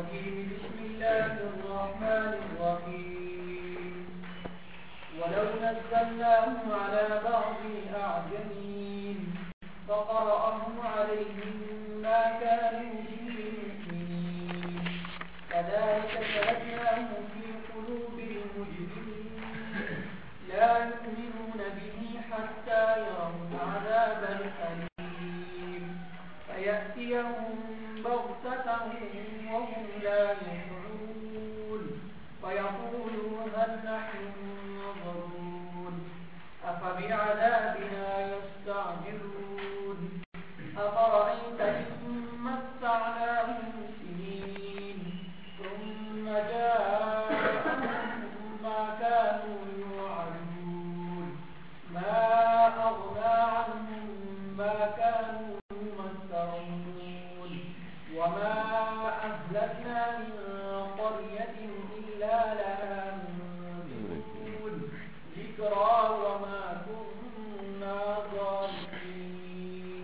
الرجيم بسم الله الرحمن الرحيم ولو نزلناه على بعض الأعجمين فقرأه عليهم ما كانوا به مؤمنين كذلك سلكناه في قلوب المجرمين لا يؤمنون به حتى يروا العذاب الأليم فيأتيهم بغتة وهم لا يشعرون فيقولوا هل نحن منظرون أفبعذابنا يستعجلون أفرأيت إن متعناهم سنين ثم جاءهم ما كانوا يوعدون ما أغنى عنهم ما كانوا يمتعون وما أهلكنا من قرية إلا لها منذرون ذكرى وما كنا ظالمين.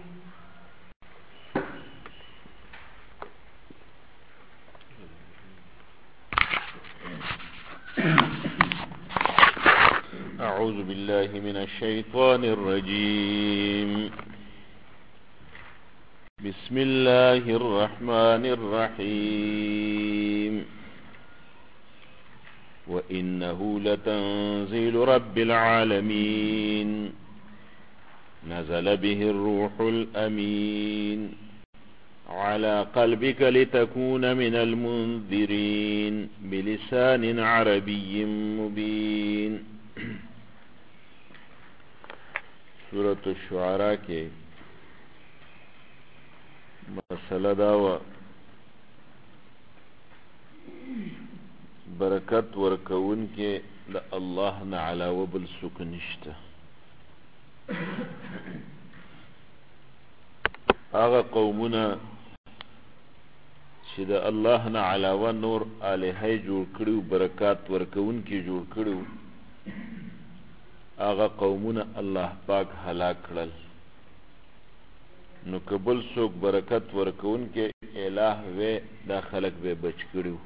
أعوذ بالله من الشيطان الرجيم. بسم الله الرحمن الرحيم. وإنه لتنزيل رب العالمين نزل به الروح الأمين على قلبك لتكون من المنذرين بلسان عربي مبين. سورة الشعراء کے مسئلہ داوا برکت ورکون کے دا اللہ نا علاوہ بل سکنشتا. آغا قومنا چې دا الله نا علاوہ نور آلہی جوړ کړو برکات ورکون کی جوړ کړو آغا قومنا الله پاک هلاک کړل. نو کبل سوک برکت ورکون کے الہ وے دا خلق بے بچ کړو.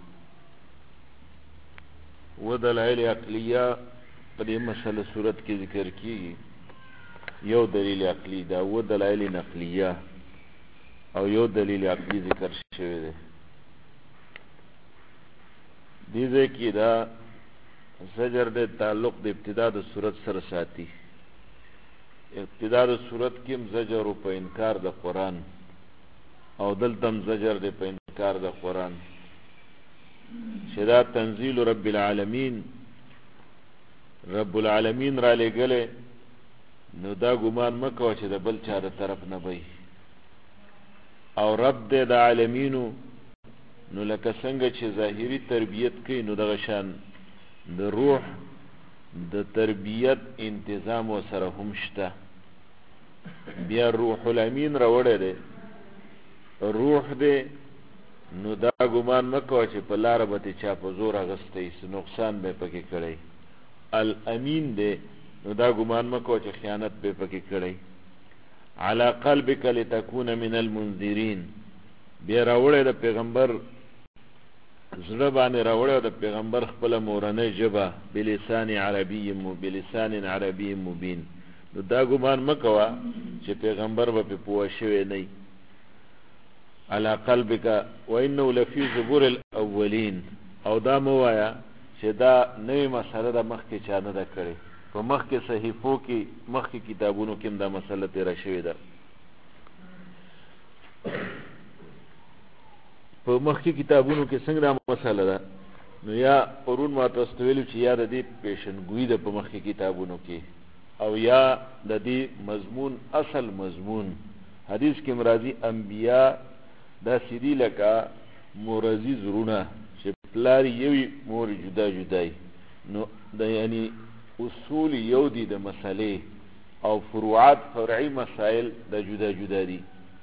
و دلائل عقلیہ پر یہ مسئلہ صورت کی ذکر کی یو دلیل عقلی دا و دلائل نقلیہ او یو دلیل عقلی ذکر شوی دے. دیزے کی دا زجر دے تعلق دے ابتدا دا صورت سر ساتی. ابتدا دا صورت کم زجر و پا انکار دا قرآن او دلتم زجر دے پا انکار دا قرآن. شدا تنزیل رب العالمین رب العالمین را لے گلے نو دا گمان مکو چې دا بل چا دا طرف نبی او رب دے دا عالمینو نو لکه څنګه چې ظاهری تربیت کوي نو دغه شان د روح د تربیت انتظام و سره هم شته. بیا روح الامین راوړی دی روح دی نو دا ګمان مکوه چې په لاره به تې چا په زور اغستی څه نقصان به پکې کړی. الامین دی نو دا ګمان مکوه چې خیانت به پکې کړی. علی قلبک لتکون من المنذرین بیا راوړی د پیغمبر زړه باندې راوړی د پیغمبر خپله مورنۍ ژبه بلسان عربي مبین. نو دا ګمان مکوه چې پیغمبر به پې پوه شوی نه علی قلبک وانه لفی زبور الاولین او دا مو وایه چې دا نوې مسله ده مخکې چا نه ده کړې. په مخکې صحیفو کې مخکې کتابونو کې هم دا مسله تېره شوې ده. په مخکې کتابونو کې څنګه دا مسله ده نو یا پرون ما تاسو ته ویلو چې یا د دې پیشنګویي ده په مخکې کتابونو کې او یا د دې مضمون اصل مضمون حدیث کې مرازي انبیا دا سیدی لکه مورزی زرونه چې پلار یوی مور جدا جدای نو د یعنی اصول یو دی د مسئلې او فروعات فرعی مسائل د جدا جدا دي.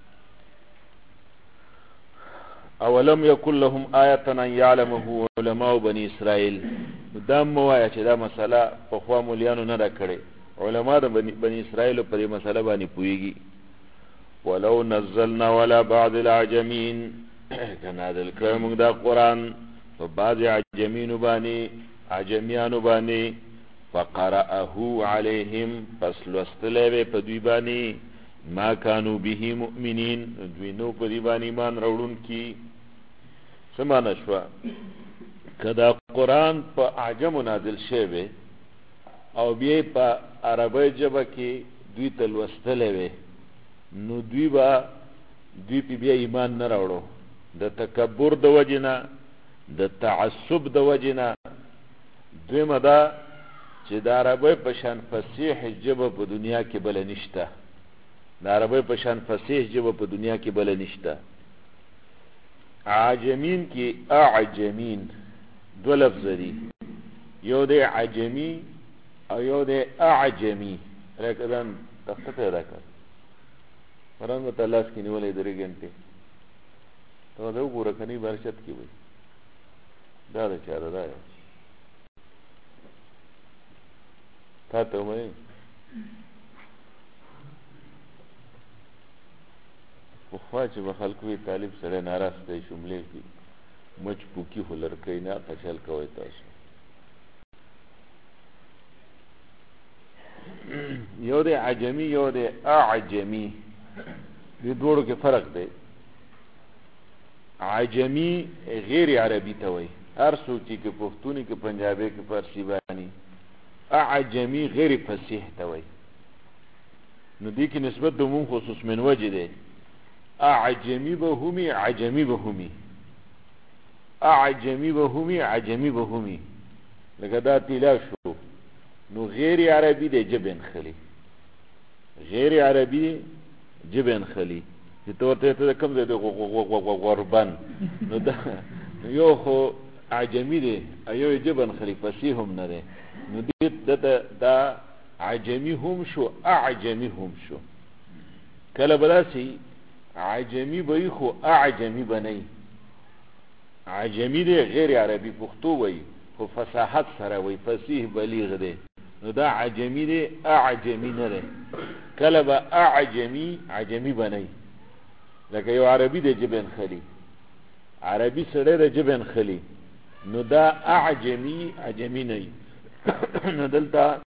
اولم یکن لهم آیة ان یعلمه علماء بنی اسرائیل. دا موایا چې دا مسئله پخوا مولیانو نه ده کړې علما د بنی اسرائیل پر دې مسئله باندې پوهیږي. ولو نزلنا ولا بعض العجمین که نازل کړی موږ دا قرآن په بعضې عجمیانو باندې فقرأه علیهم پس لوستلی وی په دوی باندې ما کانو به مؤمنین دوی نو په دې باندې ایمان راوړونکي. څه معنی شوه؟ که دا قرآن په عجمو نازل شوی او بیا په عربی ژبه کې دوی ته لوستلی وی نو دوی په بیا ایمان نه راوړو د تکبر د وجې نه د تعصب د وجې نه. دویمه دا چې د عربی په شان فصیح ژبه په دنیا کې بله نشته. د عربی په شان فصیح ژبه په دنیا کې بله نشته. عجمین کې اعجمین دو لفظ دي، یو دی عجمی او یو دی اعجمی. راکدان تخته پیدا کړ قرآن به ته لاس کې نیولی 3 ګنټې ته دا وګوره کنی برشت کې وي دا د چاره دا تا ته وایي پخوا چې به خلکو وي طالب سړی ناراست دی شملې کړي مچ پوکي خو لرکۍ نه قچل کوئ تاسو. یو دی عجمی یو دی اعجمی، دې دوړو کې فرق دی. عجمی غیر عربی ته وایي هر څوک چې که پښتوني که پنجابي که فارسي بانی. اعجمی غیر فصیح ته وایي. نو دې کې نسبت د عموم خصوص من وجه دی. اعجمی به همي عجمی به همي اعجمی به همي عجمی به همي لکه دا تیلا شو. نو غیر عربی دی جبن خلی، غیر عربی جبن خلی چې ته ته کم دی غربن. نو دا یو خو عجمی دی ایو جبن خلی فصیح هم نه دی. نو دا عجمی هم شو اعجمی هم شو. کله بلاسی عجمی بایی خو اعجمی بنی. عجمی دی غیر عربی پختو وی خو فصاحت سره وی فصیح بلیغ دی. نو دا عجمی دی اعجمی نه دی. کله با عجمی بنی لکه یو عربی دی جبن خلی عربی سره دی جبن خلی نو دا عجمی نه. نو دلتا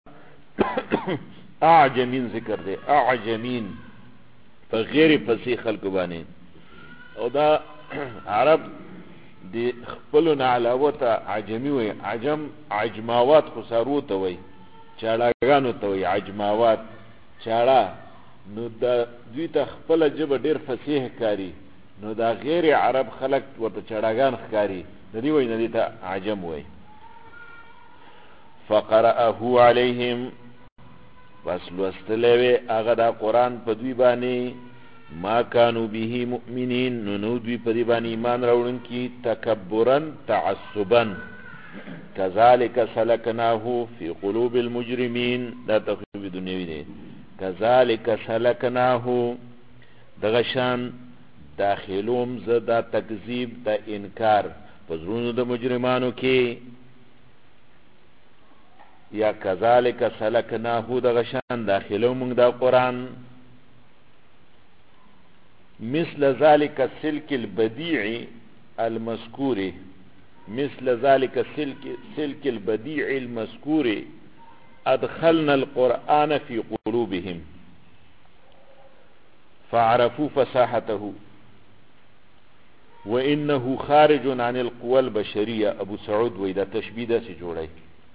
اعجمین ذکر دی اعجمین په غیر فصیح خلکو باندې. او دا عرب دی خپلو نه علاوه ته عجمی وی. عجماوات خو سارو ته وی چاړاګانو ته وی عجماوات چاړه. نو دا دوی ته خپله ژبه ډېر فصیح ښکاري نو دا غیر عرب خلک ورته چاړاګان ښکاري د دې وجې نه دې ته عجم وی. فقرأه علیهم پس لوستلی وی هغه دا قرآن په دوی باندې ما کانو به مؤمنین نو دوی په دې باندې ایمان راوړونکي تکبرا تعصبا. کذالک سلکناه فی قلوب المجرمین دا تخویف دنیوی دی. کذالک سلکناه دغه شان داخلوم زه دا تکذیب دا انکار په زړونو د مجرمانو کې. یا کذالک سلکناه دغه شان داخلو موږ دا قرآن مثل ذلك السلك البديع المذكور مثل ذلك السلك البديع المذكور أدخلنا القرآن في قلوبهم فعرفوا فصاحته وإنه خارج عن القوى البشرية. أبو سعود وإذا تشبيه دا سجوڑي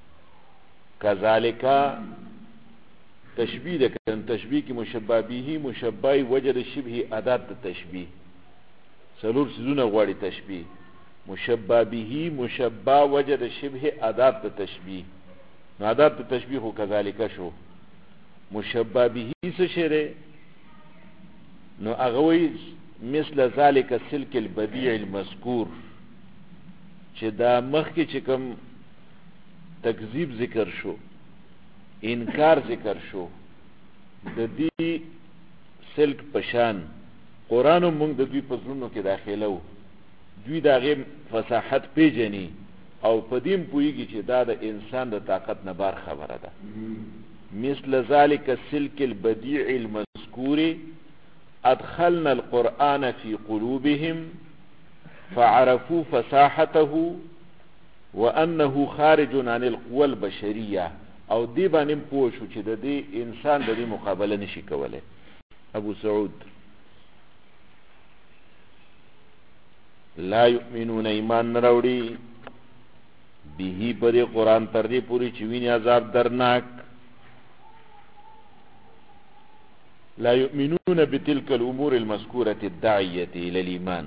كذلك تشبیه ده کن تشبیه کی مشبه بیهی مشبه وجد شبه ادات تشبیه سلور سیزونه غواړي تشبیه. مشبه بیهی مشبه وجد شبه ادات تشبیه. نو ادات تشبیه خو کذالک شو. مشبه بیهی څه شری نو هغه وی مثل ذلك السلك البديع المذكور چې دا مخکې چې کوم تکذیب ذکر شو انکار ذکر شو د دې سلک پشان قرآن مونږ د دوی په زړونو کې داخله و. دوی د هغې فصاحت پیژني او په دې پوهېږي چې دا د انسان د طاقت نه بار خبره ده. مثل ذلك السلك البديع المذكور ادخلنا القرآن في قلوبهم فعرفوا فصاحته وانه خارج عن القوى البشريه، او دی باندې پوه شو چې د دې انسان د دې مقابله نشي کولای. ابو سعود لا یؤمنون ایمان نراوړي به په دې قرآن تر دې پوری چې ویني عذاب درناک. لا يؤمنون بتلك الأمور المذكورة الداعية إلى الإيمان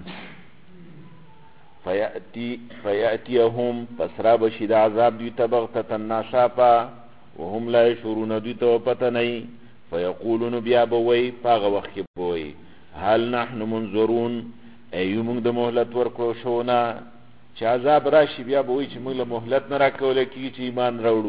فيأتيهم فسراب شد عذاب دوی تبغتة ناصافا وهم لا يشعرون دوی توپتنی فيقولون بیا بوي پاغ وخی بوي هل نحن منظرون ایو منگ ده مهلت ورکلو شونا چه عذاب راشی بیا بوي چه منگ مهلت نرا کوله کی چه ایمان روڑو.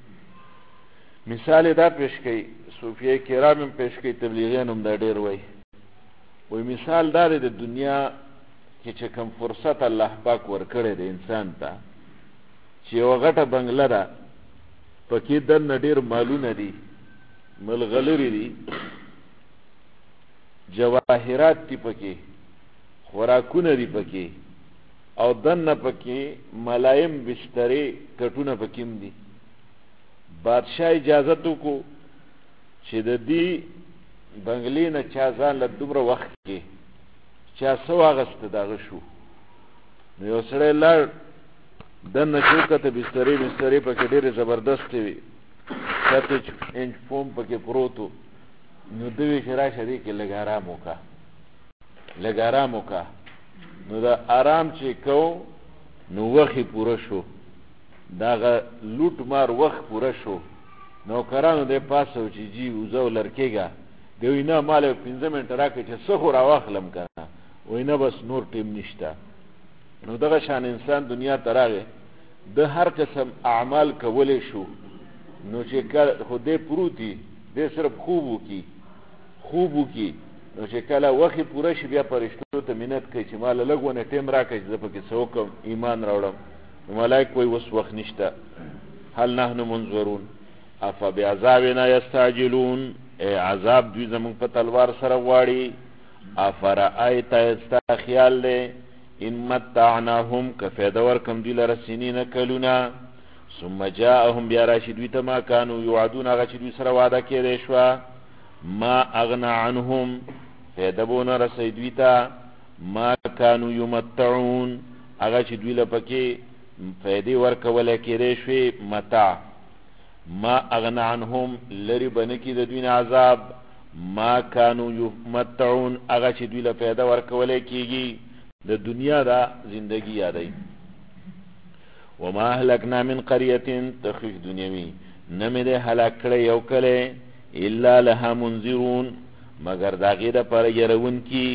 مثال دا پیش کئی صوفیه کرام هم پیش کئی تبلیغین هم دا دیر وی مثال داره ده دنیا که چه کم فرصت الله پاک ورکڑه ده انسان تا چه و غټه بنگله ده پکی دن دیر مالونه دی ملغلری دی جواهرات تی پکی خوراکونه دی پکی او دن پکی ملایم بستری کټونه پکیم دی. بادشاہ اجازتو کو چې د دې بنگلې نه چا ځان له دومره وخت کې چا څه واغسته دغه شو نو یو سړی لاړ دننه چې وکته بسترې پکې ډېرې زبردستې وي 7 انچ فوم پکې پروت و نو ده وی چې راشه دې کې لږ ارام وکړه نو د ارام چې کو نو وخت پوره شو داغه لوټ مار وخت پوره شو نوکرانو دې پاسو چې جی وزو لړکېګا دوی نه مال 15 منټه راکې چې څه خو راواخلم کنه وای نه بس نور ټیم نشته. نو دغه شان انسان دنیا تراغه د هر قسم اعمال کولې شو نو چې کله خو دې پروتي دې صرف خوب وکي نو چې کله وخت پوره شي بیا پرشتو ته منت کوي چې مال لګونه ټیم راکې چې پکې څوک ایمان راوړم. ملائک کوئی وس وقت نشتا. هل نحن منظرون افا بعذابنا یستعجلون اے عذاب دوی زمون په تلوار سره غواړي. افرأیت استا خیال لے ان متعناهم کفیده ورکم دوی لره سنین کلونا ثم جاءهم بیا راشي دوی ته ما کانو یوعدون هغه چې دوی سره وعده کړی شوه ما اغنا عنهم فیده بونه رسی دوی ته ما کانو یمتعون هغه چې دوی له پکې فیدی ورکوله کېدی شوې متاع ما اغنا عنهم لري بنکی د دوی نه عذاب ما کانو یمتعون هغه چې دوی له فیده ورکوله کېږي د دنیا دا زندگی یادی. وما اهلکنا من قریة تخریج دنیاوی نمی ده هلاک کړی یو کلی الا لها منذرون مگر داغی دا پر یرون کی.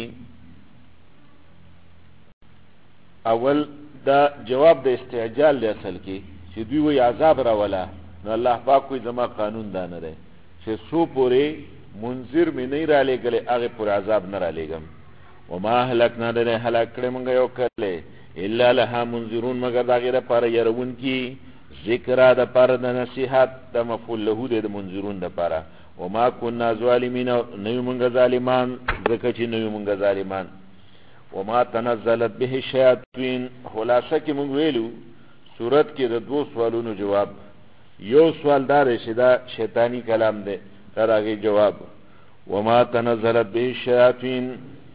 اول دا جواب د استعجال دی اصل کې چې دوی وی عذاب راولا نو الله پاک کوئی زما قانون دا نه دی چې سو پورې منذر می نه را لګلې هغه پر عذاب نه را لګم. وما اهلکنا ده هلاک کړی مونږ یو کلی الا لها منذرون مگر داغی دا پر یرون کی ذکر دا پر د نصیحت د مفعول له د منذرون د پر. وما كنا ظالمین نو مونږ ظالمان ځکه چې نو مونږ ظالمان. وما تنزلت به الشیاطین خلاصه کې مونږ ویلو صورت کې د دو سوالونو جواب. یو سوال دار چې دا شیطانی کلام دی دا راغی جواب وما تنزلت به الشیاطین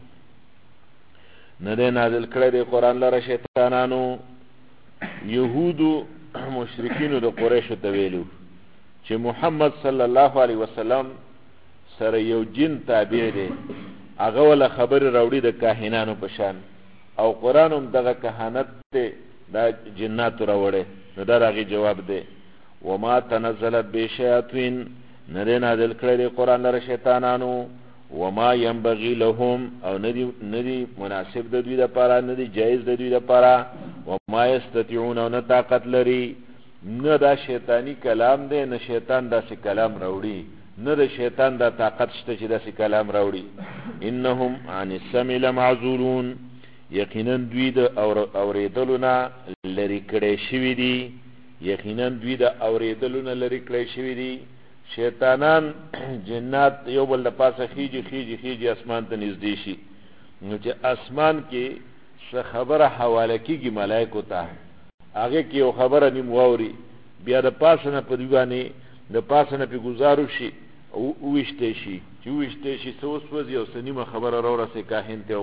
نه دی نازل کړی دی قرآن لره شیطانانو. یهودو مشرکینو د قریشو ته ویلو چې محمد صلی الله علیه وسلم سره یو جن تابع دی هغه ولا خبر راوړي د کاهنانو په شان او قرآن هم دغه کهانت ته دا جنات راوړي نو دا راغی جواب دی. وما تنزلت بشیاطین نه دی نازل کړی دی قرآن لره شیطانانو. وما ينبغي لهم او ندی مناسب د دوی لپاره ندی جایز د دوی لپاره. وما يستطيعون او نه طاقت لري نه دا شیطانی کلام دی نه شیطان داسې کلام راوړي نه د شیطان دا طاقت شته چې داسې کلام راوړي. انهم عن السمع لمعزولون یقینا دوی د اوریدلو نه لرې کړی شوي دي. یقینا دوی د اوریدلو نه لرې کړی شوي دي. شیطانان جنات یو بل د پاسه خیجی اسمان ته نږدې شي نو چې اسمان کې څه خبره حواله کېږي ملایکو ته هغې کې یو خبره نیم واوري بیا د پاسه نه په دوی باندې د پاسه نه پې ګزار وشي وویشتی شي چې وویشتی شي څه وسوځي او څه نیمه خبره راورسئ کاهن ته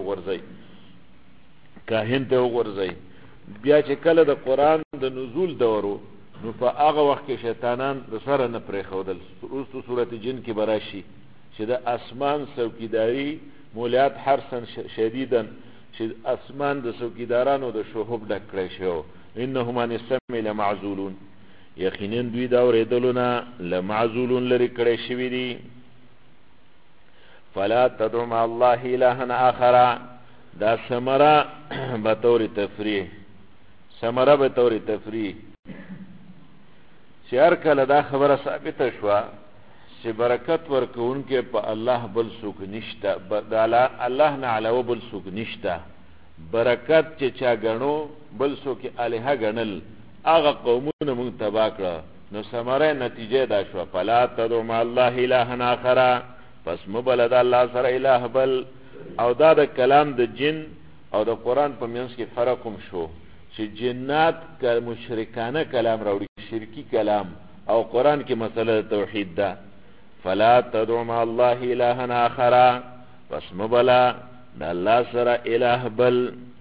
وغورځئ بیا چې کله د قرآن د نزول دور نو په هغه وخت کې شیطانان د سره نه پرېښودل وروستو صورت جن کې به راشي چې د اسمان څوکیداري مولیات حرسن شدیدا چې اسمان د څوکیدارانو د شهوب ډک کړی شو انهم عن السمع لمعزولون یقینا دوی د اورېدلو نه لمعزولون لرې کړی شوي دي فلا تدع مع الله الها آخر دا ثمره بطور تفریح چې هر کله دا خبره ثابته شوه چې برکت ورکوونکی په الله بل څوک نشته د الله نه علاوه بل څوک نشته برکت چې چا ګڼو بل څوک الهه ګڼل هغه قومونه مونږ تباه کړه نو ثمره نتیجه دا شوه فلا تدع مع الله الها آخر پس مبله د الله سره اله بل او دا د کلام د جن او د قرآن په منځ کې فرق هم شو چې جنات مشرکانه کلام راوړي شرکی کلام او قرآن کې مسله توحید ده فلا تدع مع الله الها آخر پس مبلا د الله سره اله بل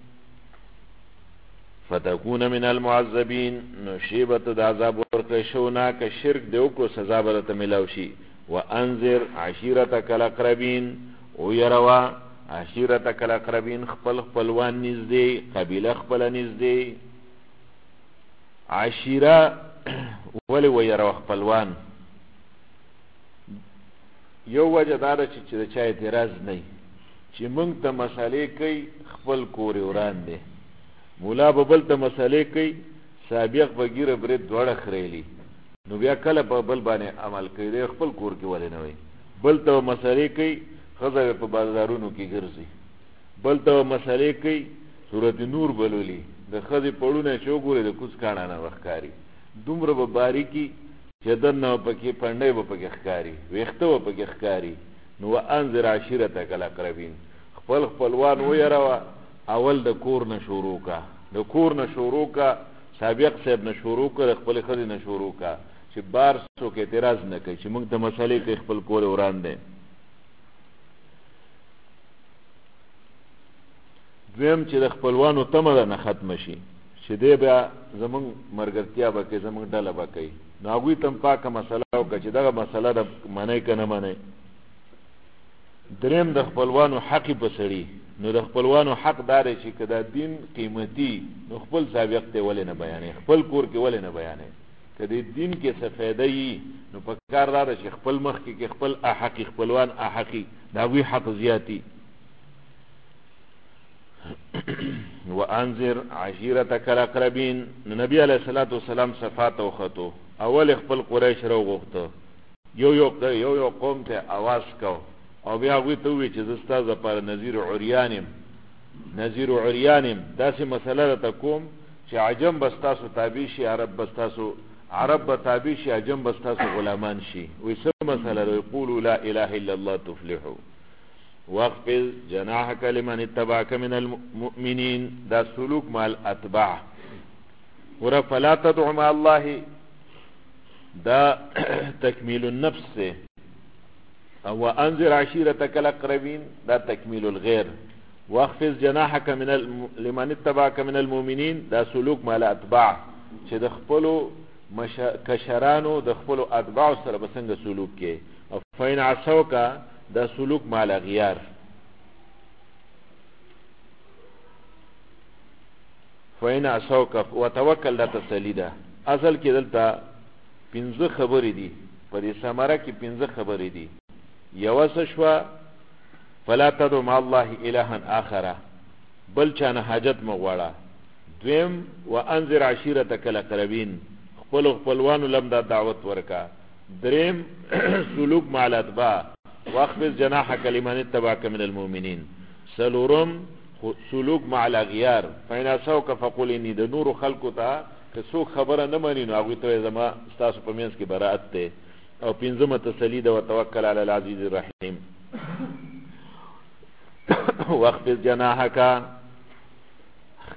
فتكون من المعذبين نشيبت د عذاب ورکړی شو نه که شرک دی وکړو سزا به درته میلاو شي وانذر عشیرتک الاقربین ویروا عشیرتک الاقربین خپلوان نږدې قبیله خپله نږدې عشیره ولې ویروا خپلوان یو وجه دا ده چې د چا اعتراض نه چې موږ ته مسئلې کوي خپل کور وران دی مولا به بل ته مسئلې کوي سابق به ګیره برید دواړه خریلي نو بیا کله په بل باندې عمل کوي دی خپل کور کې ولې نه وي بل ته مسئلې کوي ښځه په بازارونو کې ګرځي بل ته مسئلې کوي صورت نور بلولي د ښځې پړونه چې وګورې د کوڅ کاڼه نه وښکاري دومره به باریکي چې دننه به پکې پنډۍ به پکې ښکاري ویښته به پکې ښکاري نو وانذر عشیرتک الاقربین خپلوان ویروه اول د کور نه شروع کا سابق صاحب نه شروع کا د خپلې ښځې نه شروع کا چې بار څوک اعتراض نه کوي چې موږ ته مسئلې کوي خپل کور وران دی دویم چې د خپلوانو تمه ده نه ختمه شي چې دی بیا زمونږ ملګرتیا به کوي زمونږ ډله به کوي نو هغوی ته هم پاکه مسله وکړه چې دغه مسله ده منئ که نه منئ دریم د خپلوانو حق په سړي نو د خپلوانو حق دا دی چې که دا دین قیمتي نو خپل سابق ته ولې نه بیانې خپل کور کې ولې نه بیانې که د دین کې څه فایده وي نو په کار دا ده چې خپل مخکې کې خپل احقي خپلوان احقي د هغوی حق زیاتي وانذر عشیرتک الاقربین نو نبی علیه الصلاة والسلام صفات وختو اول خپل قریش را وغوښته یو قوم ته आवाज کو او بیا هغوی ته ووایي چې زه ستاسو دپاره نذیر عریان یم داسې مسله درته کوم چې عجم به ستاسو تابع شي عرب به تابع شي عجم به ستاسو غلامان شي وایي څه مسله ده قولوا لا اله الا الله تفلحوا واخفض جناحك لمن اتبعك من المؤمنين دا سلوک مع الاتباع فلا تدع مع الله دا تکمیل النفس سے وانذر عشیرتک الاقربین دا تکمیل الغیر واخفض جناحك لمن اتبعك من المؤمنين دا سلوک مع الاتباع چې د خپلو کشرانو د خپلو اتباع سره به څنګه سلوک کې فین عصوک دا سلوک مع الاغیار فین عصوک وتوکل دا تسلی ده اصل کې دلته 15 خبرې دي په دې ثمره کې 15 خبرې دي یو څه شوه فلا تدع مع الله الها آخر بل چانه حاجت مغواړه دویم وانذر عشیرتک الاقربین خپلوانو لم دا دعوت ورکا دریم سلوک مع الاتباع واخفض جناحك لمن اتبعك من المؤمنين سلورم سلوک مع الاغیار فإن عصوك فقل اني د نور خلقو ته که څوک خبره نه مني نو هغوی ته زما ستاسو په منځ کې براءت دی او پنځمه تسلي ده وتوکل علی العزیز الرحیم واخفض جناحك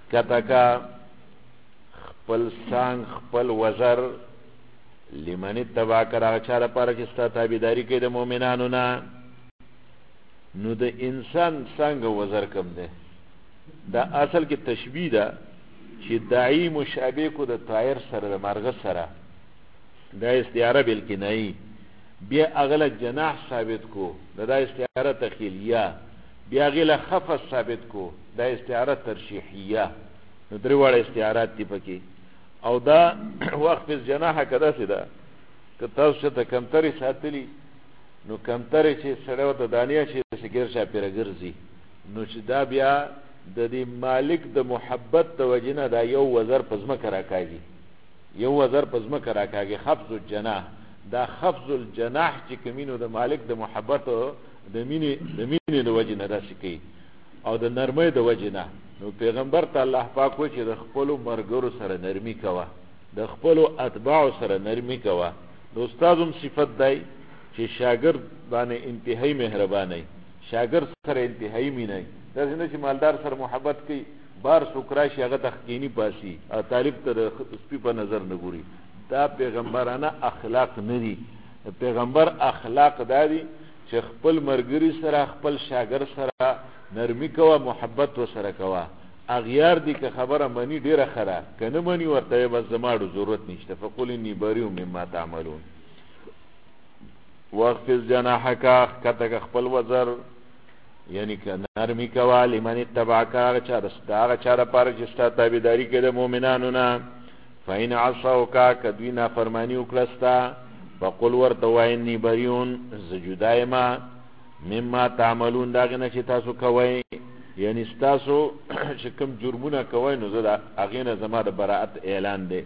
کتکا خپل سانگ خپل وزر لمن اتبع کرا چاره پاره چې ستا تابعداري کوي د مؤمنانو نه. نو د انسان څنګه وزر کم دی؟ دا اصل کې تشبیه ده چې داعی مشابه کو د طایر سره د مرغه سره، دا استعاره بالکنایي. بیا اغله جناح ثابت کو، دا استعاره تخیلیه. بیا اغله خفض ثابت کو، دا استعاره ترشیحیه. نو درې واړه استعارات دي پکې. او دا وقف جناح کده سي ده که تاسو ته کمتري ساتلی نو کمتري چې سره وته دانیا چې سګر شا پیره ګرځي، نو چې دا بیا د دې مالک د محبت د وجنه دا یو وزر پزما کرا کاږي، یو وزر پزما کرا کاږي. خفض الجناح، دا خفض الجناح چې کمینو د مالک د محبت د مینې د وجنه دا سکی او د نرمۍ د وجنه. نو پیغمبر ته الله پاک و چې د خپل مرګرو سره نرمي کوه، د خپل اتباع سره نرمي کوه. د استادم صفت دی چې شاګرد باندې انتهایی مهرباني، شاګرد سره انتهایی مینه. دا څنګه چې مالدار سره محبت کوي، بار سوکرا شي هغه تخکینی پاسي او طالب ته سپی په نظر نه ګوري. دا پیغمبرانه اخلاق نه دي. پیغمبر اخلاق دادي چې خپل مرګري سره خپل شاګرد سره نرمی کوه، محبت و سره کوه. اغیار دی که خبره منی ډیره خره، که نه منی ورته بس زماړو ضرورت نشته. فقل انی بریء مما تعملون. واخفض جناحک، کتک خپل وزر یعنی که نرمی کوه لمن اتبعک، هغه چا دپاره چې ستا تابعداري کوي د مؤمنانو نه. فإن عصوک، که دوی نافرماني وکړه ستا، فقل ورته وایه انی بریء، زه جدا یمه مما تعملون، دا غنه چې تاسو کوئ، یعنی تاسو چې کوم جرمونه کوئ نو زه د هغې نه زما د براءت اعلان دی.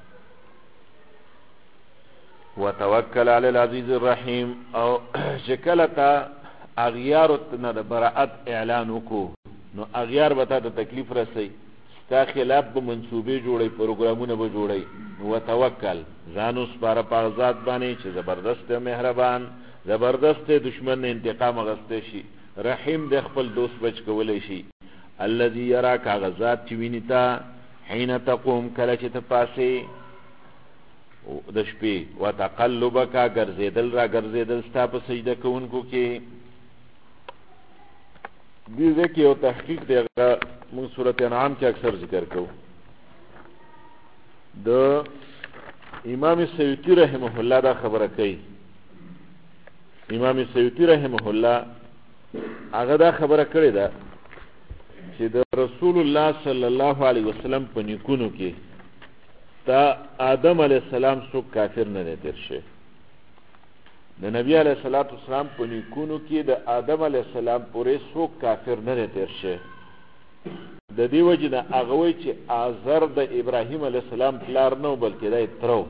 وتوکل علی العزیز الرحیم، او چې کله ته اغیارو نه د براءت اعلان وکړو نو اغیار به تا ته تکلیف رسوي، ستا خلاف به منصوبې جوړوي، پروګرامونه به جوړوي. وتوکل، ځان وسپاره په هغه ذات باندې چې زبردست مهربان، زبردست دشمن نه انتقام اخیستی شي، رحیم د خپل دوست بچ کولی شي. الذي یراک، هغه ذات چې ویني تا حین تقوم، کله چې ته پاسې د شپې. وتقلبک، ګرځېدل را ګرځېدل ستا په سجده کوونکو کې. دې ځای کې یو تحقیق دی، هغه موږ سورت انعام کې اکثر ذکر کوو. د امام سیوطي رحمه الله دا خبره کوي. امام سیوطي رحمه الله هغه دا خبره کړې ده چې د رسول الله صلی الله علیه وسلم په نیکونو کې تا آدم علیه السلام څوک کافر نه دی تیر شوی. د نبی علیه السلام په نیکونو کې د آدم علیه السلام پورې څوک کافر نه دی تیر شوی. د دې وجې نه هغه وایي چې آزر د ابراهیم علیه السلام پلار نه و بلکې دی تره،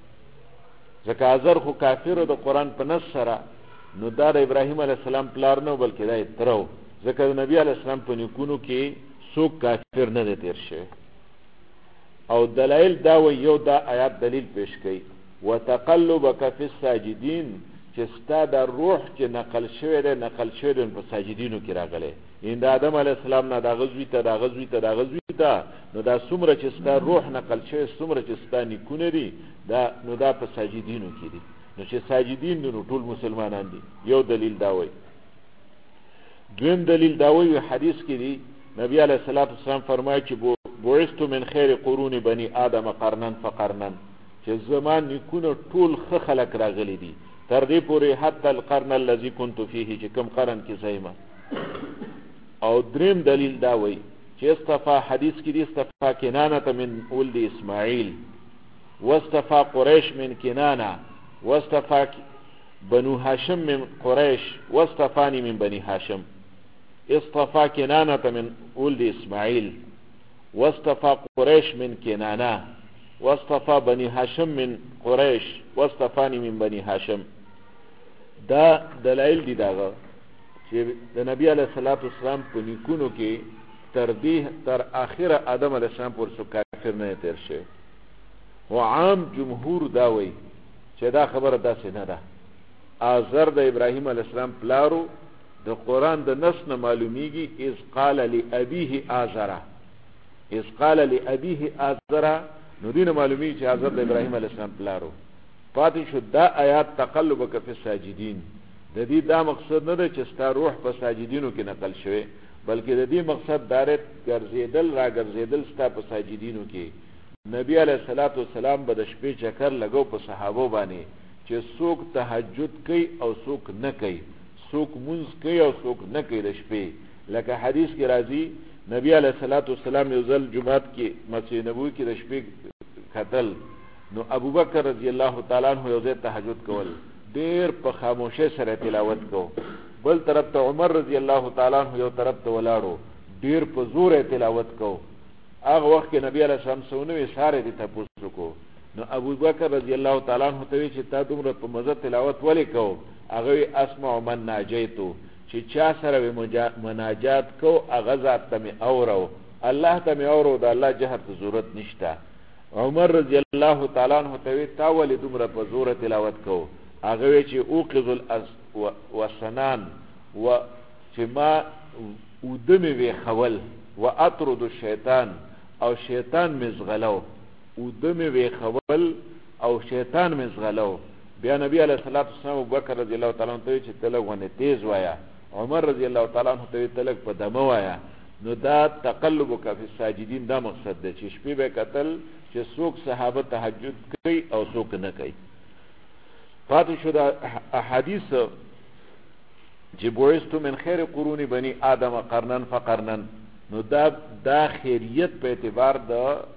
ځکه آزر خو کافر و د قرآن په نص سره، نو دا د ابراهیم علیه السلام پلار نه و بلکې دی تره و، ځکه د نبی علیه السلام په نیکونو کې څوک کافر نه دی تیر شوی. او دلایل دا وایي، یو دا آیات دلیل پیش کوي، وتقلبک فی الساجدین، چې ستا دا روح چې نقل شوی دی په ساجدینو کې راغلی. یعنې د آدم علیه السلام نه دا غزوی ته نو دا څومره چې ستا روح نقل شوی، څومره چې ستا نیکونه دي، نو دا په ساجدینو کې دي. نو چې ساجدین دي نو ټول مسلمانان دي. یو دلیل دا وایي. دویم دلیل دا وایي، حدیث کې دی نبی علیه السلام فرمایي چې بعثت من خیر قرون بني آدم قرنا فقرنا، چې زمان نیکونه ټول ښه خلک راغلي دي تر دې پورې حتی القرن الذي كنت فيه، چې کوم قرن کې زیمه. او دریم دلیل دا وایي چې استفا، حدیث کې دی استفا کنانه من ولد اسماعیل، واستفا قریش من کنانه، واستفا بنو هاشم من قریش، واستفانی من بني هاشم. اصطفى كنانة من ولد إسماعيل، واصطفى قريش من كنانة، واصطفى بني هاشم من قريش، واصطفاني من بني هاشم. دا دلائل دي داغه چې د نبی علیه السلام په نیکونو کې تر آخره آدم علیه السلام پورې څوک کافر نه تیر شوی. و عام جمهور دا وایي چې دا خبره داسې نه ده. آزر د ابراهیم علیه السلام پلارو، د قرآن د نص نه معلومیږي اذ قال لابیه آزره، اذ قال لابيه آزر، نو دین معلومی چې آزر د ابراهیم علیه السلام پلارو. پاتې شو دا آیات تقلبک فی الساجدین، د دې دا مقصد نه ده چې ستا روح په ساجدینو کې نقل شوی، بلکې د دې مقصد دارت ګرځېدل را ګرځېدل ستا په ساجدینو کې. نبی علیه الصلاۃ والسلام به د شپې چکر لګو په صحابو باندې چې څوک تهجد کوي او څوک نه کوي، څوک مونځ کوي او څوک نه کوي د شپې. لکه حدیث کې راځي نبی علیه الصلاۃ والسلام یو ځل جمعات کې مسجد نبوي کې د شپې کتل، نو ابوبکر رضی الله تعالی عنہ یو ځای تهجد کول، ډیر په خاموشۍ سره تلاوت کو. بل طرف ته عمر رضی الله تعالی عنہ یو طرف ته ولاړو، ډیر په زور تلاوت کو. هغه وخت کې نبی علیه السلام سونه ساره دي تاسو کو، نو ابوبکر رضی الله تعالی عنہ ته چې تا دومره په مزه تلاوت ولې کو؟ هغه اسمع من ناجیتو، چې چا سره مناجات کو هغه ذات ته مې اورو، الله ته مې اورو، د الله جهر ته ضرورت نشته. عمر رضی الله تعالی عنہ ته تا ولې دومره په زور تلاوت کو؟ هغه چې اوقظ الوسنان و چې ما ودمه وی خول و اطرد الشیطان او شیطان مزغلو، ودمه وی خول او شیطان مزغلو. بیا نبی علیہ الصلوۃ والسلام ابوبکر رضی الله تعالی عنہ ته چې تلک ونه تیز وایا، عمر رضی الله تعالی عنہ ته تلک په دمه وایا. نو دا تقلبک فی الساجدین دا مقصد دی چې شپې به قتل چې څوک صحابه تهجد کوي او څوک نه کوي. پاتې شو دا احادیث چې بعثت من خیر قرون بنی آدم قرنن فقرنن، نو دا خیریت په اعتبار د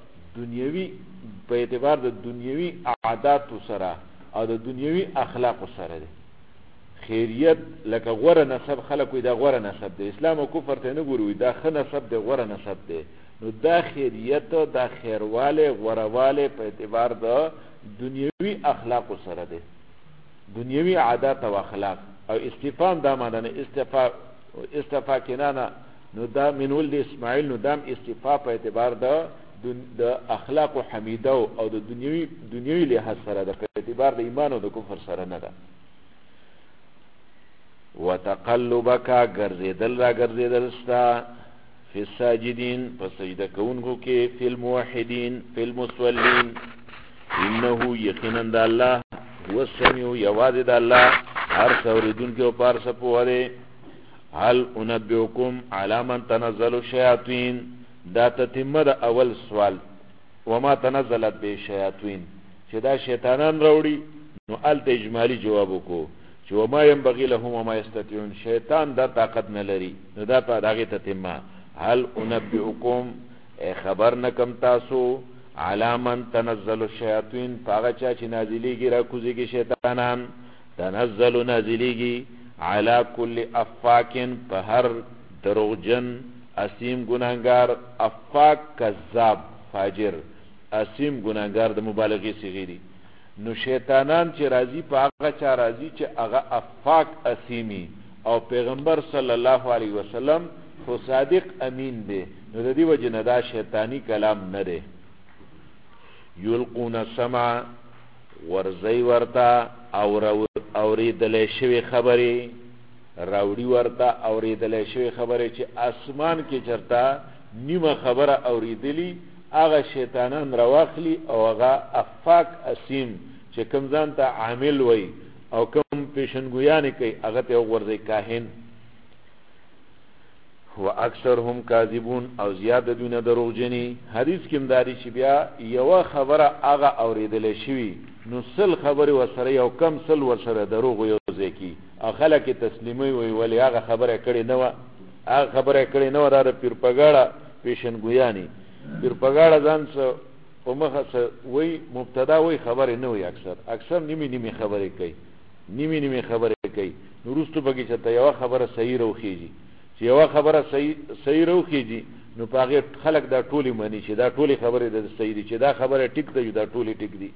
دنیوي عادات سره او د دنیوي اخلاق سره دی. خیریت لکه غوره نسب، خلک وي دا غوره نسب دی، اسلام او کفر ته نه ګوري، دا ښه نسب دی، غوره نسب دی. نو دا خیریت، دا خیرواله غورواله په اعتبار د دنیوي اخلاق سره دی، دنیوي عادات او اخلاق. او استفهام دا معنی نه استفا کنانه، نو دا من ولد اسماعیل، نو دام استفا په اعتبار د اخلاق حمیده او د دنیوي لحاظ سره ده، په اعتبار د ایمان او د کفر سره نه ده. وتقلبک ګرځېدل را ګرځېدل ستا فی الساجدین په سجده کوونکو کې، فی الموحدین فی المصلین، انه یقینا د الله هو السمیع، یوازې د الله هر څه اورېدونکی او په هر څه پوهه دی. هل انبئکم علی من تنزل الشیاطین، دا تتمه د اول سوال، وما تنزلت به الشیاطین، چې دا شیطانان راوړي، نو الته اجمالی جواب وکړو چې وما ينبغي لهم وما يستطيعون، شیطان دا طاقت نه لري، نو دا په دغه تتمه. هل انبئکم خبر نکم تاسو علی من تنزل الشیاطین، هغه چا چې نازلیږي را کوزیږي شیطانان، تنزل نازلیږي علی کل افاکن، په هر دروغجن اسیم گناهګار، افاک کذاب فاجر، اسیم گناهګار د مبالغه صيغه دي. نو شیطانان چې راضی په هغه چا راضی چې هغه افاک اسیمی، او پیغمبر صلی الله علیه وسلم خو صادق امین دی، نو د دې وجه نه دا شیطانی کلام نه دی. یلقون السمع، ورزی ورتا اوریدلې شوی خبرې، راوړي ورته اوریدلې شوی خبرې چې اسمان کې چرتا نیمه خبره اوریدلی، هغه شیطانان رواخلی او هغه افاک اسیم چې کوم ځان ته عامل وي او کوم پیشنګویانې کوي، هغه ته ورځي کاهن. و اکثرهم کاذبون، او زیاده دونه دروغجنی. حدیث کې مداري چې بیا یو خبره هغه اوریدلې شوی، نو سل خبره وسره یو کم سل وسره دروغ یو ځکه او خلک تسلیمي وي، ولی هغه خبره کړي نه و، هغه خبره کړي نه و، دا پیرپګاړه پیشنګویانی، پیرپګاړه ځان څه په مخه څه وای، مبتدا وای، خبره نه وي، اکثر نیمه خبره کوي، نیمه خبره کوي. نو وروسته بګی چې یو خبره صحیح روخیږي، چې یو خبره صحیح روخیږي، نو پاغه خلک دا ټولی مانی چې دا ټولی خبره د صحیح دي، چې دا خبره ټیک ده، دا ټولی ټیک دي.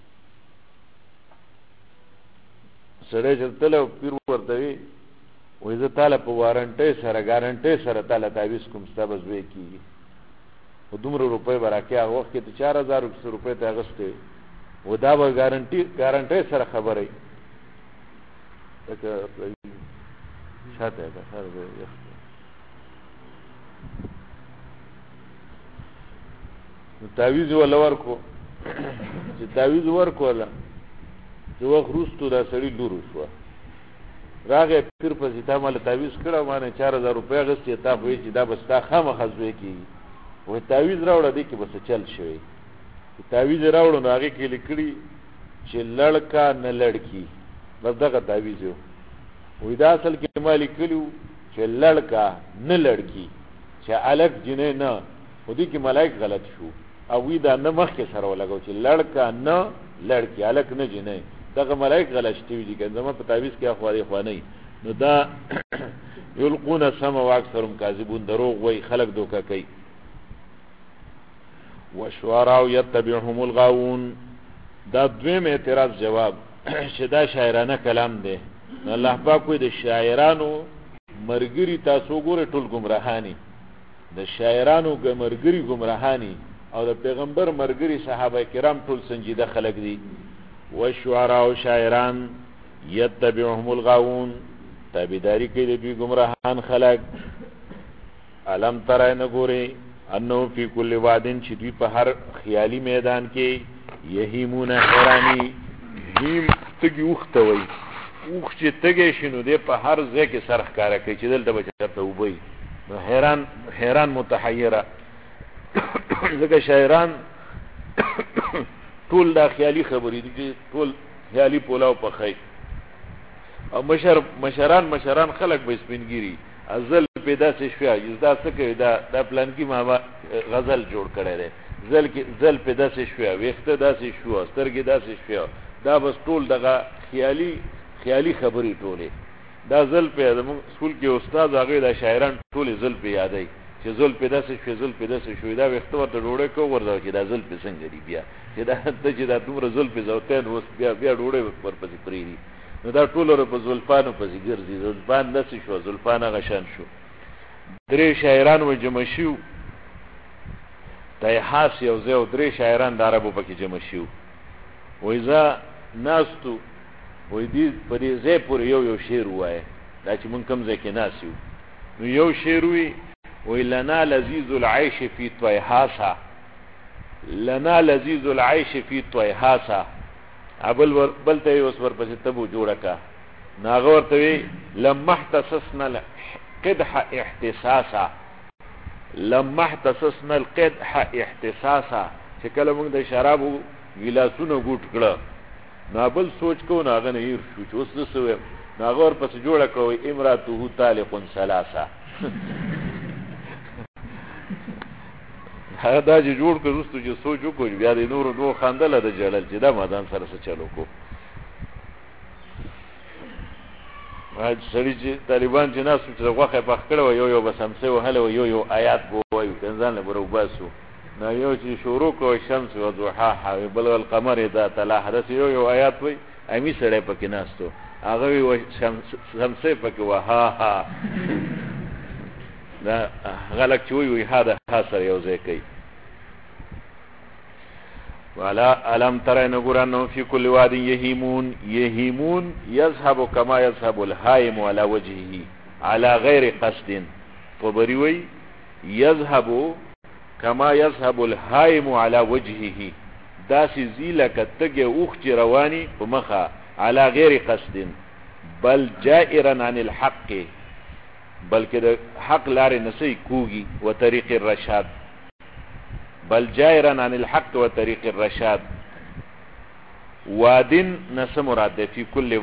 سره چې تل پیر ورته وي زه تعالی په وارنټي سره ګارانټي سره تعالی تعویز کوم ستابز وې کیږي، او دومره روپۍ براکه هغه وخت کې 4000 روپۍ ته اغسته، و دا به ګارانټي سره خبره ده شاته ده سره نو تعویز ولا ورکو چې تعویز ورکو ولا چې وخت روستو دا سړی لورو شو راغې پیر په زیتا مال تعویز کړه باندې 4000 روپیا غستې تا وې چې دا بس تا خامخ زوي کی وې تعویز راوړه دې کې بس چل شوی تعویز راوړو نو هغه کې لیکلي چې لړکا نه لړکی بس دغه تعویز وې دا اصل کې مالی کلیو چې لړکا نه لړکی چې الګ جنې نه ودي کې ملائک غلط شو او وی دا نه مخ کې سره ولګو چې لړکا نه لړکی الګ نه جنې دغه ملائک غلط شوی دي کنه زما په تعویز کې اخواري خواني نو دا یلقون سما واکثرهم کاذبون دروغ وای خلق دوکا کوي وشعراء يتبعهم الغاوون دا دویم اعتراض جواب چې دا شاعرانه کلام دی الله پاک کوئی د شاعرانو مرګري تاسو ګوره ټول گمراهانی د شاعرانو مرګري گمراهانی او د پیغمبر مرګري صحابه کرام ټول سنجیده خلق دي والشعراء شاعران يتبعهم الغاوون تابعداري کوي د گمراهان خلق علم ترای نه ګوري انه فی کل وادن چې دوی په هر خیالي میدان کې یهیمون حیرانی هیم تګي وختوي اوخ چې تګي شنو دې په هر ځای کې سرخ کارا کوي چې دلته بچته وبي نو حیران متحیره ځکه شاعران ټول دا خیالي خبرې دي ټول خیالي پولاو په خی او مشران خلق به سپینګيري ازل پیدا سے شویا یزدا سکه دا پلان کی ما غزل جوړ کړی دی زل پیدا سے شویا وخته دا سے شو سترګې دا سے شویا دا بس ټول دغه خیالي خبرې ټوله دا زل پیدا سکول کې استاد هغه دا شاعران ټول زل په یادای چې زل پیدا سے شو دا وخته ورته ډوړې کو ورځو چې دا زل په څنګه دی بیا چې دا دومره زل په زوتین وس بیا ډوړې ورپسې پریری نو دا ټول په زلفانو پسې ګرځي زلفان نسی شو زلفان غشان شو درې شاعران و جمع شو دای حاس یو زو درې شاعران د عربو پکې جمع شو وایزا ناستو وای دې په دې ځای پورې یو شعر وای دا چې مونږ کوم ځای کې ناسیو نو یو شعر وی لنا لذیذ العيش في طيحاسا لنا لذیذ العيش في طيحاسا بل ته اوس ورپسې تبو جوړه کا ناغور ته لما احتسسنا القدح احتساسا چې کله موږ د شرابو ګلاسونو ګوټ کړه نابل سوچ کو ناغه نه هیر شو چې اوس نسوي ناغور پسې جوړه کوي امراته طالق ثلاثه دا چې جوړ کړو چې سوچ وکړو بیا د نور دوه خاندله د جلال چې دا مادان سره څه چلو کو سړي چې طالبان چې ناس چې غوخه پخ کړو یو بس همسه وهله یو آیات وایو کنځان له برو باسو نو یو چې شروع کوي شمس و ضحاها بل القمر اذا تلا حدث یو آیات وای امي سړی پکې ناستو هغه وي شمسه پکې وها دا غلط چوي هذا حاصل یو ځای کوي ولا علم ترى نغرانو في كل واد يهيمون يذهب كما يذهب الهائم على وجهه على غير قصد فبريوي يذهب كما يذهب الهائم على وجهه داسي زيلك تگه اوخ رواني بمخا على غير قصد بل جائرا عن الحق بلکې د حق لارې نسي کوږي و طریق الرشاد بل جائرا عن الحق و طریق الرشاد وادن نس مراد ده في كل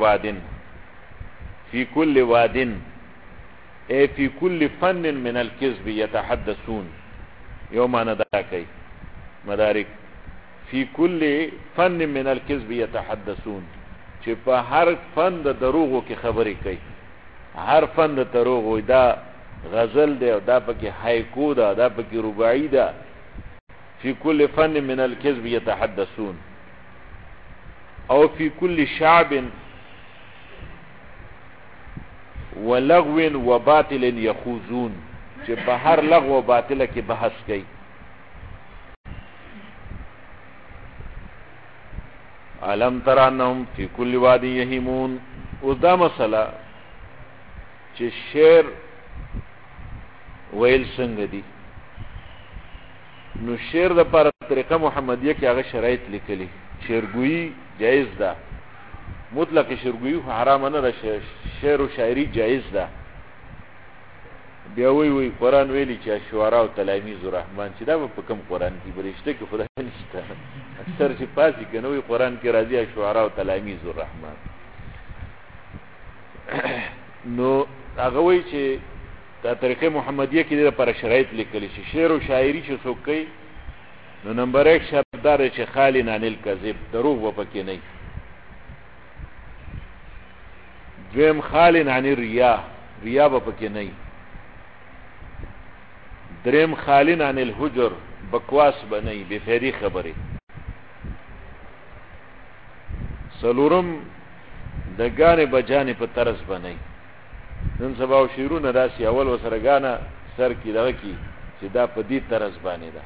واد اي في كل فن من الكذب يتحدثون يوم انا داكي مدارك في كل فن من الكذب يتحدثون چې په هر فن د دروغو کې خبرې کوي هر فن د دروغو دا غزل دی او دا پکې هایکو دا پکې رباعي ده في كل فن من الكذب يتحدثون او في كل شعب ولغو وباطل يخوضون چې په هر لغو او باطل کې بحث کوي علم تر انهم في كل واد يهيمون اوس دا مسله چې شعر ویل څنګه دي نو شعر د پر طریقه محمدیه کې هغه شرایط لیکلي شعرګویی جایز ده مطلق شعرګویی حرام نه ده شعر او شاعری جایز ده بیا وی قرآن ویلی چې شعرا او تلاميذ الرحمن چې دا په کوم قرآن کې برشته کې خدای نشته اکثر چې پاسي کنه وی قرآن کې راځي شعرا او تلاميذ الرحمن نو هغه وی چې دا طریقه محمدیه کې لپاره شرایط لیکلي چې شعر او شاعری چې څوک کوي نو نمبر 1 شرط دار چې خالی عن الکذب دروغ و پکې نه دویم خالی عن الریا ریا و پکې نه دریم خالی عن الحجر بکواس بنئ بفیدی خبره سلورم دگانه بجانه په طرز بنئ نن سبا او شیرونه داسي اول وسرګانه سر کې دغه کې چې دا په دې طرز باندې ده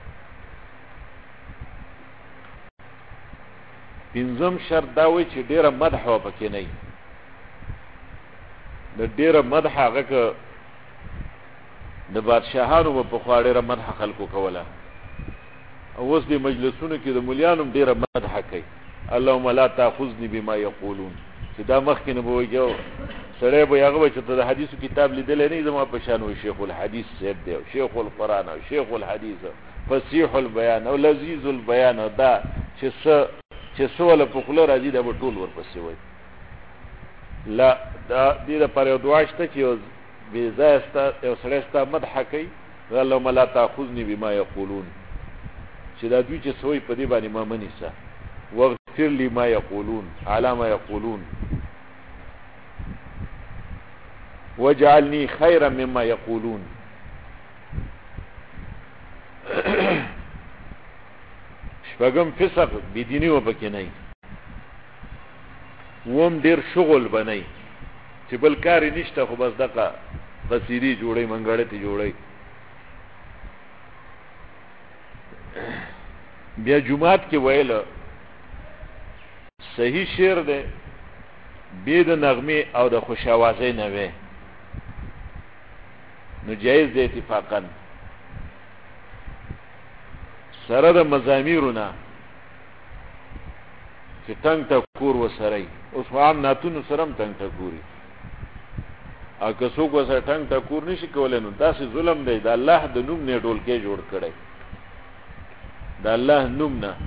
پنځم شرط دا وای چې ډیره مدح و پکې نه د ډیره مدح هغه ک د بادشاہانو په خوا ډیره مدح خلکو کوله او اوس د مجلسونو کې د مليانو ډیره مدح کوي اللهم لا تاخذني بما يقولون چې دا مخکې نه بوجو سره به هغه چې د حدیثو کتاب لیدل نه زما په شان وي شیخ الحدیث صاحب دی شیخ القرآن او شیخ الحدیث فصیح البیان او لذیذ البیان دا چې سوال په خله راځي دا ټول ورپسې وای لا دا دې لپاره یو دعا شته چې بزاستا یو سره ستا مدح کوي اللهم لا تاخذني بما يقولون چې دا دوی چې سوې په دې باندې ما منیسه واغفر لي ما يقولون على ما يقولون واجعلني خيرا مما يقولون شپږم فسق بيديني وبکې نه ووم ډیر شغل بنئ چې بل کار نشته خو بس دغه قصيدي جوړي منګړې ته جوړي بیا جمعات کې ویل صحیح شعر دی بيد نغمه او د خوش اوازې نه وي نو جایز دی اتفاقا سره د مزامیرونه چې تنگ تکور وسرای اوس عام ناتونو سرم تنگ تکوري او که څوک وسره تنگ تکور نشي کولای نو داسې ظلم دی د الله د نوم نه ډول کې جوړ کړي د الله نوم نه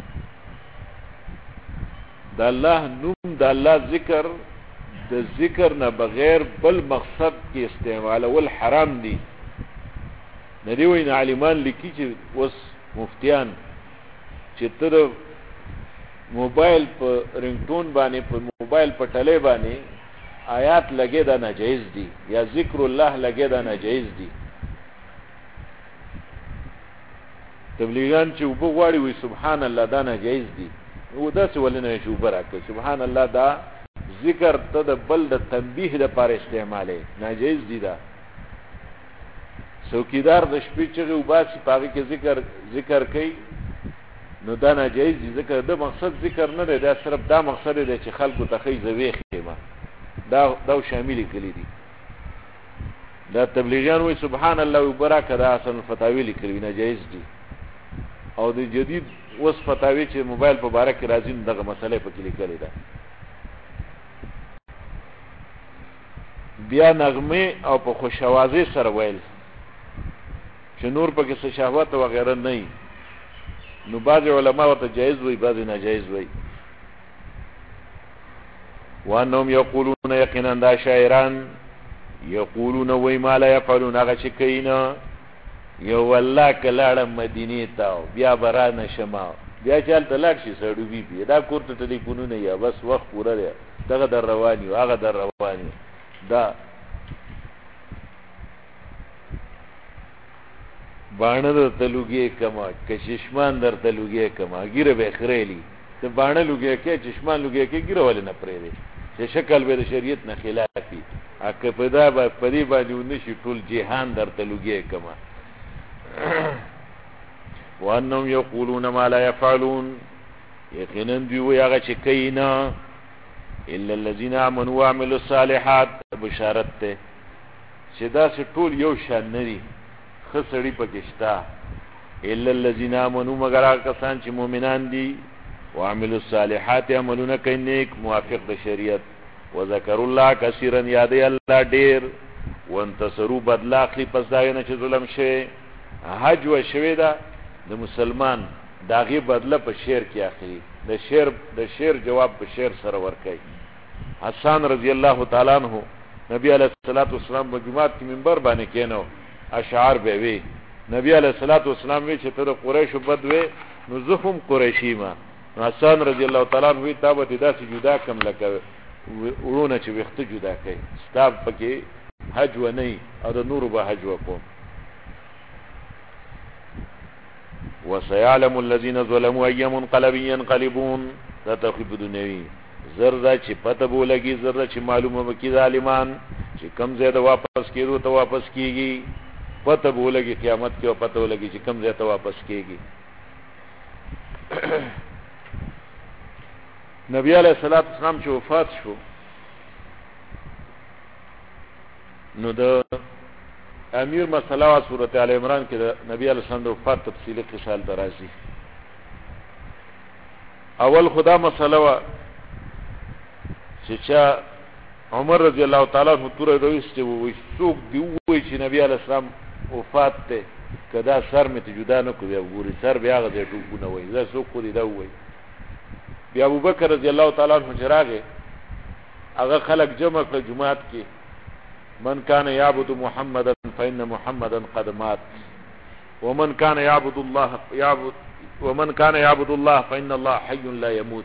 د الله نوم د الله ذکر د ذکر نه بغیر بل مقصد کې استعمال ول حرام دي ندی وین عالمان لیکي چې وس مفتیان چې تر موبایل په رنگټون باندې په موبایل په ټلې باندې آیات لګې دا ناجیز دي یا ذکر الله لګې دا ناجیز دي تبلیغان چې وبغواړي وي سبحان الله دا ناجیز دي او دا څه ولنه شو برکه سبحان الله دا ذکر ته د بل د تنبیه د پر استعماله ناجیز دي دا څوکیدار د شپې چې وباسي پاره کې ذکر کوي نو دا ناجیز دي ذکر د مقصد ذکر نه دی دا صرف دا مقصد دی چې خلکو ته خی زوی خېما دا شامل کړي دي دا تبلیغیان وي سبحان الله وبرکه دا اصل فتاوی لیکلي ناجیز دي او د جدید اوس فتاوی چې موبایل په باره کې راځي دغه مسله په کې لیکلې ده بیا نغمه او په خوشوازي سره ویل چې نور په کې څه شهوت او غیره نه نو بعض علما ورته جایز وي بعض ناجایز وي وانهم یقولون یقینا دا شاعران یقولون وای ما لا يفعلون هغه چې کینا یو والله کلاړه مدینه ته بیا برانه شمه بیا چل طلاق شي سړو بي دا کوړه ټلیفونونه یا بس وخت پوره دی دغه در رواني هغه در رواني دا باڼه در تلوګي کما کششمان در تلوګي کما ګیره به خړېلی ته باڼه لوګي کې چشمان لوګي کې ګیره ول نه پرې دي چې شکل به د شریعت نه خلافي اګه پیدا به پری باندې ونشي ټول جهان در تلوګي کما وانهم یقولون ما لا يفعلون یقینا دی وی هغه چې کینا الا الذين امنوا وعملوا الصالحات بشارت ته چې دا ټول یو شان ندي خسړی پکشتا الا الذين امنوا مگر هغه کسان چې مؤمنان دي وعملوا الصالحات عملونه کوي نیک موافق د شریعت وذكروا الله كثيرا یادې الله ډیر وانتصروا بدلا اخلي پس داینه چې ظلم شي حج و شوی دا د مسلمان داغي بدله په شعر کې اخلي د شعر جواب په شعر سره ورکړي حسان رضی الله تعالی عنہ نبی علیہ الصلوۃ والسلام په جمعات کې منبر باندې کېنو اشعار به وی نبی علیہ الصلوۃ والسلام وی چې ته قریش بدوي نو زخم قریشی ما حسان رضی الله تعالی عنہ وی تابت داسې جدا کم لکه ورونه چې وخت جدا کوي ستاب پکې حج و نه او د نور به حج وکوم وسيعلم الذين ظلموا اي منقلب ينقلبون دا تخفیف دنیوی زردا چې پته بولګي زردا چې معلومه وکي ظالمان چې کم زیاده واپس کیږي ته واپس کیږي پته بولګي قیامت کې او پته ولګي چې کم زیاده واپس کیږي نبی علیہ الصلوۃ والسلام چې وفات شو نو د امیر مسله وا سورۃ ال عمران کې د نبی علیہ السلام د وفات تفصیلی قصال درازي اول خدا مسله وا چې عمر رضی الله تعالی عنہ تور رويسته وي څوک دی وای چې نبی علیہ السلام وفات ته کدا سر می ته جدا نه کوي ګوري سر بیا غځي ټوکونه وای زه څوک کو دی دا وای بیا ابو بکر رضی الله تعالی عنہ چراغه هغه خلق جمع کړ جمعات کې من كان يعبد محمدا فإن محمدا قد مات ومن كان يعبد الله فإن الله حي لا يموت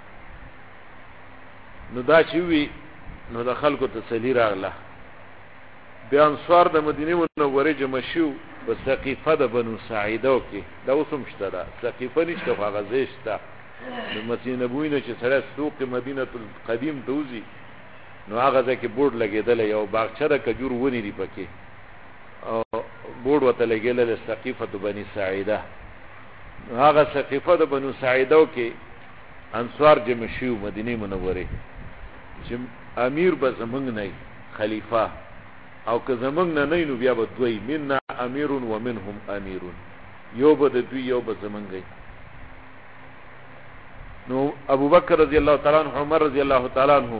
نو دا چې وی نو د خلکو تسلی راغله بیا انصار د مدینه منوره جمع شو په سقیفه د بنو سعیده کې دا اوسم شته دا سقیفه نشته هغه زیشته د مسجد نبوی نه چې سره سوق مدینه القدیم دوزی نو هغه ځکه بورډ لګیدل یو باغچه د کجور ونی دی پکې او بورډ وته لګیدل سقیفه بنی سعیده هغه سقیفه د بنو سعیده کې انصار جمع شو مدینه منوره چې امیر به زمنګ نه خلیفہ او که زمنګ نه نو بیا به دوی مننا امیر و منهم امیر یو به دوی یو به زمنګ نو ابو بکر رضی الله تعالی عنہ عمر رضی الله تعالی عنہ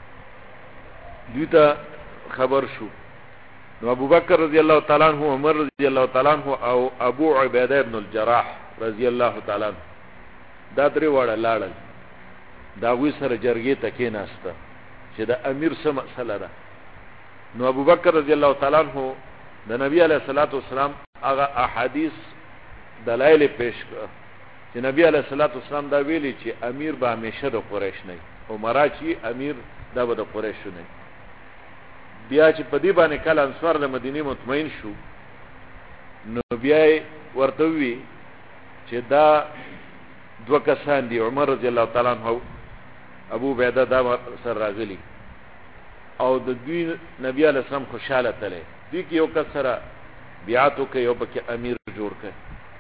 دیتا خبر شو نو ابو بکر رضی الله تعالی عنہ عمر رضی الله تعالی عنہ او ابو عبیده ابن الجراح رضی الله تعالی عنہ دا درې وړه لاړل دا وی سره جرګې تکې ناشته چې دا امیر سم مسله ده نو ابو بکر رضی الله تعالی عنہ د نبی علیہ الصلوۃ والسلام هغه احادیث دلایل پیش کړ چې نبی علیہ الصلوۃ والسلام دا ویلي چې امیر به همیشه د قریش نه او مراچی امیر دا به د قریش نه بیا چې په دې باندې کله انصار د مدینه مطمئن شو نو بیا ورته وی چې دا دو کسان دي عمر رضی الله تعالی عنہ ابو عبیده دا سر راغلی او د دوی نبی علیہ السلام خوشاله تله دوی کې یو کسره بیعت وکي او پکې امیر جوړ کړ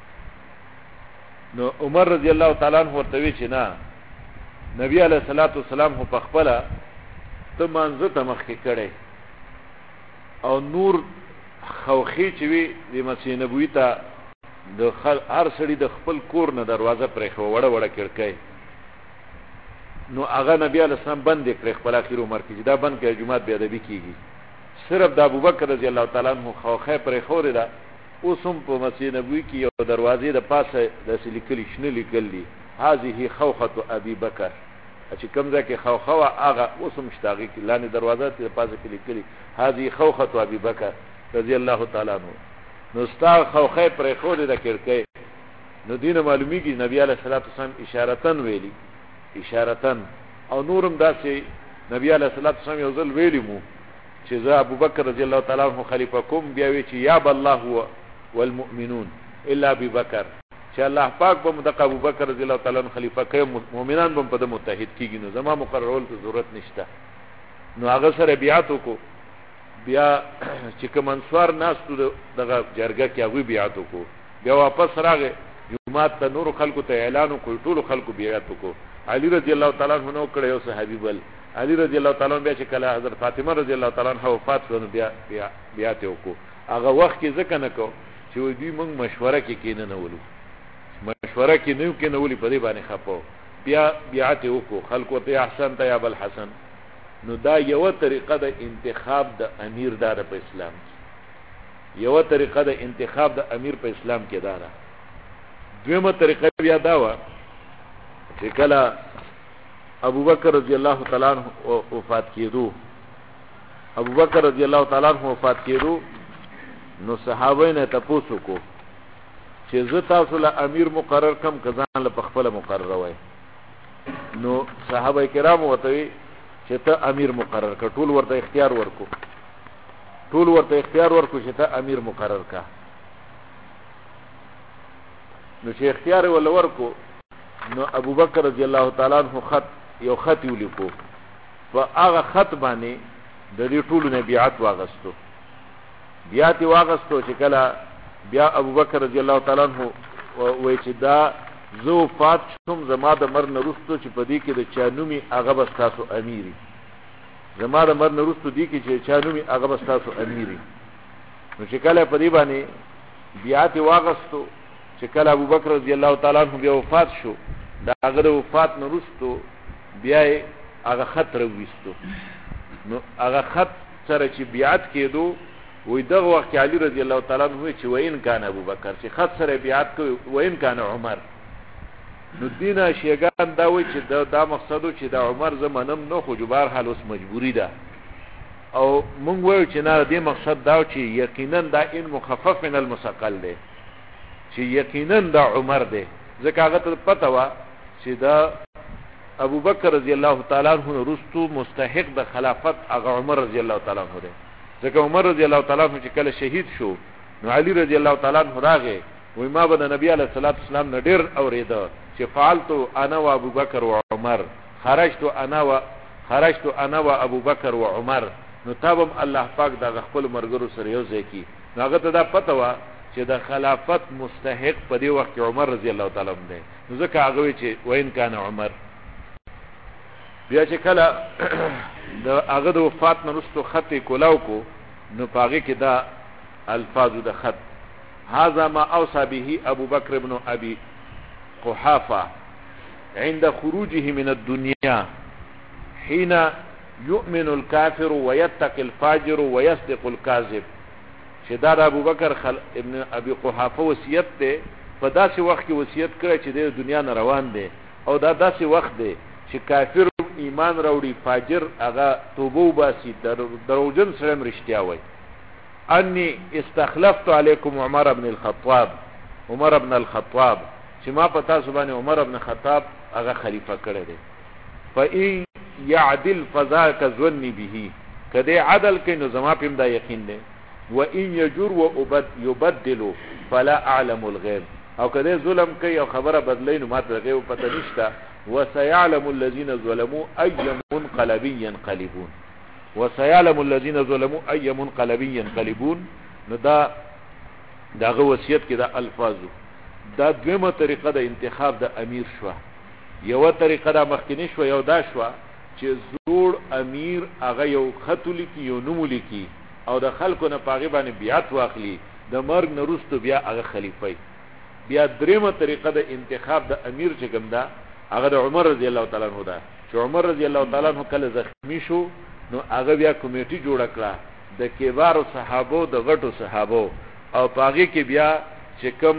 نو عمر رضی الله تعالی عنہ ورته وی چې نه نبی علیہ الصلوۃ والسلام هو په خپل ته منځ ته مخ کې کړي او نور خوخي چې وی د مسیح نبوی ته د هر سړي د خپل کور نه دروازه پرې خو وړه وړه کړکې نو هغه نبی علیہ السلام بند کړ خپل اخر عمر کې دا بند کړ جمعه بیا د کیږي صرف د ابو بکر رضی الله تعالی عنہ خوخه پرې خورې دا اوسم په مسیح نبوی کې یو دروازې د پاسه د سلیکل شنه لیکلي هذه خوخه ابي بکر چې کوم ځکه خوخه هغه اوسم شتاغي کې لاندې دروازه د پاسه کې لیکلي هذه خوخه ابي بکر رضی الله تعالی عنہ نو ستا خوخه پرې خورې دا کړکې نو دینه معلومیږي نبی علیہ الصلوۃ والسلام اشارتن ویلي اشارتن او نورم داسې نبی علیہ الصلوۃ والسلام یو ځل ویلی مو چې زه ابو بکر رضی الله تعالی عنہ خلیفہ کوم بیا وی چې یا بالله والمؤمنون الا ابي بکر چې الله پاک به مدق ابو بکر رضی الله تعالی عنہ خلیفہ کوي مؤمنان به په د متحد کیږي نو زما مقررول ته ضرورت نشته نو هغه سره بیعت وکړو بیا چې کوم انصار ناس دغه جرګه کې هغه بیعت وکړو بیا واپس راغی جمعات ته نور خلکو ته اعلان وکړ ټول خلکو بیعت وکړو علی رضی الله تعالی عنہ نو کړه یو صحابي بل علی رضی الله تعالی عنہ بیا چې کله حضرت فاطمه رضی الله تعالی عنها وفات شو بیا بیعت وکړو هغه وخت کې ځکه نه کو چې دوی موږ مشوره کې کېنولو، مشوره کې نه کېنولې، په دې باندې خپو بیا بیعت وکړو خلکو ته احسن ته یا بل حسن. نو دا یو طریقه د انتخاب د امیر دا په اسلام کې، یو طریقه د انتخاب د امیر په اسلام کې دا ده. دویمه طریقه بیا دا و چې کله ابو بکر رضی الله تعالی عنہ وفات کېدو، ابو بکر رضی الله تعالی عنہ وفات کېدو، نو صحابه نه تاسو کو چې زه تاسو له امیر مقرر کم کزان له خپل مقرر وای. نو صحابه کرام وته چې ته امیر مقرر کړ، ټول ورته اختیار ورکو، ټول ورته اختیار ورکو چې ته امیر مقرر کا. نو چې اختیار ول ورکو، نو ابو بکر رضی الله تعالی عنہ یو خط ولیکو، په هغه خط باندې د دې ټولو نه بیعت واغستو. بیعت واغستو چې کله بیا ابو بکر رضی الله تعالی عنہ وای چې دا زه وفات شوم، زما د مر نه وروسته چې په دې کې د چا نومي هغه به ستاسو امیري، زما د مر نه وروسته دې کې چې چا نومي هغه به ستاسو امیري. نو چې کله په دې باندې بیعت واغستو، چې کله ابو بکر رضی الله تعالی عنہ بیا وفات شو، دا هغه د وفات نه وروسته بیا هغه خط راوېستو. نو هغه خط سره چې بیعت کېدو، وې دغه وخت علی رضی الله تعالی عنہ چې وین کان ابو بکر چې خط سره بیعت کوي، وین کان عمر. نو دینه شیګان دا وای چې دا مقصدو چې دا عمر زمانم نو خو جبار حال اوس مجبوری ده، او مونږ وایو چې نه دې مقصد دا چې یقینا دا ان مخفف من المثقل ده، چې یقینا دا عمر ده. ځکه هغه ته پته وا چې دا ابو بکر رضی الله تعالی عنہ رستو مستحق د خلافت هغه عمر رضی الله تعالی عنہ ده. ځکه عمر رضی الله تعالی عنہ چې کله شهید شو، نو علی رضی الله تعالی عنہ راغی، وای ما به د نبی علیه الصلاۃ والسلام نه ډیر اوریده چې فعلت انا و ابو بکر و عمر، خرجت انا و ابو بکر و عمر. نو تابم الله پاک د خپل مرګرو سره یو ځای کی. نو هغه ته دا پته وا چې د خلافت مستحق په دې وخت کې عمر رضی الله تعالی عنہ دی. نو ځکه هغه چې وین کان عمر. بیا چې کله د هغه د وفات نه وروسته خط کولاو کو، نو پاغه کې دا الفاظ د خط: هذا ما اوصى به ابو بکر ابن ابي قحافه عند خروجه من الدنيا حين يؤمن الكافر ويتقي الفاجر ويصدق الكاذب. شداد ابو بکر ابن ابي قحافه وصیت ده، په داسې وخت کې وصیت کړی چې د دنیا نه روان دی، او دا داسې وخت دی چې کافر ایمان راوړي، فاجر هغه توبه وباسي، دروغجن سره رښتیا وایي. انی استخلفت علیکم عمر بن الخطاب، چې ما په تاسو باندې عمر بن الخطاب هغه خلیفہ کړی دی. فإن يعدل فذاك ظني به، کده عدل کوي نو زما پم دا یقین دی. وإن يجر ويبدل فلا اعلم الغيب، او کده ظلم کوي او خبره بدلی نو ما ته غیب پته نشته. وسيعلم الذين ظلموا اي منقلب ينقلبون، وسيعلم الذين ظلموا اي منقلب ينقلبون. نو داغه وصیت کې دا الفاظو. دا دویمه طریقه د انتخاب د امیر شو. یو طریقه دا مخکنی شو، یو دا شو چې زوړ امیر هغه یو خط لیکي، یو نوم لیکي، او د خلکو نه پاغي باندې بیعت واخلي، د مرګ نه وروسته بیا هغه خلیفہ. بیا دریمه طریقه د انتخاب د امیر چې کوم دا هغه د عمر رضی الله تعالی عنہ دا، چې عمر رضی الله تعالی عنہ کله زخمی شو، نو هغه بیا کمیټي جوړ کړه د کبارو صحابو، د غټو صحابو، او پاغي کې بیا چې کوم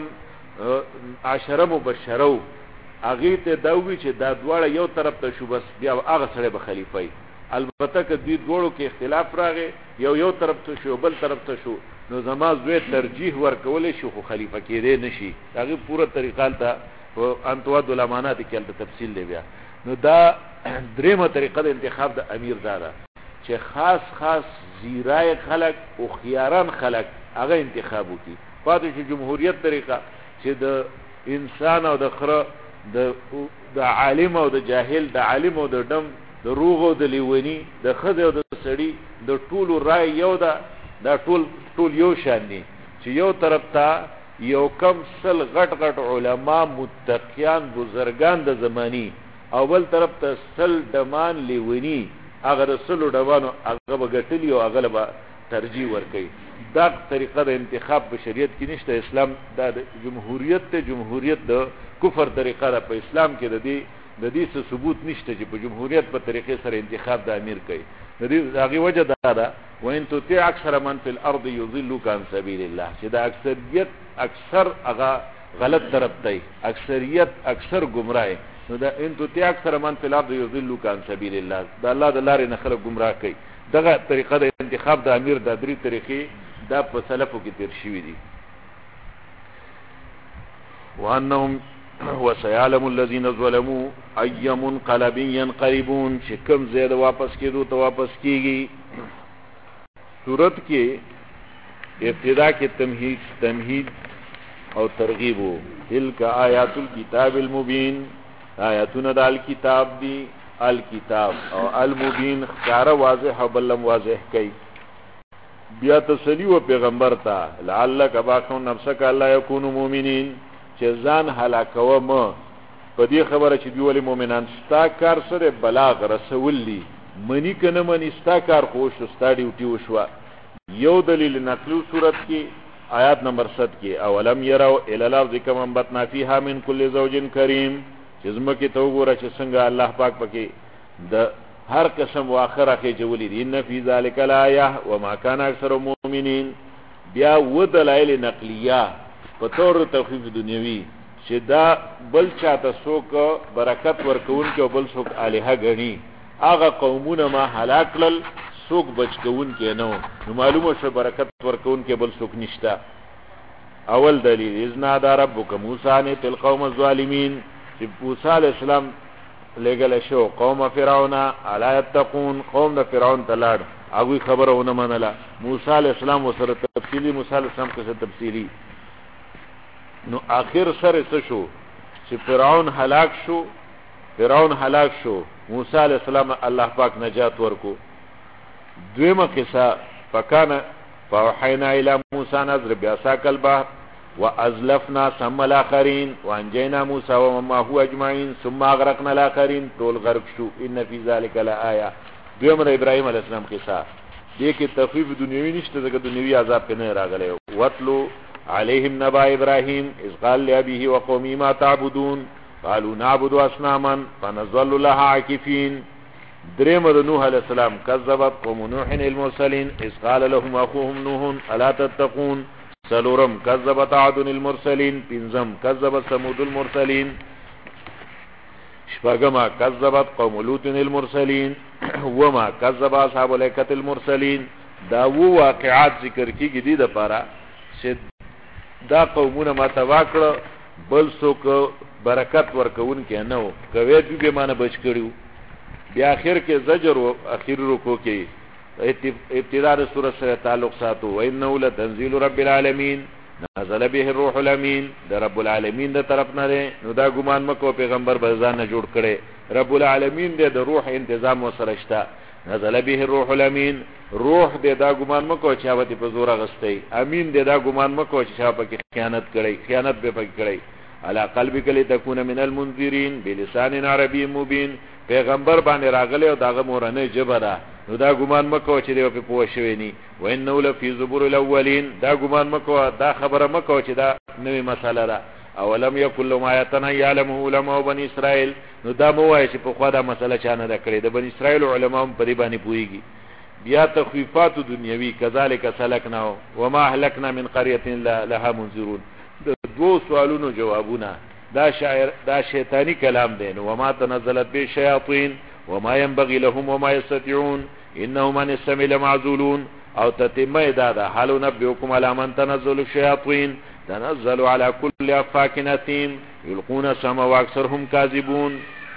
عشره مبشرو هغه ته دا وی چې دا دواړه یو طرف ته شو، بس بیا هغه سره به خلیفہ. البته که دوی دوړو کې اختلاف راغی، یو طرف ته شو بل طرف ته شو، نو زما زوی ترجیح ورکول شي، خو خلیفہ کېدې نشي. هغه پوره طریقه ته انتواد الامانات کې تفصیل دی. بیا نو دا دریمه طریقه د انتخاب د امیر دا چې خاص زیرای خلق او خياران خلق هغه انتخاب وکي. پاتې چې جمهوریت طریقه چې د انسان او د خره، د عالم او د جاهل، د عالم او د دم، د روغ او د لیونی، د خزه او د سړی، د ټولو رائے یو دا ټول یو شان دي، چې یو طرف ته یو کم سل غټ علما متقیان بزرگان د زمانی، او بل طرف ته سل دمان لیونی، هغه د سلو ډوانو هغه به ګټلی او هغه به ترجیح ورکړي. دا طریقه د انتخاب په شریعت کې نشته. اسلام دا جمهوریت ته جمهوریت د کفر طریقه ده. په اسلام کې د دې څه ثبوت نشته چې په جمهوریت په طریقې سره انتخاب د امیر کوي. د دې هغه وجه دا ده وان تطيع اکثر من فی الارض یضلوک عن سبیل الله، چې دا اکثریت اکثر هغه غلط طرف دی، اکثریت اکثر گمراه. نو دا ان تطيع اکثر من فی الارض یضلوک عن سبیل الله، دا الله د لارې نه خلک گمراه کوي. دغه طریقه د انتخاب د امیر د درې طریقې دا په سلفو کې تیر شوي دي. وانهم وسيعلم الذين ظلموا اي منقلب ينقلبون، چې کوم زیاده واپس کېدو ته واپس کیږي. صورت کې ابتدا کې تمهید او ترغیب وو. تلک آیات الكتاب المبین، آیاتونه د الکتاب دی، الکتاب او المبین ښکار واضح او بلم واضح کوي. بیا تسلی و پیغمبر ته لعلک باقوا نفسک الله یکون مؤمنین، چې ځان هلاکوه ما په دې خبره چې دی ولې مؤمنان. ستا کار سره بلاغ رسول دی، منی کنه منی ستا کار خوش ستا ډیوټي وشوه. یو دلیل نقلی صورت کې آیات نمبر 7 کې اولم يروا الى الارض كما انبتنا فيها من كل زوج کریم، چې زمکه ته وګوره چې څنګه الله پاک پکې د هر قسم واخره کې جوړې دي. ان فی ذلک لآیه وما کان اکثر المؤمنین. بیا و دلایل نقلیه په تور توفیق دنیوي چې دا بل چاته څوک برکت ورکون کې او بل څوک الها غني، هغه قومونه ما هلاک لل څوک بچکون کې نو معلومه شو برکت ورکون کې بل څوک نشتا. اول دلیل اذنا دا ربک موسی نے تل قوم الظالمین، چې موسی علیہ السلام لګل شو قوم فرعون الا يتقون، قوم د فرعون تلاړ هغه خبرونه منله. موسی علیہ السلام وسره تفصیلی، موسی علیہ السلام کې تفصیلی. نو آخر سره څه شو چې فرعون هلاک شو، موسی علیہ السلام الله پاک نجات ورکو. دویمه قصه فکان فوحینا الی موسی نظر بعصاک البحر وازلفنا ثم الاخرین وانجینا موسی ومن معه اجمعین ثم اغرقنا الاخرین، ټول غرق شو. ان فی ذلک لآیه. دویمه ابراهیم علیہ السلام قصه دې کې تخفیف دنیوي نشته، ځکه دنیوي عذاب په نه راغلی. وتلو علیهم نبا ابراهیم اذ قال لابیه وقومه ما تعبدون قالوا نعبد اصناما فنظل لها عاکفین. دریم د نوح علیہ السلام کذبت قوم نوح المرسلین اذ قال لهم اخوهم نوح الا تتقون. سلورم کذبت عاد المرسلین. پنځم کذبت ثمود المرسلین. شپږم کذبت قوم لوط المرسلین. وما کذب اصحاب الایکه المرسلین. دا وو واقعات ذکر کیږي دي د پاره چې دا قومونه ما تواکړه بل څوک برکت ورکون کې نه و، کوي دوی به معنی بچ کړیو. بیا اخر کې زجر او اخر رکو کې ابتداء د سورۃ سره تعلق ساتو. و انه لتنزيل رب العالمین نزل به الروح الامین، د رب العالمین د طرف نه ده. نو دا ګمان مکو پیغمبر به ځان نه جوړ کړي، رب العالمین د روح تنظیم وسره شته. نزل به الروح الامین، روح دې دا ګمان مکو چې هغه په زور غستې، امین دې دا ګمان مکو چې هغه په خیانت کړي، خیانت به پکې کړي. علی قلبک لتكون من المنذرین بلسان عربی مبین، پیغمبر باندې راغله او داغه مورنه جبره. نو دا ګمان مکو چې دې په پوه شوی ني. و انه لفی زبور الاولین، دا ګمان مکو، دا خبره مکو چې دا نوې مساله ده. اولم یکل ما یتنا یعلمه علماء بنی اسرائیل، نو دا مو وایي چې په خوا دا مسله چانه ده کړې، د بنی اسرائیل علماء په دې باندې پوهیږي. بیا تخفیفات دنیوی کذالک سلکنا وما اهلکنا من قريه لها منذرون. د دو سوالونو جوابونه دا شیطانی کلام دی. نو وما تنزلت به شیاطین وما ينبغي لهم وما يستطيعون انهم عن السمع لمعزولون. او تتمه دا حال نبئكم على من تنزل الشياطين تنزل على كل افاك اثيم يلقون السمع واكثرهم كاذبون.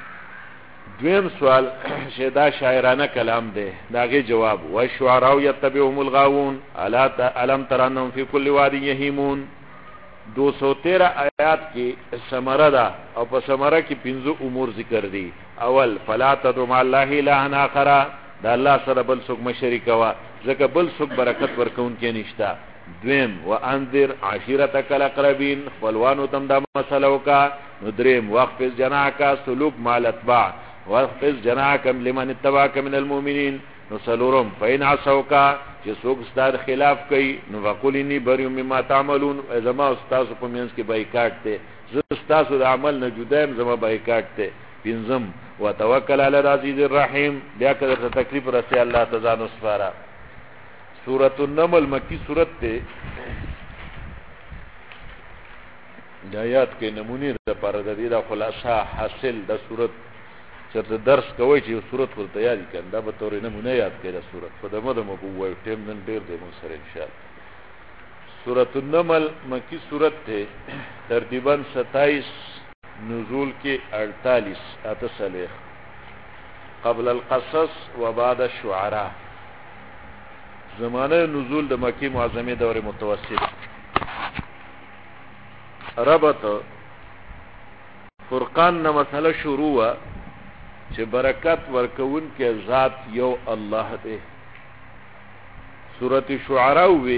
دویم سوال شدا شاعرانه کلام دی، داغه جواب والشعراء يتبعهم الغاوون الم تر انهم في كل واد يهيمون. 213 آیات کې ثمره ده او په ثمره کې 15 امور ذکر دي. اول فلا تدعوا مع الله الا اخر، دا الله سره بل څوک مشرک وا، ځکه بل څوک برکت ورکون کې نشتا. دویم وانذر عشیرتک الاقربین، خپلوانو تم دا مسله وکا. نو دریم واخفض جناحک سلوک مع الاتباع واخفض جناحک لمن اتبعك من المؤمنین. نو سلورم فین عصوکا چې څوک ستاسو خلاف کوي نو وقول انی بری مما تعملون زما استاد په منځ کې بایکاټ ته زه تاسو د عمل نه جدایم زما بایکاټ ته پنځم وتوکل علی العزیز الرحیم بیا کړه تکلیف رسي الله تعالی نصفارا سورۃ النمل مکی سورۃ ته د آیات کې نمونه د پر د دې د خلاصہ حاصل د سورۃ چې درس کوي چې سورۃ خو تیاری کړه دا به تور نمونه یاد کړه سورۃ په دمو د مو وایو ټیم نن ډیر دی مو سره ان شاء الله سورۃ النمل مکی سورۃ ته ترتیباً 27 نزول کې 48 اتسلیخ قبل القصص وبعد الشعراء زمانه نزول د مکی معظمه دور متوسط ربط فرقان نه مسله شروع چې برکت ورکون کې ذات یو الله دی سورۃ شعراء وی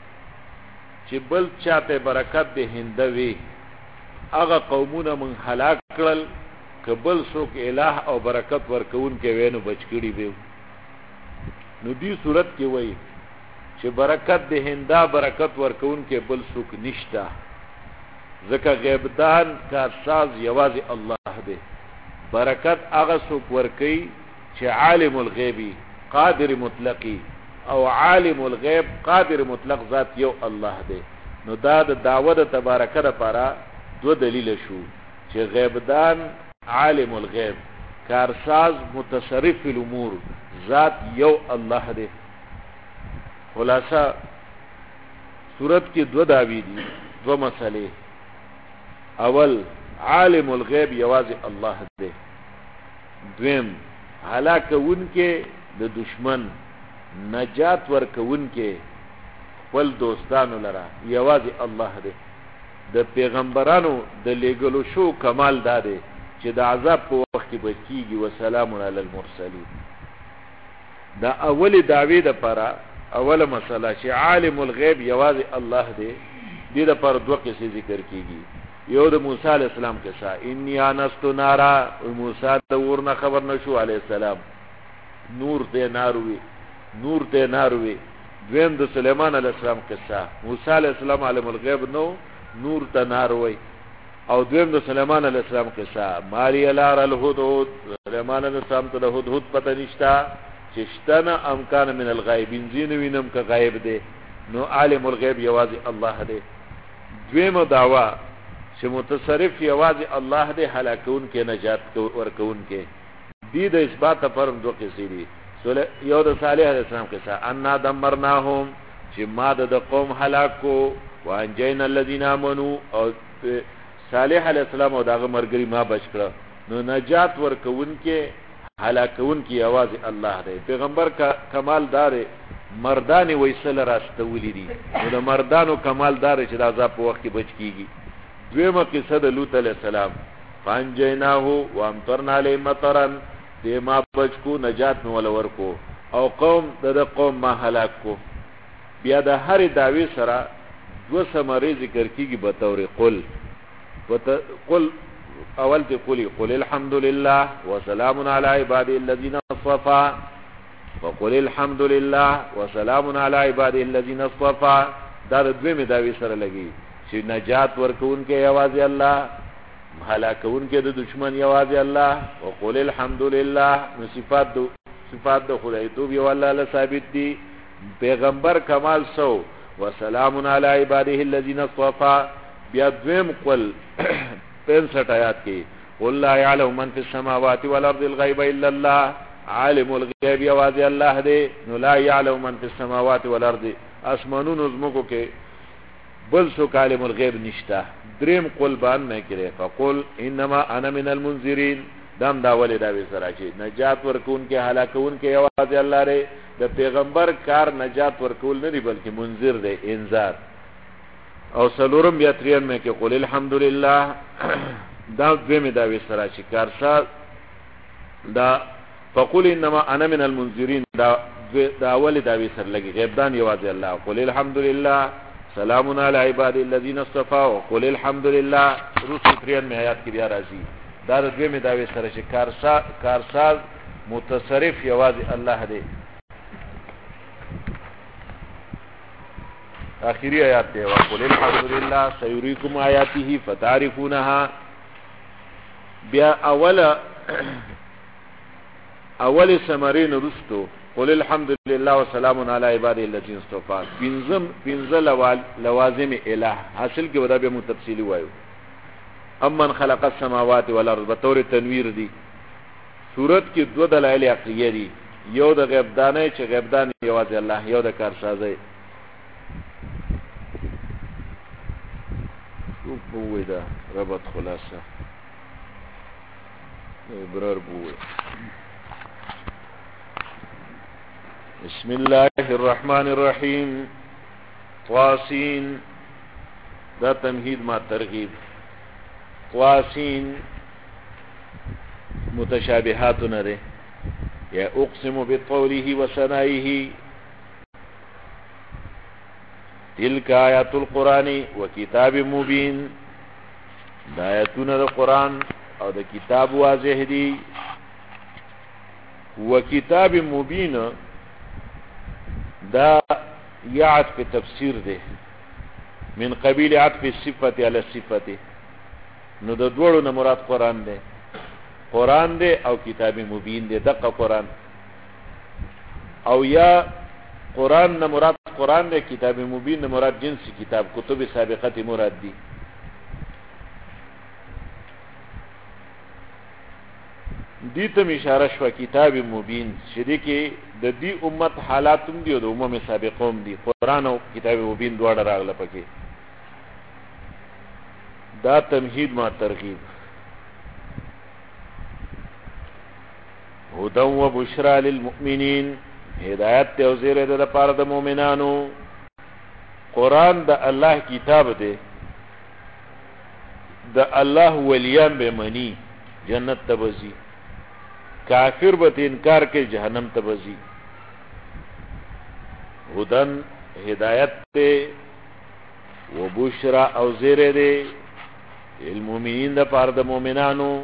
چې بل چاته برکت به هندوي هغه قومونه من هلاک کړل کبل څوک الہ او برکت ورکون کې وینو بچکړي به نو دې صورت کې وای چې برکت د هندا برکت ورکون کې بل څوک نشتا ځکه غیبدان کارساز یوازې الله دی برکت هغه څوک ورکي چې عالم الغیبی قادر مطلقی او عالم الغیب قادر مطلق ذات یو الله دی نو دا د دعوت تبارکه لپاره دو دلیل شو چې غیبدان عالم الغیب کارساز متصرف الامور ذات یو الله دی خلاصہ صورت کې دو داوی دي دو مسئله اول عالم الغیب یوازې الله دی دویم هلاکون کې د دشمن نجات ورکون کې خپل دوستانو لره یوازې الله دی د پیغمبرانو د لېګلو شو کمال داده چې د عذاب په وخت کې بچیږي وسلام علی المرسلین دا اولی دعوی د پاره اوله مسله چې عالم الغیب یوازې الله دی دې د پر دوه قصې ذکر کیږي یو د موسی علی السلام قصه انی انست نارا موسی د ورنه خبر نشو علی السلام نور ته ناروي دویم د سليمان علی السلام قصه موسی علی السلام عالم الغیب نو نور ته ناروي او دویم د سليمان علی السلام قصه مالی الار الهدهد سليمان علی السلام ته د هدهد پته نشتا چې شتنه امکان من الغایبین زین وینم که غایب دی نو عالم الغیب یوازې الله دی دویمه دعوا چې متصرف یوازې الله دی هلاکون کې نجات ورکون کې دې د اثبات لپاره دوه قصې دي یو د صالح علیه السلام قصه ان دمرناهم چې ما د قوم هلاکو وانجینا الذين امنوا او صالح علیه السلام او داغه مرګري ما بچ کړ نو نجات ورکون کې هلاکون کې आवाज الله دی پیغمبر کا کمال دار مردان ویسل راستولې دي نو د مردانو کمال دار چې د عذاب په وخت کې بچ کیږي دویمه قصه د لوط علیه السلام فانجیناه وامطرنا علیه مطرا دې ما بچ کو نجات مو ول ورکو او قوم د قوم ما هلاک کو بیا د هر داوی سره دو سمری ذکر کیږي به تور قل اول ته قل الحمد لله وسلام على عباده الذين اصطفى وقل الحمد لله وسلام على عباده الذين اصطفى دا دویمه داوی سره لګي چې نجات ورکون کې یوازې الله هلاکون کې د دشمن یوازې الله وقل الحمد لله صفات د خدای توب یو الله له ثابت دي پیغمبر کمال سو وسلام علی عباده الذين اصطفى بیا دویم قل 65 آیات کې قل لا يعلم من في السماوات والارض الغيب الا الله عالم الغیب یوازې الله دی نو لا يعلم من في السماوات والارض اسمانون زمکو کې بل سو عالم الغیب نشتا دریم قل بان نه کړي فقل انما انا من المنذرين دام دا ولې دا وسره چې نجات ورکون کې هلاکون کې یوازې الله دی د پیغمبر کار نجات ورکول نه دی بلکې منذر دی انذار او سلورم بیا ترین میں کہ قل الحمدللہ دا دویم دا وسره چې کارسا دا فقل انما انا من المنذرين دا اول دا وسره لګي غیبدان یوازې الله قل الحمدللہ سلام علی عباد الذین اصطفى وقل الحمدللہ روسی ترین میں آیات کی بیا راځي دا دویم دا وسره چې کارساز متصرف یوازې الله دی آخری آیات ته وقل الحمد لله سيريكم آياته فتعرفونها. بیا اول سمرین رستو قل الحمد لله وسلام على عباده الذين اصطفى. پنځه لوازم الہ حاصل کې ودا به متفصیلی وایو. امن خلق السماوات والارض بطور تنویر دی. صورت کې دو دلایل عقلیه دي، یو د غیب دانه چې غیب دان یوازې الله، یو د کارسازي. بووی دا ربط خلاصه ابرار بووی. بسم الله الرحمن الرحیم. طاسین دا تمهید ما ترغیب. طاسین متشابهات نره یا اقسم بقوله وثنائه. تلك آیات القرآن وکتاب مبین. دا آیاتونه د قرآن او د کتاب واضح دي. وکتاب مبین دا یا عطف تفسیر ده من قبیل عطف الصفت علی الصفت. نو د دوړو نه مراد قرآن ده، قرآن ده او کتاب مبین ده. دقه قرآن او یا قرآن نه مراد قرآن ده، کتاب مبین نه مراد جنسی کتاب کتب سابقه مراد دي. دیتا اشاره شو کتاب مبین شدی کې د دې امت حالاتم دي او د امم سابقوم دي. قرآن او کتاب مبین دواړه راغله پکې. دا تمهید ما ترغیب. هدى وبشرى للمؤمنین. هدایت ته او زیره ده لپاره د مؤمنانو. قرآن د الله کتاب ده، د الله ولیان به منی جنت ته وځي، کافر به انکار کوي جهنم ته وځي. هدن هدایت ته وبشرى او زیره ده للمؤمنین د لپاره د مؤمنانو.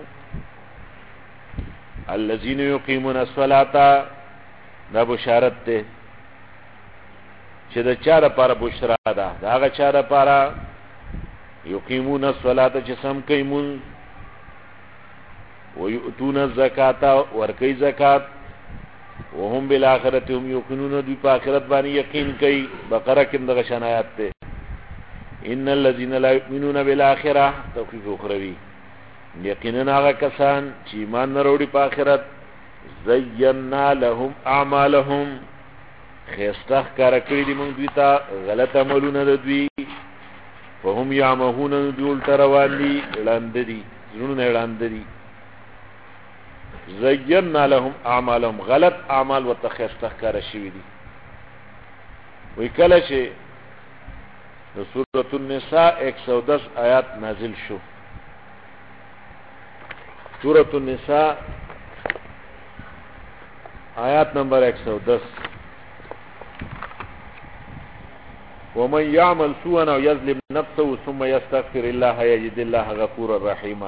الذين يقيمون الصلاة دا بشارت ده چې د چا لپاره بشرا ده، دا هغه چا لپاره یقیمون الصلاة چې سم کوي مونږ، ويؤتون الزکاة ورکوي زکات، وهم بالآخرة هم یوقنون دوی په آخرت باندې یقین کوي. بقره کې دغه شان آیات ده. ان الذين لا يؤمنون بالآخرة توقیف اخروی. یقینا هغه کسان چې ایمان نه وروړي په آخرت، زینا لهم اعمالهم خیسته ښکاره کړي دي موږ دوی ته غلط عملونه د دوی. فهم یعمهون دوی الټه روان دي، ړانده دي، زړونه یې ړانده دي. زینا لهم اعمالهم غلط اعمال ورته خیسته ښکاره شوي دي. وی کله چې د سورة النساء 110 آیات نازل شو. سورة النساء آیات نمبر 110. ومن يعمل سوءا او يظلم نفسه ثم يستغفر الله يجد الله غفورا رحيما.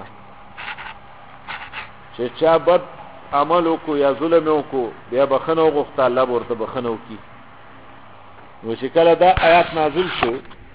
چې چا بد عمل وکړو یا ظلم وکړو بیا بخنه وغوښته، الله به ورته بخنه وکړي. نو چې کله دا آیات نازل شو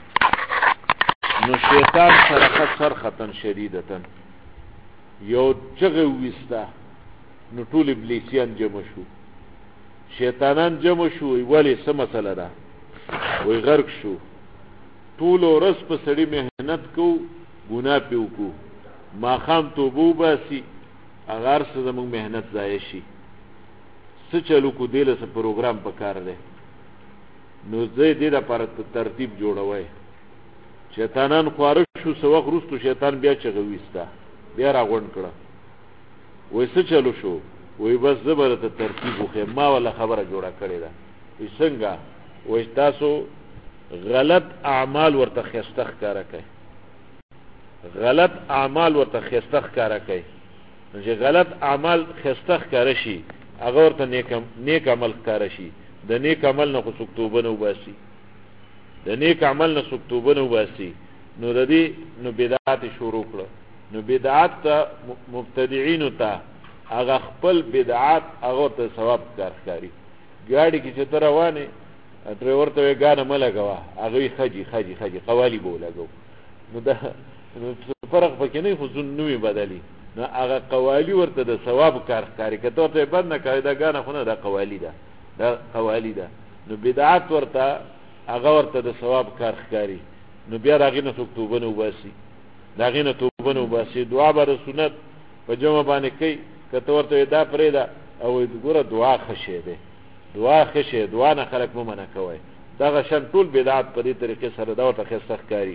نو شیطان سره ختن شدیدتن یو چغه وستا. نو ټول ابلیسیان جمع شو، شیطانان جمع شو. ولی څه مسله ده؟ وی غرق شو. ټول ورځ په سړی مهنت کو، ګناه پې وکړو، ماښام توبه وباسي، هغه څه زموږ مهنت ضایع شي. څه چلو کو دی له څه پروګرام پکار دی. نو زه دې لپاره ترتیب جوړوی. شیطانان خواره شو، څه وخت وروستو شیطان بیا چغه ویسته، بیا راغونډ کړه. وی څه چلو شو؟ وی بس زه به درته ترتیب وښیم، ما ولا خبره جوړه کړې ده. وی څنګه؟ وی تاسو غلط اعمال ورته ښایسته ښکاره کوئ، غلط اعمال ورته ښایسته ښکاره کوئ. نو چې غلط اعمال ښایسته ښکاره شي هغه ورته نیک عمل ښکاره شي. د نیک عمل نه خو څوک توبه نه وباسي، د نیک عمل نه څوک توبه نه وباسي. نو د دې نو بدعات شروع کړه. نو بدعات ته مبتدعینو ته هغه خپل بدعات هغه ته ثواب ښکاري. ګاډي کې چې ته روانې ډرایور ته ګانه ملګوا هغه خجي قوالی بو لګو نو دا فرق پکې نه خو ځون نوې بدلی نو هغه قوالی ورته د ثواب کار ښکاري کته ته بد نه کوي دا ګانه خو نه دا قوالی ده نو بدعت ورته هغه ورته د ثواب کار ښکاري نو بیا راغی نه توبه نه وباسي داغې نه توبه نه وباسي دعا به سنت په جمع باندې کوي کته ورته دا پرېده او ګوره دعا خشه ده دعا نه خلق مو منع کوي دغه شان ټول بدعت په دې طریقې سره دا ورته خسته ښکاري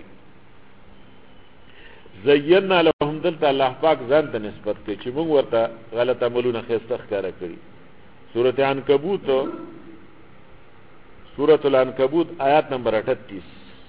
زینا لهم دلته الله پاک ځان ته نسبت کوي چې موږ ورته غلط عملونه خسته ښکارا کړی سورۃ العنکبوت آیات نمبر 38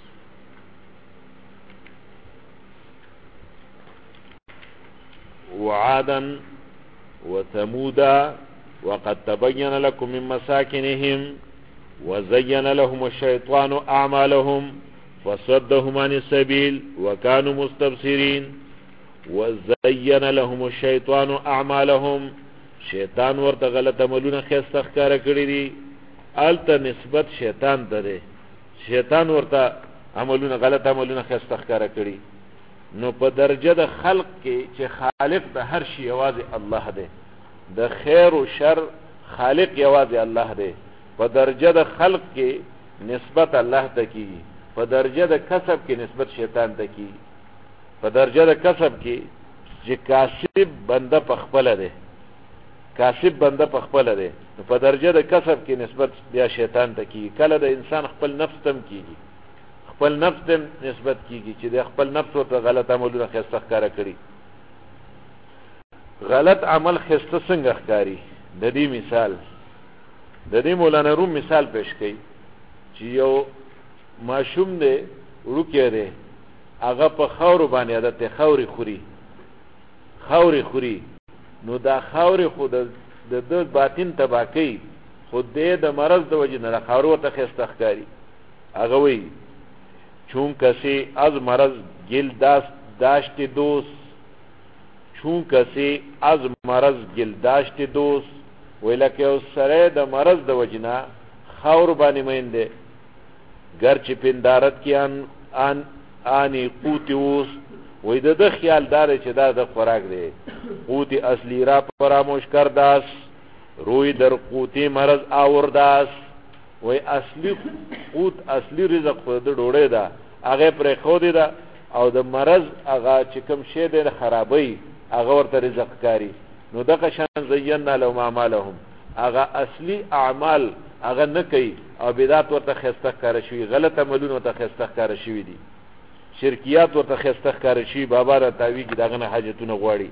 وعادا وثمودا وقد تبين لكم من مساكنهم وزين لهم الشيطان أعمالهم فصدهم عن السبيل وكانوا مستبصرين وزين لهم الشيطان أعمالهم شیطان ورته غلط عملونه خسته ښکارا کړی دي الته نسبت شیطان ته دی شیطان ورته غلط عملونه خسته ښکارا کړی نو په درجه د خلق کې چې خالق د هر شی یوازې الله دی د خیر او شر خالق یوازې الله دی په درجه د خلق کې نسبت الله ته کیږي په درجه د کسب کې نسبت شیطان ته کیږي په درجه د کسب کې چې کاسب بنده په خپل دی په درجه د کسب کې نسبت بیا شیطان ته کیږي کله د انسان خپل نفس تم کیږي خپل نفس تم نسبت کیږي چې د خپل نفس ورته غلط عملونه خسته ښکارا کړي غلط عمل خسته څنګه ښکاری د دې مثال د دې مولانا روم مثال پیش کړي چې یو ماشوم دی ورکه دی هغه په خاور باندې عادت خاوري خوري نو دا خاوري خود د باطن تباکی خود د مرض د وجه نه خاورو ته خسته ښکاری هغه وی چون کسی از مرض گل داشت دوست ویلکه او سره د مرض د وجنا خاور باندې مینده گرچه پندارت کی آنی قوتی اوس وی د خیال داره چې دا د خوراک دی قوتی اصلی را فراموش کرداس روی در قوتی مرض آورداس وی اصلی قوت اصلی رزق خود د ډوړې ده هغه پر خو دی ده او د مرض هغه چې کوم شی دی خرابوي هغه ورته رزق کاری نو دغه شان زینا لهم اعمالهم هغه اصلي اعمال هغه نه کوي او بدعت ورته خسته کار شي غلط عملونه ورته خسته کار شي دي شرکیات ورته خسته کار شي بابا را تاوی کی دغه حاجتونه غواړي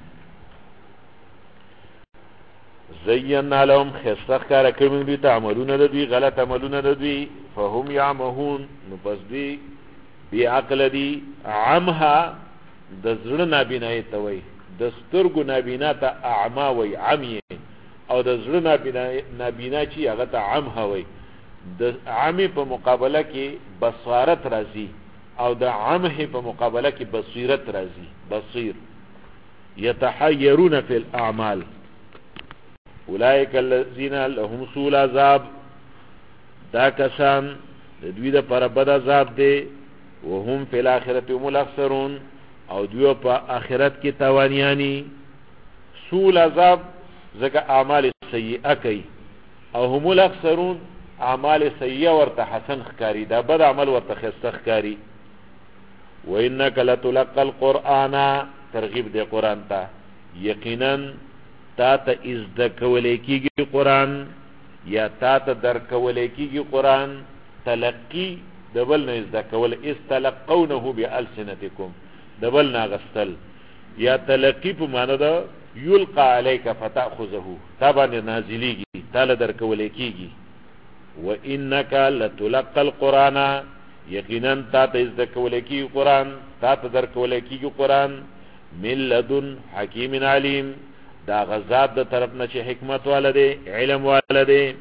زینا لهم خسته کار کوي دي تعملون د دوی غلط عملونه د دوی فهم يعمهون نو پس دی بی عقل دی عمها د زړه نابینای ته وای د سترګو نابینا ته اعما وای عمی او د زړه نابینا چې هغه ته عمها وای د عمی په مقابله کې بصارت راځي او د عمه په مقابله کې بصیرت راځي بصیر يتحيرون في الاعمال اولئک الذین لهم سوء العذاب دا کسان د دوی د پر بد عذاب دی وهم فی الاخرة هم الاخسرون او دوی په آخرت کې تاوانیانی سوء العذاب ځکه اعمال سیئه کوي او هم الاخسرون اعمال سیئه ورته حسن ښکاری دا بد عمل ورته خسته ښکاری وانک لتلقى القرآن ترغیب دی قرآن ته یقینا تا ته ازد کولې کېږي قرآن یا تا ته در کولې کېږي قرآن تلقی دبل نه ازد کول استلقونه بالسنتکم دبل نه غستل یا تلقی په معنا دا یلقى عليك فتاخذه تابع نازلیږي تعالی در کولې کېږي وانک لتلقى القرآن یقینا تا ته ازد کولې کېږي قرآن تا ته در کولې کېږي قرآن من لدن حکیم علیم دا غزاد د طرف نه چې حکمت والده علم والده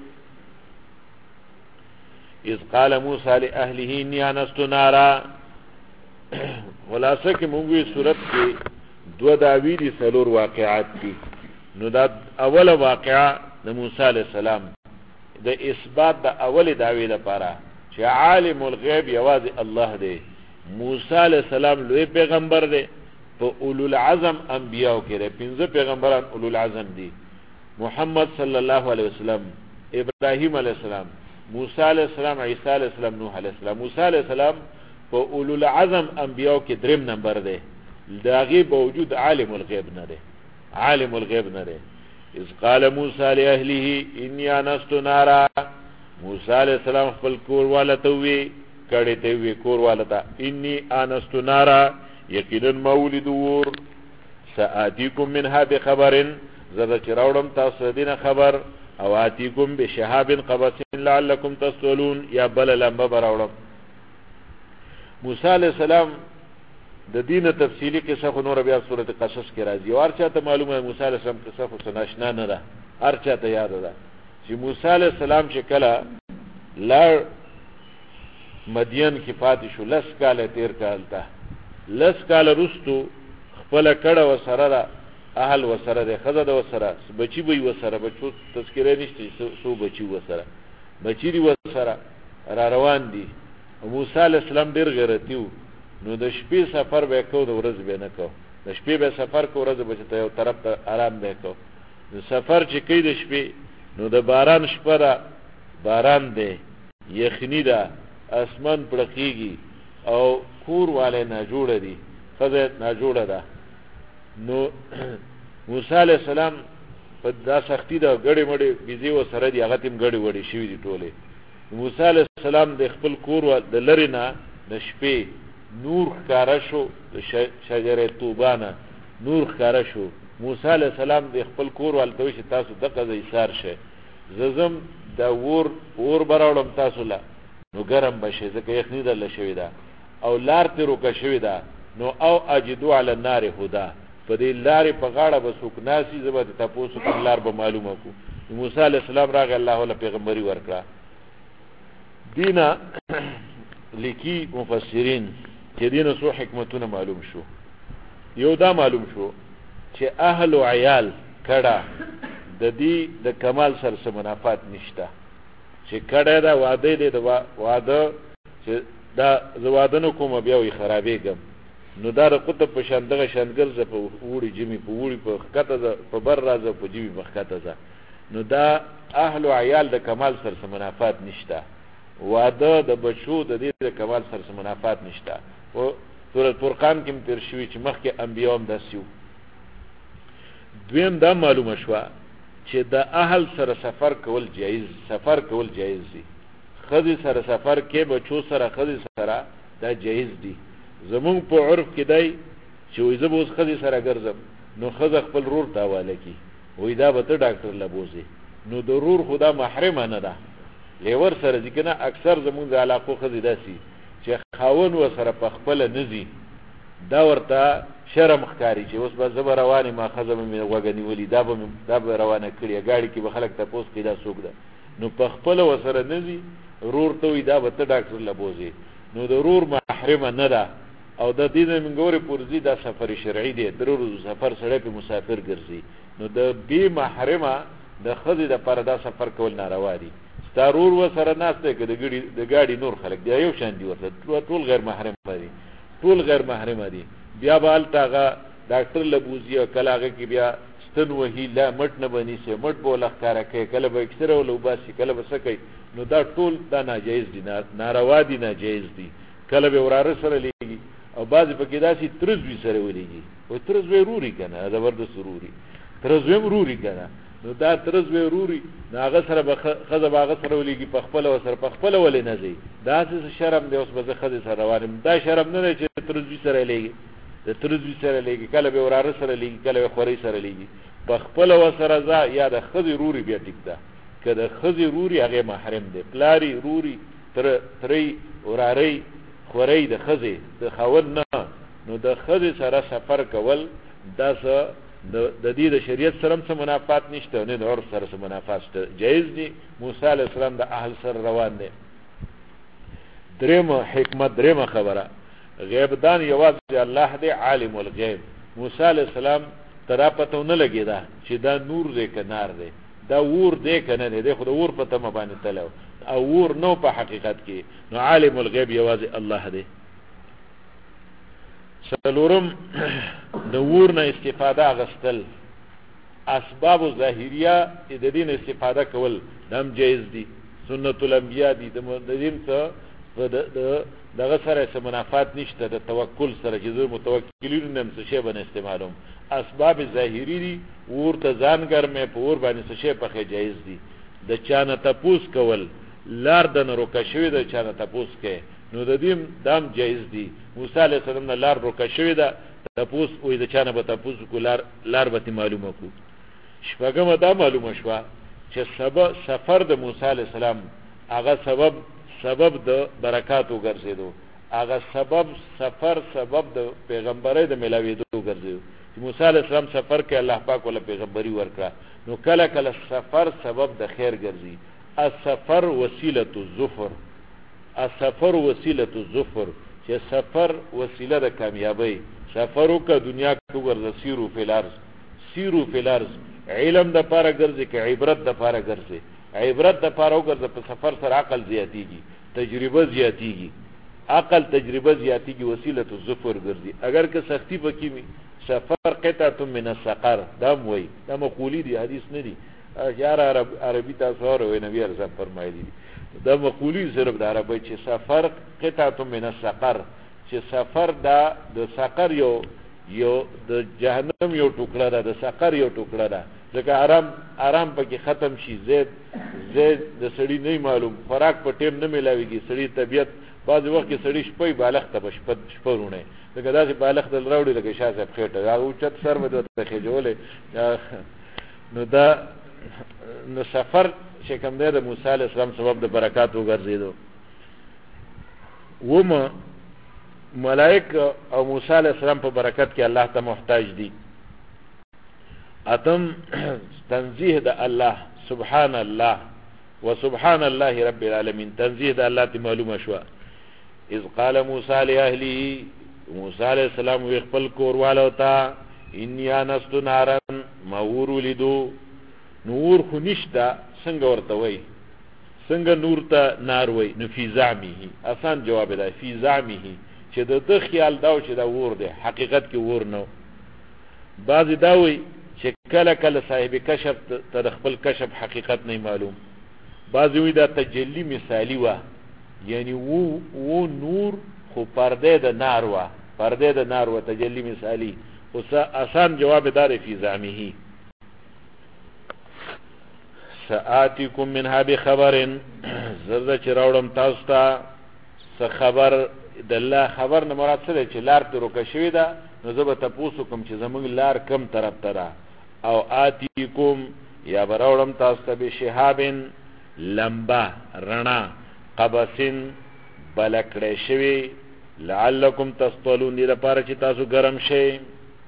اذ قال موسی لاهله اني انست نارا خلاصه کې مونږه صورت کې دو داوی دي څلور واقعات دي نو دا اوله واقعه د موسی عليه السلام د اثبات د اول دعوی لپاره چې عالم الغیب یوازې الله دی. موسی علیہ السلام لوی پیغمبر دی، په اولو العزم انبیاء کې دی، 15 پیغمبران اولو العزم دي. محمد صلی الله علیه وسلم، ابراهیم علیہ السلام، موسی علیہ السلام، عیسی علیہ السلام، نوح علیہ السلام. موسی علیہ السلام په اولو العزم انبیاء کې دریم نمبر دی، داغي باوجود عالم الغیب نه دی، عالم الغیب نه دی. اذ قال موسی لاهله انی انست نارا، موسی علیہ السلام خپل کور والته وی کړي ته وی کور والته انی انست نارا یقینا مولد ور سآتیکم منها بخبر زده چراوړم تاسو دینه خبر او آتیکم بشهاب قبس لعلکم تصلون یا بل لمبه براوړم. موسی علیہ السلام د دین تفصیلی قصه خو نور بیا سورۃ قصص کې راځي. او هر چاته معلومه موسی علیہ السلام قصه خو سناشنا نه ده، هر چاته یاد ده چې موسی علیہ السلام چې کله لار مدین کې پاتې شو، لس کاله تیر کالته، لس کاله رستو خپل کړه وسره ده، اهل وسره ده، خزه ده وسره، بچی به وسره، بچو تذکره نشته سو بچی وسره، بچی دی وسره را روان دي. موسی علیہ السلام ډیر غیرتیو، نو د شپې سفر به کو، د ورځ به نه کو. د شپې به سفر کو، ورځ به ته یو طرف ته آرام به کو. د سفر چې کوي د شپې، نو د باران شپه ده، باران دی، یخنی ده، اسمان پړقیږي او کور والے نه جوړه دي، خزه نه جوړه ده. نو موسی علیہ السلام په دا سختی ده، ګړې مړې بيزي و سره دي، هغه تیم ګړې وړې شوي دي ټوله. موسی علیہ السلام د خپل کور د لری نه د شپې نور ښکارا شو، د شجره توبانه نور ښکارا شو. موسی علیہ السلام د خپل کور والته چې تاسو دغه ایثار شه، زم د اور براوړم تاسو لا، نو ګرم بشه ځکه یخنی درله شوی ده او لار ته روکه شوی ده. نو او اجدو علی النار هدا، په دې لارې په غاړه به څوک ناسي، زه به تاسو په لار به معلومه کو. موسی علیہ السلام راغی، الله له پیغمبري ورکړه. دینه لیکي مفسرین چې دینه سو حکمتونه معلوم شو. یو دا معلوم شو چې اهل او عیال کړه د دې د کمال سره سم منافات نشته، چې کړه دا وعده دې دا وعده چې دا زواده نو کوم بیا وي خرابېږم، نو دا د قطب په شان دغه شانګل ز په وړي جمی په وړي په خطه په بر راځه په جمی په خطه ز، نو دا اهل او عیال د کمال سره منافات نشته، وعده د بچو د دې د کمال سره منافات نشته. او سورۃ فرقان کې تر شوی چې مخکې انبیاء هم داسیو. دویم دا معلومه شوه چې د اهل سره سفر کول جایز، سفر کول جایز دي. خزي سره سفر کې بچو سره خزي سره دا جایز دي. زمون په عرف کې دی چې وې زبوس خزي سره ګرځم، نو خزه خپل رور ته حواله کی، وې دا به ته ډاکټر لبوزي، نو د رور خدا محرم نه ده، لیور سره ځکه اکثر زمون د علاقو خزي داسي چې خاون و سره په خپل نزي، دا ورته شرم ښکاری چې اوس به زبر رواني ما خزه مې وګنی ولي، دا به روانه کړی، گاڑی کې به خلک تاسو کې دا سوق ده، نو په خپل و سره نزي، رور ته وې دا به ته ډاکټر لبوزي، نو د رور محرم نه ده. او د دې منګوري پرزي دا سفر شرعي دی، ضرور سفر سره په مسافر ګرځي، نو د بي محرمه د خزي د پر دا سفر کول ناروا دي. ضرور و سره ناشته کې د ګاډي نور خلک دی یو شان دي، ورته ټول غیر محرم دي، ټول غیر محرم دي. بیا بال تاغه ډاکټر لبوزي او کلاغه کې بیا ستن وهی لا مټ نه بني سي، مټ بوله ښکارا کوي، کله به اکثر ولو باسي، کله به سکي، نو دا ټول دا ناجایز دي، ناروا دي، ناجایز دي. کله به وراره سره لګي او بعضی پکې داسي ترزوی سره ولېږي، او ترزوی روري کنه، زبردست روري، ترزوی روري کنه، نو دا ترزوی روري ناغه سره خزه باغ سره ولېږي، په خپل و سره په خپل ولې نه زی، دا څه شرم دی. اوس به خزه سره روانم، دا شرم نه چې ترزوی سره لېږي، د ترزوی سره لېږي، کله به وراره سره لېږي، کله به خوري سره لېږي، په خپل و سره ځا یا د خزه روري بیا ټیک ده. کله خزه روري هغه محرم دی، پلاری روري ترې وراره خوري د خزه د خاون نه، نو د خزه سره سفر کول دا څه د دې د شریعت سره هم منافات نشته، نه د عرف سره منافات شته، جایز دي. موسی علیہ السلام د اهل سره روان دي. درېمه حکمت، درېمه خبره، غیب دان یوازې الله دی، عالم الغیب. موسی علیہ السلام ترا پته نه لګیدا چې دا نور دی که نار دی، دا ور دی کنه دی خو د ور په تمه باندې تلو او ور نو په حقیقت کې نو عالم الغیب یوازې الله دی. څلورم د ور نه استفاده غستل اسباب ظاهریه د دین استفاده کول دم جایز دي سنت الانبیاء دي د دین څخه دغه سره څه منافات نشته د توکل سره چې زه متوکلین نم څه شی باندې استعمالوم اسباب ظاهری دي ورته ځان ګرمه په ور باندې څه شی په جایز دي د چانه تپوس کول لار د نروکه شوی د چانه تپوس کې نو د دې دام جایز دي موسی علیه السلام نه لار روکه شوی ده تپوس وې د چانه به تپوس کو لار به معلومه کو شپږم دا معلومه شوه چې سفر د موسی علیه السلام هغه سبب د برکاتو ګرځیدو هغه سفر سبب د پیغمبري د ملاویدو ګرځیدو چې موسی علیه السلام سفر کې الله پاک ول پیغمبري ورکړه نو کله کله سفر سبب د خیر ګرځي السفر وسیله الظفر السفر وسیله الظفر چې سفر وسیله د کامیابی سفرو کا دنیا کو ګرځي سیرو فی الارض علم د پاره ګرځي کې عبرت د پاره ګرځي عبرت د پاره ګرځي په سفر سره عقل زیاتیږي تجربه زیاتیږي عقل تجربه زیاتیږي وسیله الظفر ګرځي اگر که سختی پکې وي سفر قطعه من السقر دا موي دا مقولی دی حدیث نه دی یار عربی تاسو اورئ نبی ارزم فرمایلی دا مقولی صرف د عربی چې سفر قطعه من السقر چې سفر دا د سقر یو د جهنم یو ټوکړه ده د سقر یو ټوکړه ده ځکه آرام پکې ختم شي زید د سړی نه معلوم فراق په ټیم نه ملاويږي سړی طبيعت بعض وخت کې سړی شپې بالغ ته شپرونه ځکه دا چې بالغ دل راوړي لکه شاسه خېټه او چت سر مده ته خېجولې نو دا نو سفر چې کوم دی د موسی علیه السلام سبب د برکات وګرځیدو ومه ملائکه او موسی علیہ السلام په برکت کې الله ته محتاج دي اتم تنزیه د الله سبحان الله وسبحان الله رب العالمین تنزیه د الله ته معلومه شو اذ قال موسی لاهله موسی علیہ السلام وی خپل کوروالو ته انی انست نارن مور ولیدو نور خو نشتا څنګه ورته وای څنګه نور ته نار وای نو فی زعمه آسان جواب ده فی زعمه چې د خیال داو چې دا ور دی حقیقت کې ور نو بعضی داوي چې کله کله صاحب کشف ته خپل کشف حقیقت نه معلوم بعضی وی دا تجلی مثالی و یعنی و نور خو پرده د نار و تجلی مثالی او آسان جواب دار فی زعمه سآتیکم منها بخبر زرد چراوڑم تاستا خبر د الله خبر نه مراد څه دی چې لار ته روکه شوې ده نو زه به تاسو کوم چې زموږ لار کم طرف ته ده او آتیکم یا براوړم تاسو ته به شهابن لمبا رڼا قبسن بلکړې شوی لعلکم تصطلون دې لپاره چې تاسو ګرم شئ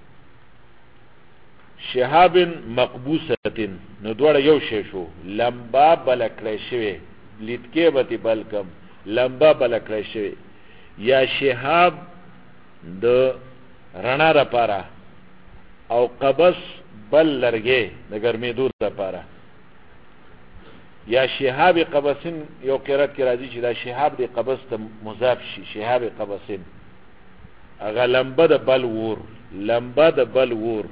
شهابن مقبوستن نو دوړ یو شی شو لمبا بلکړې شوی لیدکې به بلکم لمبا بلکړې شوی یا شهاب د رڼا لپاره او قبس بل لرګي د ګرمېدو لپاره یا شهاب قبسن یو قرات کې راځي چې دا شهاب د قبس ته مضاف شي شهاب قبسن هغه لمبه د بل ور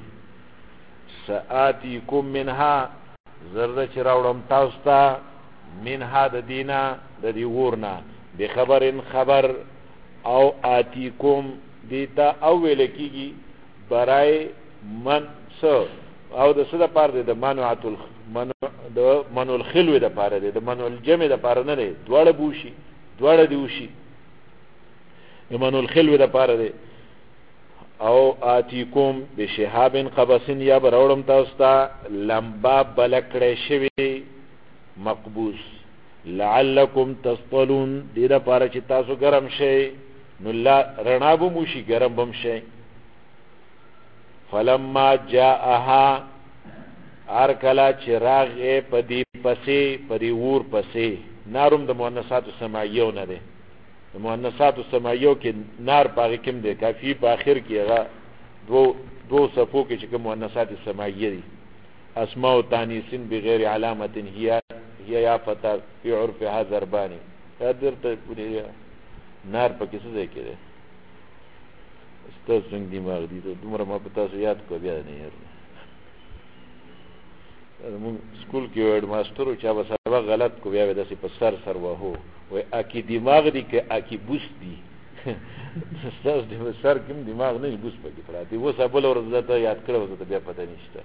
سآتیکم منها زرد چې راوړم تاسو ته منها د دینا د دی ورنا به خبر او آتیکم دیتا اول کیږي برای من سو او د صدا پار د منو الخلو د پار د منو الجمع د پار نه دی دواړه دیوشي منو الخلو د پار دی او آتیکم بشهاب قبسن یا براوړم تاسو ته لمبا بلکړې شوی مقبوس لعلکم تصطلون دې د پاره چې تاسو ګرم شئ نو لا رڼا به موشي ګرم بم شئ فلما جاءها ارکلا چراغ پدی پدی ور پسې نارم د مؤنثات سمایو نه ده د مؤنثات سمایو کې نار پاره کوم ده کافی په اخر کې هغه دو صفو کې چې کوم مؤنثات سمایي دي اسماء تانیث بغیر علامت هي یا فتر فی عرفها ضربانی درته نار پکې څه ځای کې ده ستاسو څنګه دماغ دي ته دومره ما په تاسو یاد کو بیا نه یې موږ سکول کې هډ ماستر چا به سبق غلط کو بیا داسې په سر وهو وای اکی دماغ دی که اکی بوس دی ستاسو د سر کوم دماغ نه بوس پکې پراتی و سبل ورځ ته یاد کړو ته بیا پته نشته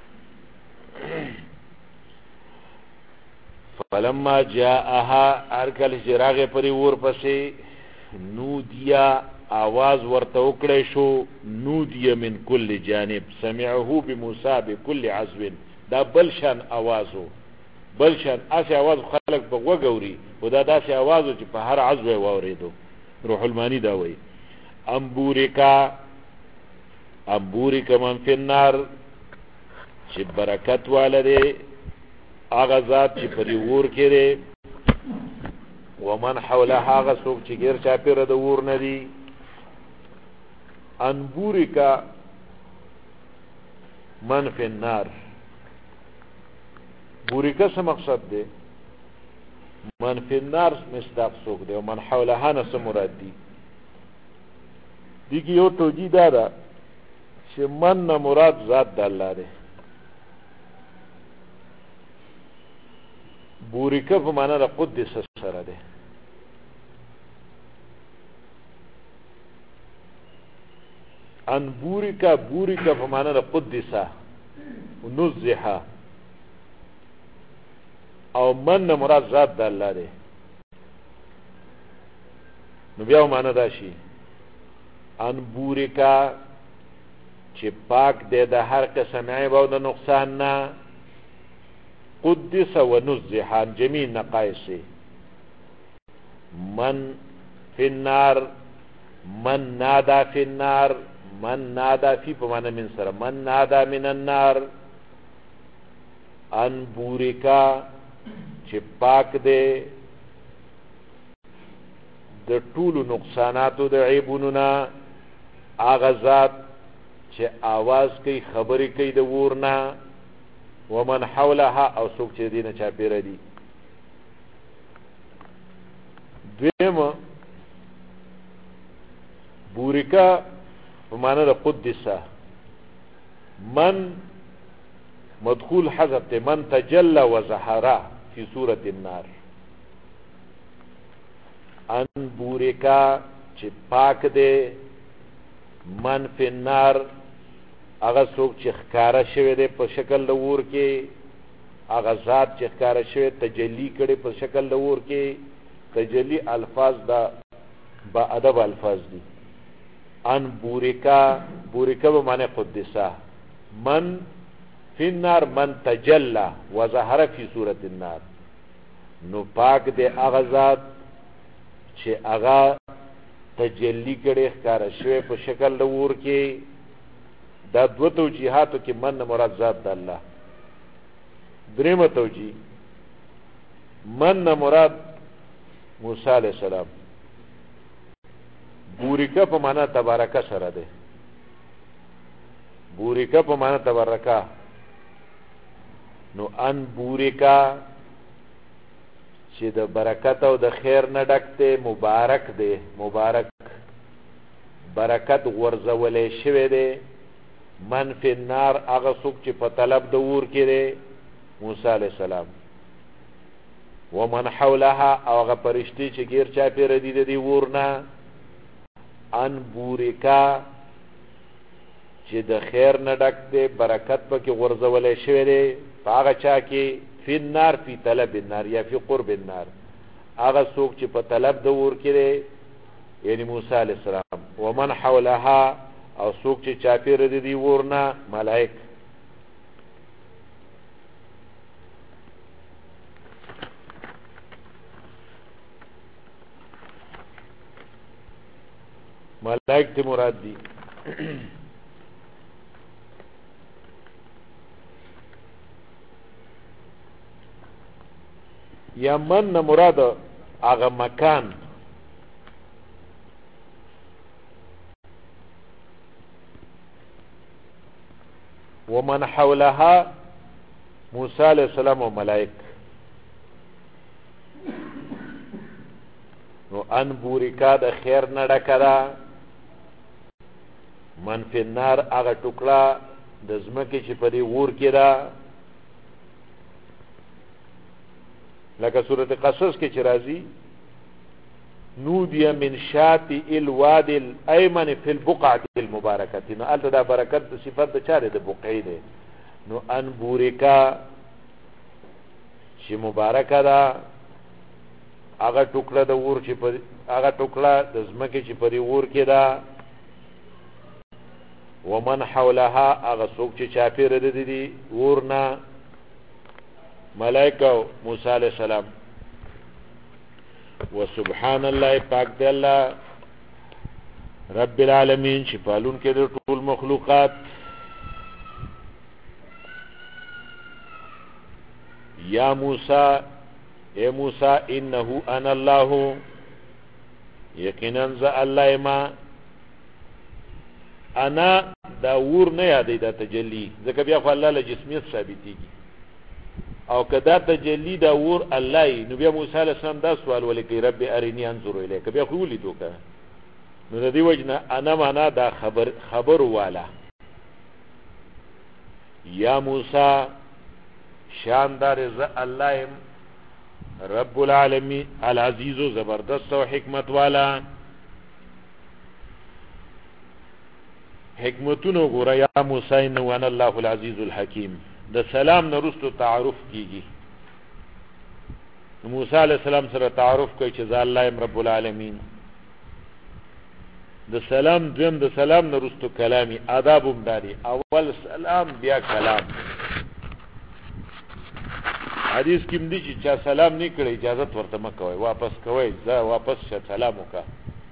فلما جاءها ارکل چراغ پری ور پسې نودیا आवाज ورته وکړې شو نودیا من کل جانب سمعه بموسی بكل عزو دا بلشان आवाजو بلشان اسی आवाज خلق په وګوري ودا داسې आवाजو چې په هر عزو واوریدو روح المانی دا وای امبوریکا من فی النار چې برکت والده هغه ذات چې پرې ور کړي ومن حولها هغه څوک چې غیر چا پیر د ور نه دي انبوریکا من فی النار بوریکا څه مقصد دی من فی النار مصداق څوک دی او من حولها نه څه مراد دي دي کې یو توجیه ده چې من نه مراد ذات د الله دی بوریکا په معنا د قدس سره ده ان بوریکا په معنا د قدسه ونزحه او من مراد ذات د الله ده نو بیا معنا دا شي ان بوریکا چې پاک ده د هر قسم عیب او د نقصان نه قدس ونزح عن جميع نقائص من في النار من نادى في النار من نادى في بمعنى من سر من نادى من النار ان بورکا چې پاک دے د ټولو نقصاناتو د عیبونو نه هغه ذات چې आवाज کوي خبرې کوي د ورنا ومن حولها او څوک چې دینه چا پیر دي دویم بورکا په معنا د قدسه من مدخول حذف ته من تجلى وظهر في سوره النار ان بورکا چې پاک دی من فی النار هغه څوک چې ښکارا شوی دی په شکل د ور کې هغه ذات چې ښکارا شوی تجلی کړي په شکل د ور کې تجلی الفاظ دا با ادب الفاظ دي ان بورکا به معنی قدسه من فی النار من تجلى وظهر فی سورة النار نو پاک دی هغه ذات چې هغه تجلی کړي ښکارا شوی په شکل د ور کې دا دو توجیحاتو کې من مراد ذات د الله درېمه توجیه من مراد موسی علیہ السلام بورکا په معنا تبارکه سره ده بورکا په معنا تبارکه نو ان بورکا چې د برکت او د خیر نه ډک دی مبارک دی مبارک برکت غورځولې شوی دی من فی النار هغه څوک چې په طلب د ور کې دی موسی علیہ السلام ومن حولها او هغه پرشتي چې غیر چا پیر دي د دې ورنا ان بورکا چې د خیر نه ډک دی برکت پکې غورځولې شوی دی هغه چا کې فی النار فی طلب النار یا فی قرب النار هغه څوک چې په طلب د ور کې دی یعنی موسی علیہ السلام ومن حولها او څوک چې چاپیر دي ورنا ملائک ملائک ته مراد دي یا من مراد هغه مکان ومن حولها موسی علیہ السلام او ملائک. نو ان بورکا د خیر نه ډکه ده، من فی النار هغه ټوکړه د ځمکې چې په دې اور کې ده، لکه سورة قصص کې چې راځي نودی من شاطئ الوادي الایمن فی البقعة المبارکة. نو هلته دا برکت د صفت د چا دی؟ د بقعې دی. نو ان بورکا چې مبارکه ده هغه ټوکړه د اور چې په هغه ټوکړه د ځمکې چې په دې اور کې ده، ومن حولها هغه څوک چې چاپېره د دې اور نه، ملائکه موسی علیہ السلام. وسبحان الله، پاک دی الله رب العالمین چې پالون کې د ټول مخلوقات. یا موسی، اے موسی، انه انا الله، یقینا ز الله ما. انا دا ور نه یادې دا تجلی، ځکه بیا خو الله له جسمیت ثابتېږي، او کدا تجلی دا ور الله، نو بیا موسی علیہ السلام دا سوال ولیکي رب ارینی انظر الیک، بیا خو ولیدو که. نو د دې وجنه انا معنا دا خبر والا. یا موسی، شاندار ز الله رب العالمین العزیز و زبردست و حکمت والا. حکمتونو ګوره، یا موسی انه انا الله العزیز الحکیم. د سلام نه وروسته تعارف کیږي. موسی علیہ السلام سره تعارف کوي چې ذا الله رب العالمین. د سلام دویم د سلام نه وروسته کلامی آدابم داري، اول سلام بیا کلام. حدیث کې مدي چې چا سلام نه کړی اجازه ورته مکوئ، واپس کوئ، ځه واپس شه سلام وکړه.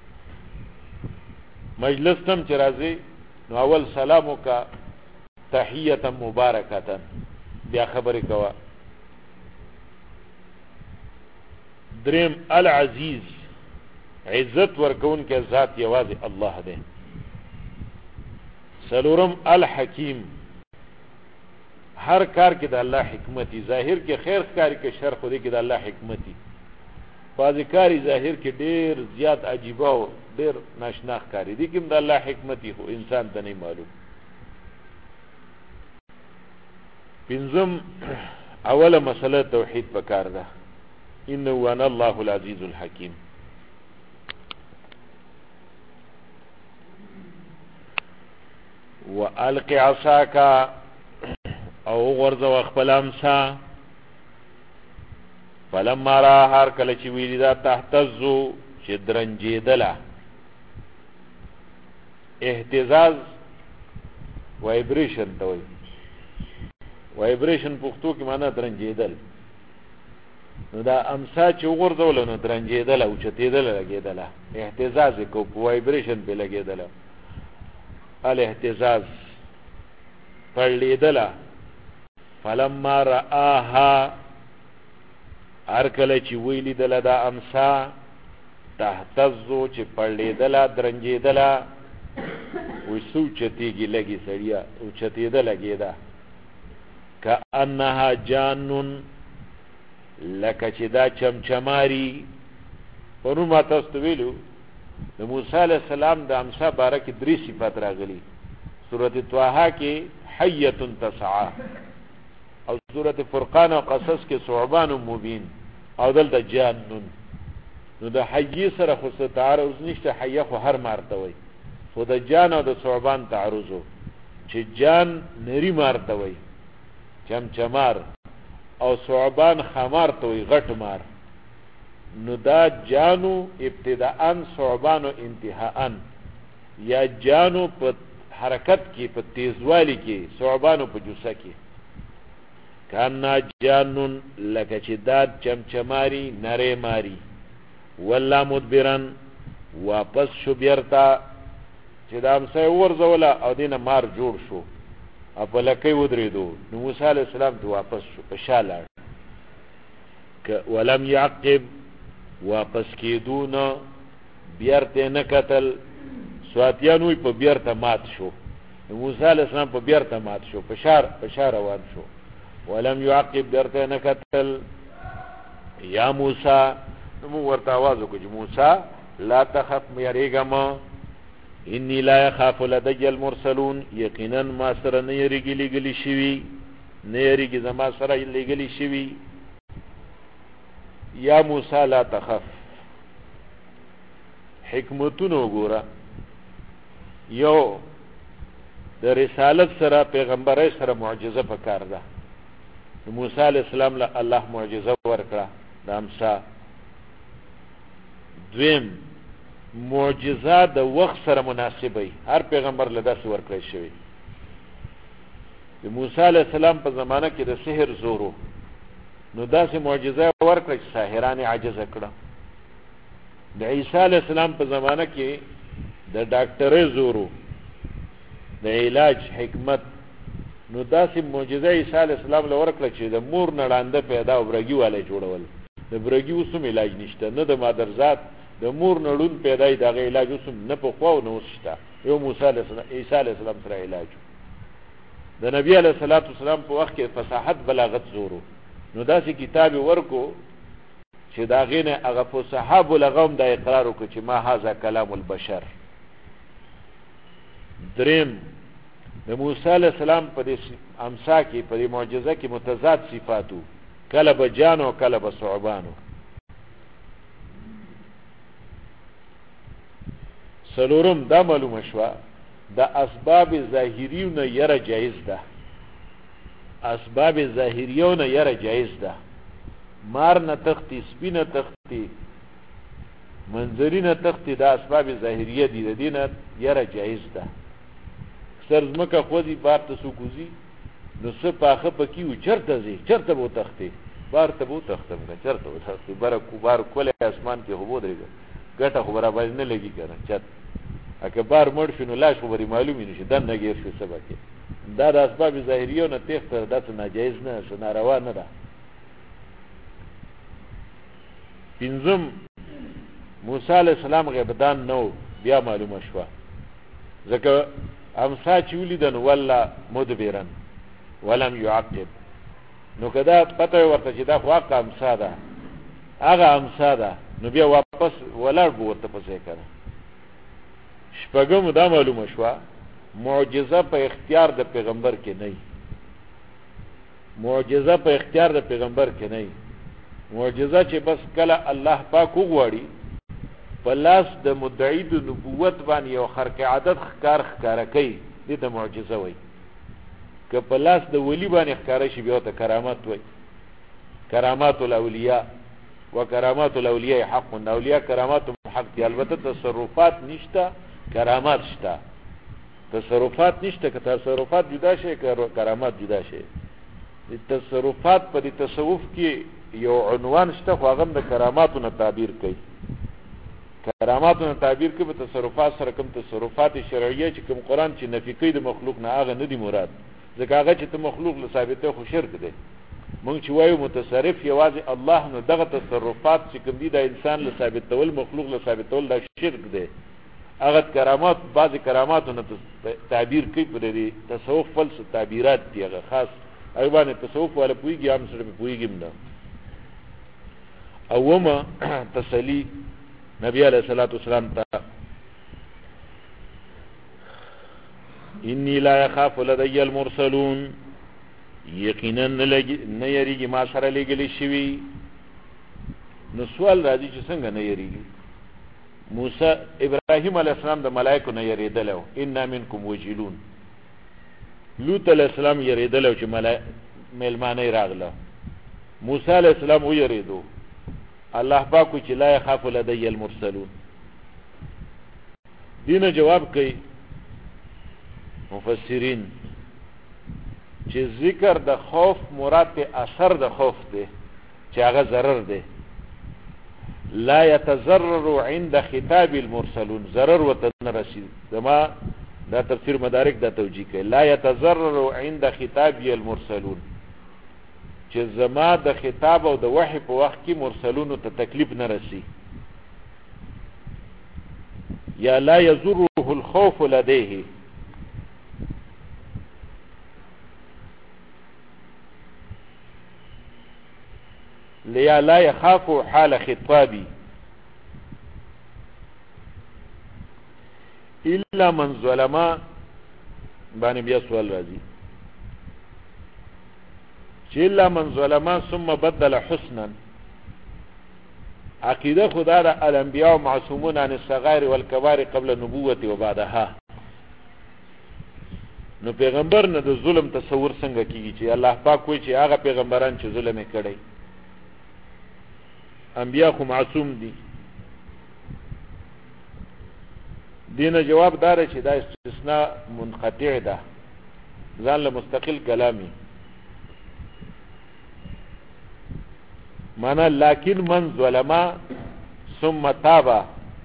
مجلس تم چې راځي نو اول سلام وکړه، تحیتا مبارکتا، بیا خبرې کوه. دریم العزیز، عزت ورکون کې ذات یوازې الله دی. سلورم الحکیم، هر کار کې د الله حکمتي، ظاهر کې خیر کاری کې شر، خو دې کې د الله حکمتي. بعضې کاری ظاهر کې ډېر زیات عجیبه او ډېر ناشنا ښکاري، دې کې هم د الله حکمتي، خو انسان ته نه معلوم. پنځم اوله مسله توحید پکار ده، انه انا الله العزیز الحکیم. والق عصاک، او غرزو خپل امسا. فلما را، هر کله چې ویلی دا تهتزو چې درنجېدله. اهتزاز وایبریشن ته وایي، وایبریشن پښتو کې معنا درنجېدل. نو دا امسا چې وغورځوله نو درنجېدله، اوچتېدله، لګېدله. اهتزاز یې کو، په وایبریشن پې لګېدله. الاهتزاز پړلېدله. فلما رآها، هر کله چې ویلیدله دا امسا تهتزو چې پړلېدله، درنجېدله. وایي څه اوچتېږي لږې سړیه، اوچتېده لګېده. کأنها جانون، لکه چې دا چمچماری. پرون ما تاسو ته ویلو د موسی علیہ السلام د امسا باره کې 3 صفات راغلي. سورة طه کې حیة تسعى، او سورة فرقان او قصص کې ثعبان مبین، او دلته جانون. نو د حیې سره خو څه تعارض نشته، حیه خو هر مارته وي، خو د جان او د ثعبان تعارض و چې جان نری مارته وي، چمچمار، او ثعبان خمار ته وي، غټ مار. نو دا جانو ابتداءً، ثعبانو انتهاءً. یا جانو په حرکت کې، په تیزوالی کې، ثعبانو په جوسه کې. کانا جانون، لکه چې دا چمچماری نری ماری. ولا مدبرن، واپس شو بیرته، چې دا امسا یې وغورځوله او دینه مار جوړ شو، او په لکۍ ودرېدو. نو موسی علیہ السلام ته واپس شو، په شا لاړ. ولم یعقب، واپس کېدو نه، بیرته نه کتل. سواتیان وی په بیرته مات شو. موسی علیہ السلام په بیرته مات شو، په شا روان شو. ولم يعقب درته نه قتل یا موسی نو ورته आवाज وکړي موسی لا تخف مېریګم انی لا يخاف لدي المرسلون یقینا ما سره نه یریږي لګلی شوی نه یریږي زما سره لګلی شوی یا موسی لا تخف حکمتونو ګوره یو د رسالت سره پیغمبري سره معجزه پکار ده موسی علیہ السلام له الله معجزه ورکړه د امسا دویم معجزه د وخت سره مناسبه هر پیغمبر له داسې ورکړی شوی د موسی علیہ السلام په زمانه کې د سحر زورو نو داسې معجزه ورکړه چې ساحران عاجز کړه د عیسی علیہ السلام په زمانه کې د ډاکټرې زورو د علاج حکمت نو داسې معجزه عیسی علیہ السلام له ورکړه چې د مور نه لاندې پیدا او برګي والے جوړول د برګي اوسم علاج نشته نه د مادرزاد د مور نړون پیدای دغه علاج اوسم نه په خو نه وسته یو موسی علیہ السلام عیسی علیہ السلام سره علاج د نبی علیہ الصلوۃ والسلام په وخت کې فصاحت بلاغت زورو نو داسې کتاب ورکو چې دا غینه هغه فصاحت بلغم د اقرار وکړي چې ما هاذا کلام البشر دریم د موسی علیہ السلام په دې امسا کې په دې معجزه کې متضاد صفاتو کله به جانو کله به صعبانو سلورم دا معلومه شوه د اسباب ظاهریونه یره جایز ده اسباب ظاهریونه یره جایز ده مار نه تختی سپینه تختی منظرینه تختی دا اسباب ظاهریه دي د دینه یره جایز ده سرزمکه خو دي بار ته سوکوزی نو څه پاخه پکې و چرته زی چرته وو تختی بار ته وو تختم نه چرته وو تختی بار کوله اسمان کې هو درېګه ګټه خو برابر نه لګي کنه چت اګه بار مړ شنو لاش خبري معلومي نشي دن نګیر شو سبا کې دا د اسباب ظاهریو نه تخته دته ناجایز نه ناروا نه ده پنځم موسی علیہ السلام غیبدان نو بیا معلومه شوه ځکه امسا چې ولیدن ولا مدبرن ولم يعقب نو کدا پته ورته چې دا واقع امسا ده هغه امسا ده نو بیا واپس ولاړ بو ورته پسې کړه شپږم دا معلومه شوه معجزه په اختیار د پیغمبر کې نه معجزه په اختیار د پیغمبر کې نه معجزه چې بس کله الله پاک وغواړي په لاس د مدعی د نبوت باندې یو خرق عادت ښکار کوي دې ته معجزه وایي که په لاس د ولی باندې ښکاره شي بیا ته کرامت وایي کرامات الاولیاء وکرامات الاولیاء حق الاولیاء کرامات حق دي البته تصرفات نشته کرامات شته تصرفات نشته که تصرفات جدا شي کرامات جدا شي تصرفات په دې تصوف کې یو عنوان شته خو هغه د کراماتو نه تعبیر کوي کراماتو تعبیر کې په تصرفات سره کوم تصرفات شرعیه چې کوم قران چې نفي کوي د مخلوق نه هغه نه دی مراد ځکه هغه چې ته مخلوق له ثابته خو شرک دی مونږ چې وایو متصرف یوازې الله نو دغه تصرفات چې کوم دي د انسان له ثابتول مخلوق له ثابتول دا شرک دی هغه کرامات بعضی کراماتو نه تعبیر کوي په دې تصوف فلسفه تعبیرات دي هغه خاص هغه باندې تصوف ولا پويږي هم سره پويږي نه اومه تسلی نبی علیہ الصلوۃ والسلام تا انی لا يخاف لدي المرسلون یقینا نه یریږي ما سره لګلی شوی نو سوال راځي چې څنګه نه یریږي موسی ابراهیم علیہ السلام د ملائکه نه یریدلو ان منکم وجلون لوط علیہ السلام یریدلو چې ملمانه راغله موسی علیہ السلام و یریدو الله پاک چې لا يخاف لدي المرسلون دینه جواب کوي مفسرین چې ذکر د خوف مراد اثر د خوف دی چې هغه ضرر دی لا يتضرر عند خطاب المرسلون ضرر وتن رسید دما دا تفسیر مدارک دا توجیه کوي لا يتضرر عند خطاب المرسلون چې زما د خطاب او د وحی په وخت کې مرسلونو ته تکلیف نه رسی یا لا يضره الخوف لديه لیا لا يخاف حال خطابي الا من ظلما باندې بیا سوال راځي چې الا من ظلما ثم بدل حسنا عقیده خدا را الانبیاء معصومون عن الصغائر والكبائر قبل النبوة وبعدها. نو پیغمبر نه د ظلم تصور څنګه کیږي چې الله پاک وایي چې هغه پیغمبران چې ظلم کړي انبیاء خو معصوم دي. دینه جواب دار چې دا استثناء منقطع ده ځان له مستقل کلامي معنا لكن من ظلم ثم تاب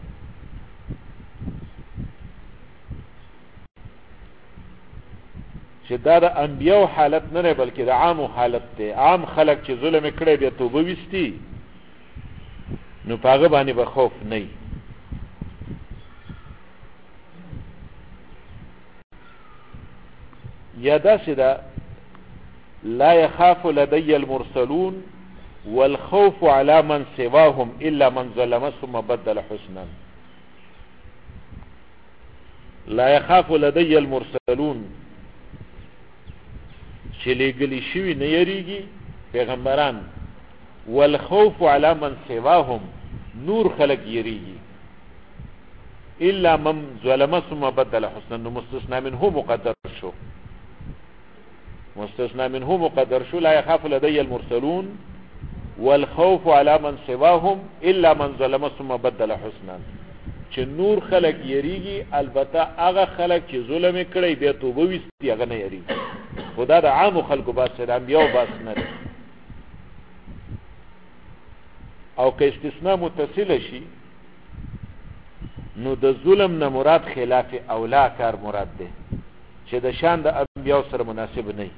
چې دا د انبیاء حالت نه بلکې د عام حالت ته عام خلق چې ظلم کړي بیا توبه وستي نو پاغه باندې به خوف نه یا داسې ده لا يخاف لدي المرسلون والخوف على من سواهم إلا من ظلم ثم بدل حسنا. لا يخاف لدي المرسلون چې لېږلي شوي نه یریږي پیغمبران والخوف على من سواهم نور خلق یریږي إلا من ظلم ثم بدل حسنا. نو مستثنى منه مقدر شو مستثنى منه مقدر شو لا يخاف لدي المرسلون والخوف على من سواهم الا من ظلم ثم بدل حسنا. چې نور خلق یریږي البته هغه خلق چې ظلم کړي بیا توبه وستي هغه نه یریږي. خدا د عام خلقو باس سره انبیاء باس نه او که استثناء متصل شي نو د ظلم نه مراد خلاف اولا کار مراد ده چې د شان د انبیاء سره مناسب نه.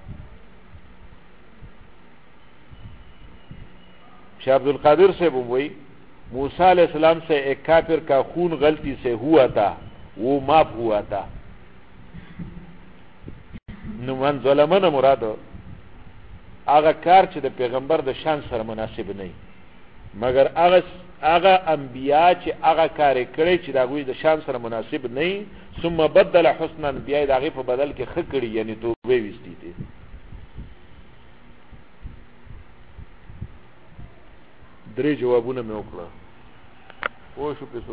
شاہ عبدالقادر سے وہی موسیٰ علیہ السلام سے ایک کافر کا خون غلطی سے ہوا تھا وہ معاف ہوا تھا. نو من ظلمن مراد هغه کار چې د پیغمبر د شان سره مناسب نه مگر هغه انبیاء چې هغه کار کړی چې دا غوی د شان سره مناسب نه ثم بدل حسنا بیا د هغه په بدل کې خ کړی یعنی توبه وستی دي. درې جوابونه مې وکړه او شو پسو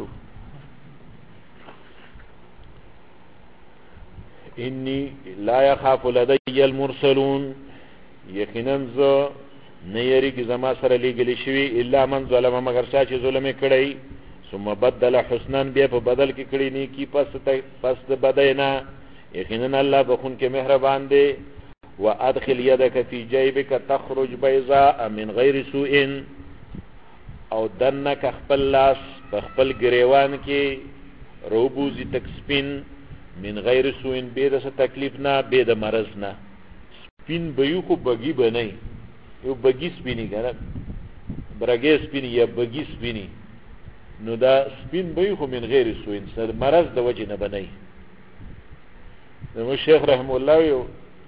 انی لا يخاف لدي المرسلون یقینا ز نه یریږي زما سره لېږلي شوي الا من ظلم مگر چا چې ظلم کړی ثم بدل حسنا بیا په بدل کې کړی نیکی پس د بدینا یقینا الله بخون کې مهربان دی. وادخل يدك في جيبك تخرج بيضاء من غير سوء او دنک خپل لاس په خپل گریوان کې روبوزی تک سپین من غیر سوین بيد څه تکلیف نه بيد مرض نه. سپین به یو خو بگی بنئ یو بگی سپینی کنه برګې سپینی یا بگی سپینی نو دا سپین به یو خو من غیر سوین سر مرض د وجه نه بنئ. نو شیخ رحم الله یو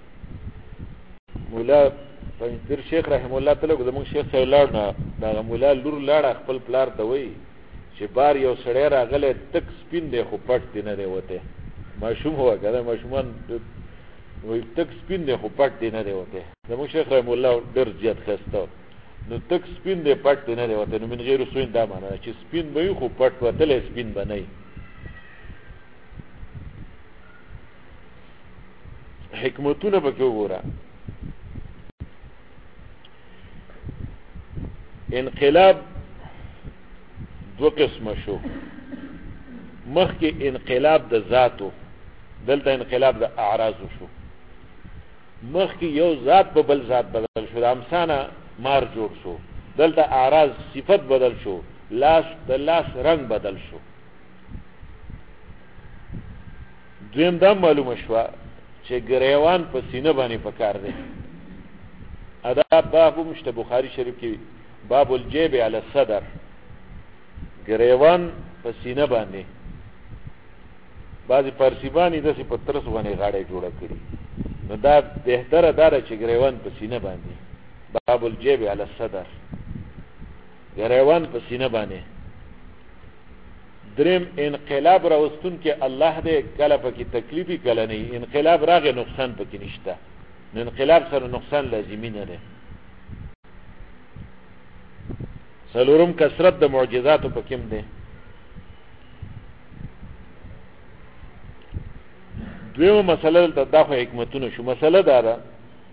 مولا پنځیر شیخ رحم الله تعالی زموږ شیخ صاحب لاړ نه دا مولا لور لاړ خپل پلار ته وای چې بار یو سړی راغله تک سپین دی خو پټ دی نه دی وته ماشوم هوا کنه ماشومان وای تک سپین دی خو پټ دی نه دی وته. زموږ شیخ رحم الله ډېر زیات خسته نو تک سپین دی پټ دی نه دی وته. نو من غیر سوین دا معنی چې سپین به خو پټ وته سپین بنئ. حکمتونه به وګوره. انقلاب دو قسم شو مخکې انقلاب د ذاتو دلته انقلاب د اعراض شو. مخکې یو ذات په بل ذات بدل شو د امسانه مار جوړ شو دلته اعراض صفت بدل شو لاس د لاس رنگ بدل شو. دویم دا معلومه شو چې گریوان په سینه باندې پکار دی. ادا باب مشته بخاری شریف کې باب الجیب علی الصدر گریوان په سینه باندې بعضی پرسیبانی داسې په ترس باندې غاړه جوړه کړي نو دا بهتره ده چې گریوان په سینه باندې باب الجیب علی الصدر، گریوان په سینه باندې. دریم انقلاب راوستون کې الله دې کله پکې تکلیفي کله نه، انقلاب راغی نقصان پکې نشته، انقلاب سره نقصان لازمی نه دی. څلورم کثرت د معجزاتو پکې دی. دویمه مسله دا خو حکمتونه شو. مسله دا ده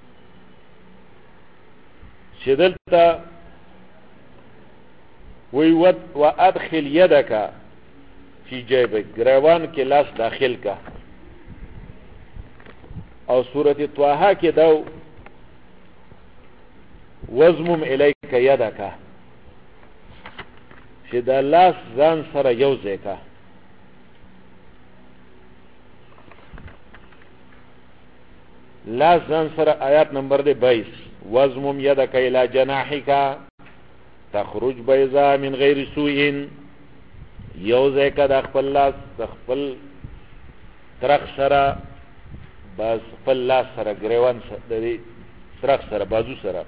چې دلته وی وادخل یدک فی جیبک، گریوان کې لاس داخل کا. او سورۃ طه کې دا وزمم الیک یدک، چې دا لاس ځان سره یو ځای کا. لاس ځان سره آیات نمبر 22 وزمم یدک الی جناحک تخرج بیضاء من غیر سوء، یو ځای کا د خپل لاس د خپل ترخ سره، بس خپل لاس سره گریوان د ترخ سره بازو سره.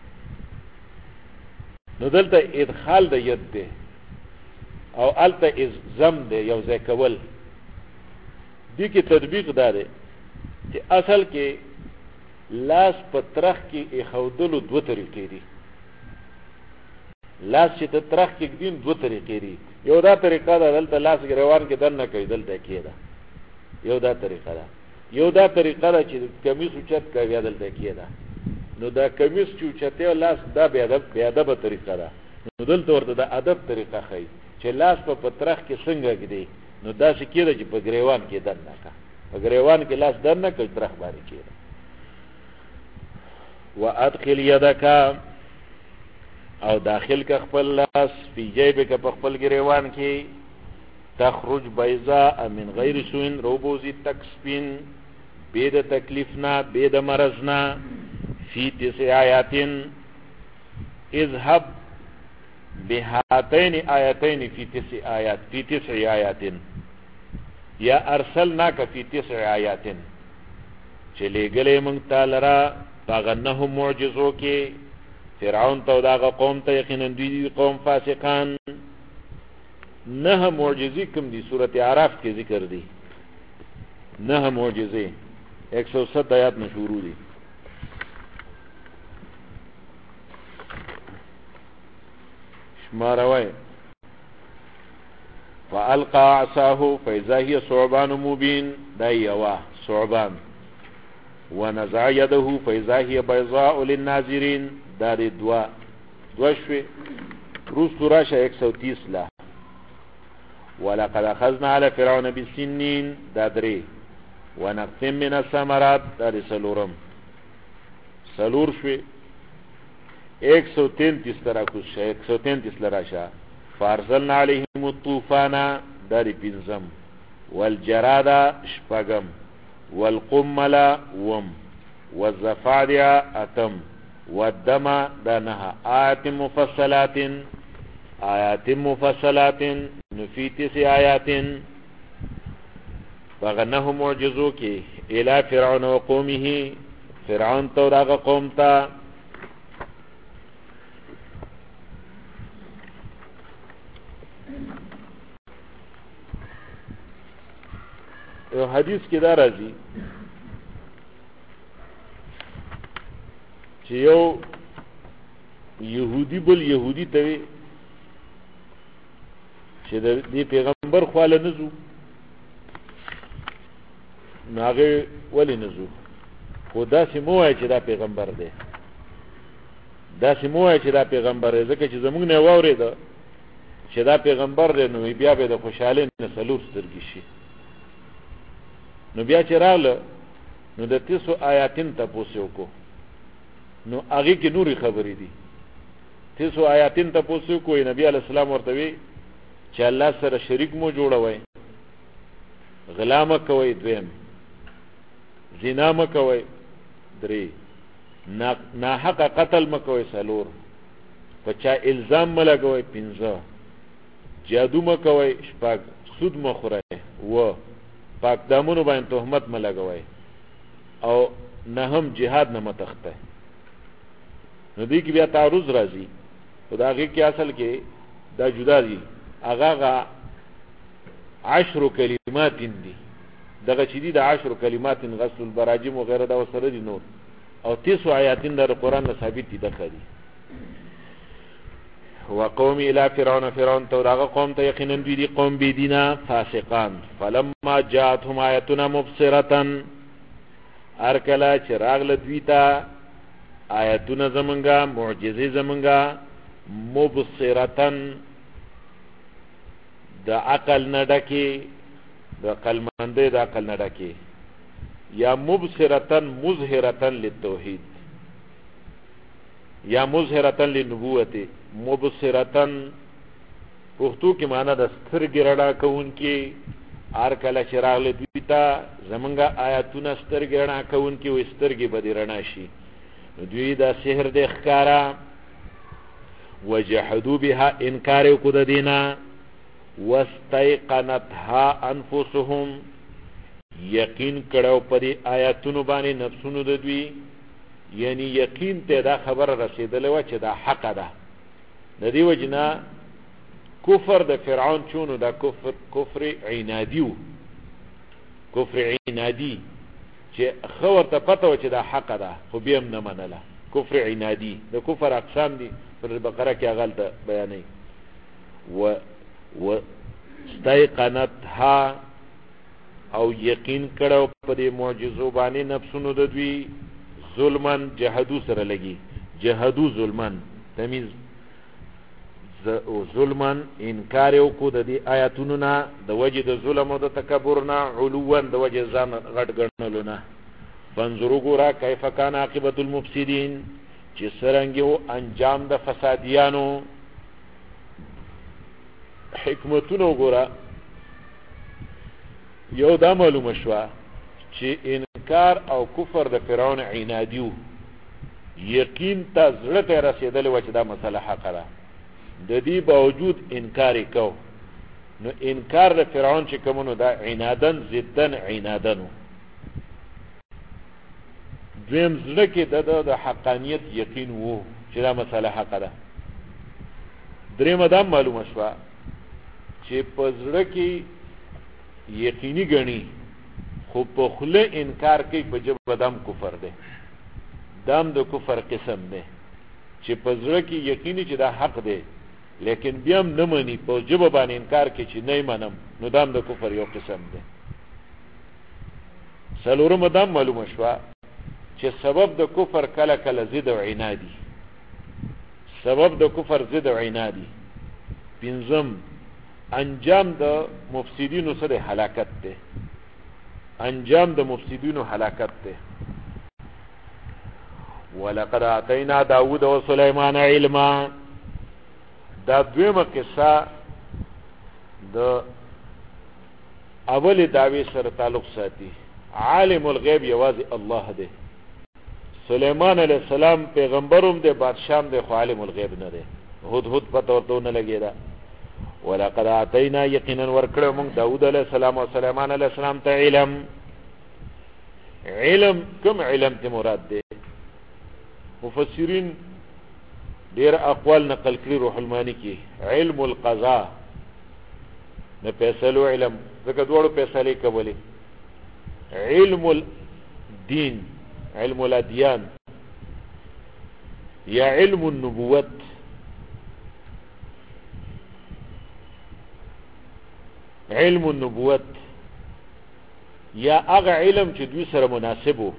نو دلته ادخال د ید دی او الته ازم دی، یو ځای کول. دې کې تطبیق دا دی چې اصل کې لاس په ترخ کې ایښودلو دوه طریقې دي. لاس چې ته ترخ کې ږدین دوه طریقې دي. یو دا طریقه ده دلته لاس گریوان کې دننه کوي، دلته کېده. یو دا طریقه ده. یو دا طریقه ده چې کمیس اوچت کوي، دلته کېده. نو دا کمیس چې اوچتې او لاس دا بې ادبه طریقه ده. نو دلته ورته د ادب طریقه ښیي چې لاس په ترخ کې څنګه ږدي. نو داسې کېده چې په گریوان کې دننه کا، په گریوان کې لاس دننه کوي، ترخ باندې کېده. وادخل یدک او داخل کا خپل لاس فی جیبک په خپل گریوان کې تخرج بیضاء من غیر سوء، روبوزی تک سپین، بید تکلیفنا بید مرضنا. فی 9 آیات اذهب بهاتین آیتین فی 9 آیات، فی 9 آیات یا ارسلناک فی 9 آیات، چلے گلے منگ تالرا پاغنہو معجزوں کے فرعون تو داغا قوم تا یقینا دوی قوم فاسقان. 9 معجزی کم دی سورت عراف کے ذکر دی. 9 معجزے 107 آیات میں شروع دی. شماروائے فالقا عصاہو فاذا ہی ثعبان مبین، دائی اوا ثعبان. ونزع يده فاذا هي بيضاء للناظرين، دار دوا شوي. روس راشه 130 لا. ولقد اخذنا على فرعون بالسنين، دادري. ونقسم من الثمرات، دار سلورم سلور شوي 133 تراكوس 133 لراشه. فارسلنا عليهم الطوفان، دار بنزم. والجراد شپغم. والقمل وم. والزفادع اتم. والدم دانها آیات مفصلات، آیات مفصلات نفی 9 آیات. فغنه معجزو کی الى فرعون و قومه، فرعون تو داغا قوم تا. یو حدیث کې دا راځي چې یو يهودي بل يهودي ته چې د دې پیغمبر خواله نزو، ناغه ولی نزو، خدا سي مو وای چې دا پیغمبر دی، دا سي مو وای چې دا پیغمبر دی، ځکه چې زموږ نه واورید چې دا پیغمبر دی، نو بیا به د خوشاله نسلور سترګې شي. نو بیا چې راغله نو د 9 آیاتین تاسو کو، نو هغه کې نوري خبرې دي. 9 آیاتین تاسو کو، نبی علی السلام ورته وی چې الله سره شریک مو جوړوي، غلامه کوي، دویم زنا مکوي، درې ناحق قتل مکوي، سلور پچا الزام ملګوي، 15 جادو مکوي، شپږ سود مخوره، و پاک دامونو باندې تهمت ملګوي، او نهم جهاد نه متخته. نو دې کې بیا تعرض راځي خو د هغې کې اصل کې دا جدا دي هغه 10 کلمات دي دغه چې دي د 10 کلمات غسل البراجم وغیره دا وسره دي نور او 30 آیاتین د قرآن نه ثابت دي دغه دي وقوم الى فرعون تو داغه قوم ته یقینا دي قوم بی دینا فاسقان فلما جاءتهم آیاتنا مبصره ارکلا چراغ لدویتا آیاتنا زمنګا معجزه زمنګا مبصرتن د عقل نډکی د قلمنده د عقل نډکی یا مبصرتن مظهرتن للتوحید یا مظهرتن للنبوت مبصرتن پښتو کې معنا د سترګې رڼا کوونکی ار کله چراغ لدویتا زمنګا آیاتونه سترګې رڼا کوونکی و سترګې به رڼا شي دوی دا سحر د ښکارا وجحدوا بها انکار کو د دینا واستيقنتها انفسهم یقین کړه په دې آیاتونو باندې نفسونو د دوی یعنی یقین ته دا خبر رسیدلې و چې دا حق ده د دې وجنا کفر د فرعون چونو دا کفر عنادیو کفر عنادی چې خو ته پته و چې دا حق ده خو بیا نه منله کفر عنادی د کفر اقسام دي پر بقره کې غلطه بیانې و استيقنتها او یقین کړه په دې معجزو باندې نفسونو د دوی ظلمن جهادو سره لګي جهادو ظلمن تمیز ظلمن انکار یو کو د دې آیاتونو نه د وجه د ظلم او د تکبر نه علوان د وجه ځان غټ ګڼلو نه فانظروا ګورا کیف کان عاقبت المفسدين چې سرنګو انجام د فسادیانو حکمتونو ګورا یو دا معلومه شوه چې انکار او کفر د فرعون عنادیو یقین ته زړه ته رسیدلې و چې دا مسله حق ده د دې باوجود انکار وکاو نو انکار د فرعون چې کومونو دا عنادن ضدن عنادن دویم زړه کې د حقانیت یقین وو چې دا مسله حق ده درېمه دا معلومه شوه چې په زړه کې یقیني غني خو په خله انکار کوي په جبه دم کفر ده دام د کفر قسم ده چې په زړه کې یقیني چې دا حق ده لیکن بیا هم نه مني په جبه باندې انکار کوي چې نه منم نو دام د کفر یو قسم ده څلورم دام معلومه شوه چې سبب د کفر کله کله ضد او عنادي سبب د کفر ضد او عنادي پنځم انجام د مفسدینو سره هلاکت ده انجام د مفسدینو هلاکت ده ولقد اتینا داوود و سليمان علما دا دویمه قصه د اول دعوی سره تعلق ساتي عالم الغیب یوازې الله ده سليمان علیہ السلام پیغمبروم ده بادشاہ ده خو عالم الغیب نه ده هود پته ورته نه لګیدا ولقد اتینا یقینا ورکړو موږ داوود علیہ السلام او سليمان علیہ السلام ته علم کوم علم ته مراد ده مفسرین ډیر اقوال نقل کړي روح المانی کې علم القضاء نه فیصلو علم ځکه دوړو فیصله کوي علم الدین علم الادیان یا علم النبوت علم النبوت یا هغه علم چې دوی سره مناسب وو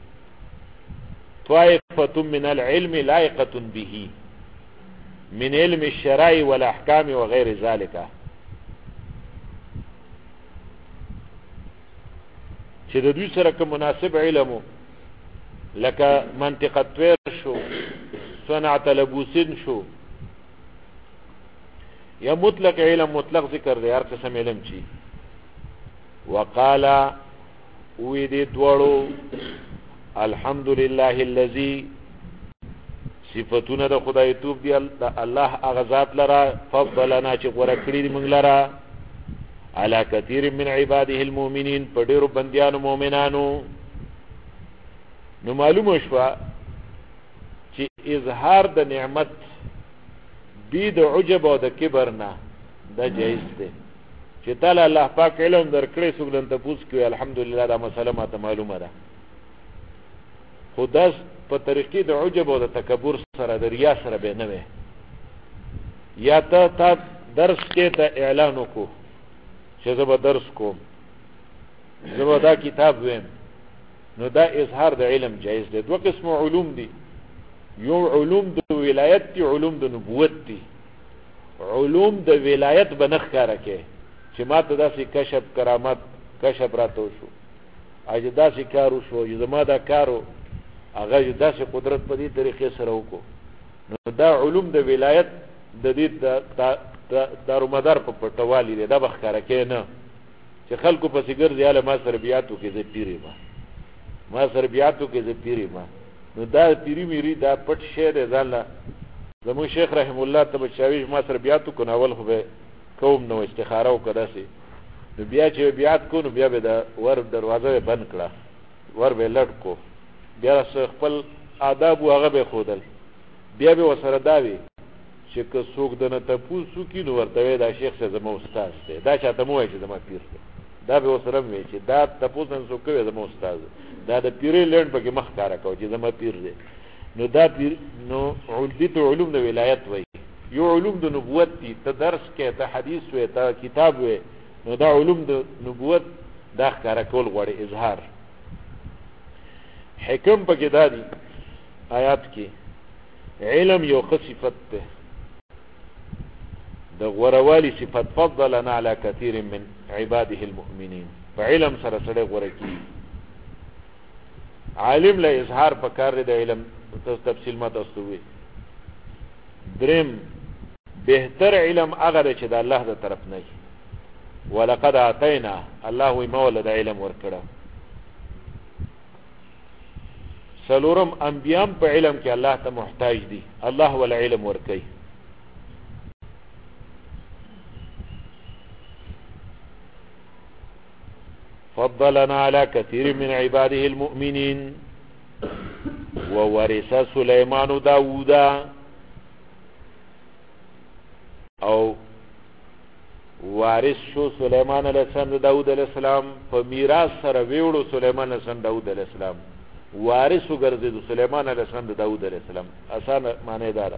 طائفه من العلم لائقه به من علم الشرائع والاحکام وغير ذلك چې د دوی سره کوم مناسب علم لکه منطق الطير شو صنعت لبوسین شو یا مطلق علم مطلق ذکر دی هر قسم علم چی وقالا وی دی دوړو الحمدلله الذي صفاتونه د خدای توب دی الله هغه ذات لرا فضلنا چې غوړه کړی دی موږ لرا على كثير من عباده المؤمنين پډیرو بنديانو مؤمنانو نو معلومه شو چې اظهار د نعمت بی د عجب او د کبر نه دا جایز دی چې تعالی الله پاک علم درکړي څوک دن تپوس کوي الحمدلله دا مسله ماته معلومه ده خو دا په طریقې د عجب او د تکبر سره د ریا سره به نه وي یا تا درس کې ته اعلان وکړو چې زه به درس کوم زه به دا کتاب ویم نو دا اظهار د علم جایز دی دوه قسم علوم دي یو علوم د ولایت دي علوم د نبوت دي علوم د ولایت به نه ښکاره کې چې ما ته داسې کشف کرامت کشف راته وشو اجه داسې کار وشو چې زما دا کارو هغه داسې قدرت په دې طریقې سره وکړو نو دا علوم د ولایت د دې دارومدار په پټوالي دی دا به ښکاره کې نه چې خلکو پسې ګرځي اله ما سره بیاتو کې زه پیری ما سره بیاتو کې زه پیری نو دا پیری میری دا پټ شی دی ځاله زمون شیخ رحم الله تبشاویش ما سره بیاتو کو اول خو به کوم نو استخاره وکړه سي نو بیا چې بیات کو نو بیا به دا ور دروازه بند کړه ور به لټ کو بیا خپل آداب هغه به خودل بیا به وسره داوي چې که څوک دنه تاسو کې نو ورته دا شیخ څه زمو استاد دی دا چاته مو وایي چې زمو پیر دی دا به وسره وایي چې دا تاسو نن څوک کوي زمو استاد دا د پیری لند پکې مخ کارا کوي چې زمو پیر دی نو دا پیر نو علوم علوم د ولایت وایي یو علوم د نبوت دي ته درس کې ته حدیث وې ته کتاب وې نو دا علوم د نبوت دا ښکارا کول غواړي اظهار حکم پکې دادي آیات کې علم یو صفت ده د غوروالی صفت فضلنا على كثير من عباده المؤمنين فعلم سره سره غورکی عالم له اظهار پکار دی علم تفصیل ما تاسو وی درم بهتر علم هغه چې د الله د طرف نه ولقد اعطینا الله وی مولد علم ورکړه سلورم انبیام په علم کې الله ته محتاج دي الله ول علم ورکي فضلنا على كثير من عباده المؤمنين وورث سليمان داوود او وارث شو سليمان عليه السلام داوود عليه السلام په میراث سره ویوړو سليمان عليه السلام داوود عليه السلام وارث وګرځید سليمان عليه السلام داوود عليه السلام اسانه معنی دار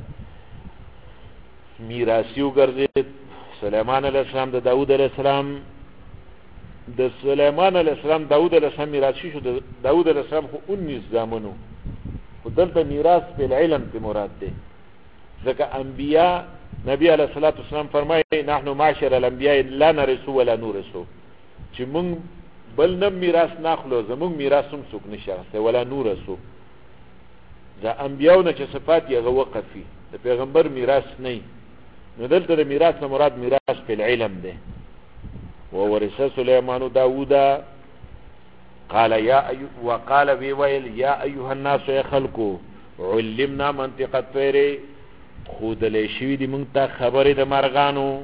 میراثي وګرځید سليمان عليه السلام داوود عليه السلام د سليمان عليه السلام داوود عليه السلام میراثي شو داوود عليه السلام خو 19 زامنو ودلته میراث په علم کې مراد ده ځکه انبیاء نبی علیہ الصلوۃ والسلام فرمایي نحنو معاشر الانبیاء لا نرث ولا نورث چې موږ بل نه میراث ناخلو زموږ میراث هم څوک نشي ولا نورث ځا انبیاء نه چې صفات یې وقفي د پیغمبر میراث نه نو دلته د میراث نه مراد میراث په علم ده وورث سليمان داوود قال وقال ويل يا ايها الناس يا خلقوا علمنا منطق الطير خود له شوی دی مونږ ته خبره د مرغانو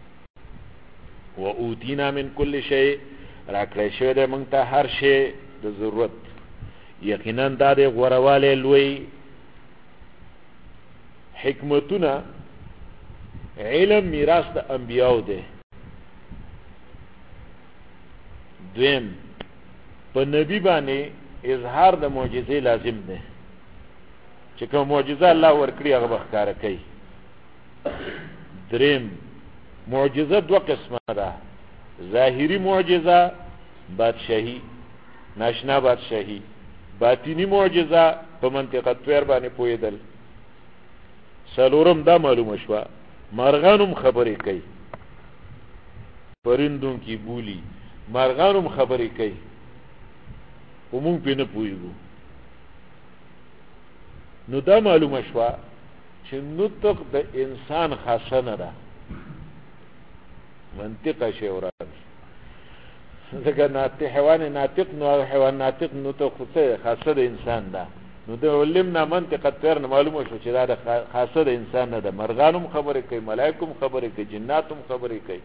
و اوتینا من كل شيء راکړی شوی دی مونږ ته هر شی د ضرورت یقینا دا د غورواله لوی حکمتونه علم میراث د انبیاو دی دویم په نبی باندې اظهار د معجزې لازم دی چې کوم معجزه الله ورکړي هغه ښکارا کوي دریم معجزه دوه قسمه ده ظاهری معجزه بادشاہی ناشنا بادشاہی باطینی معجزه په منطقه طیر باندې پویدل سلورم دا معلومه شو مرغانم خبرې کوي پرندوں کی بولی مرغانم خبرې کوي ومون په نه پویګو نو دا معلومه شو چې نطق د انسان خاصه نه ده منطقه شی وران ځکه ناطق حیوان ناطق نو حیوان ناطق نطق خاصه د انسان ده نو د علمنا منطقه طیر معلومه شو چې دا خاصه د انسان نه ده مرغانم خبرې کوي ملائکم خبرې کوي جناتم خبرې کوي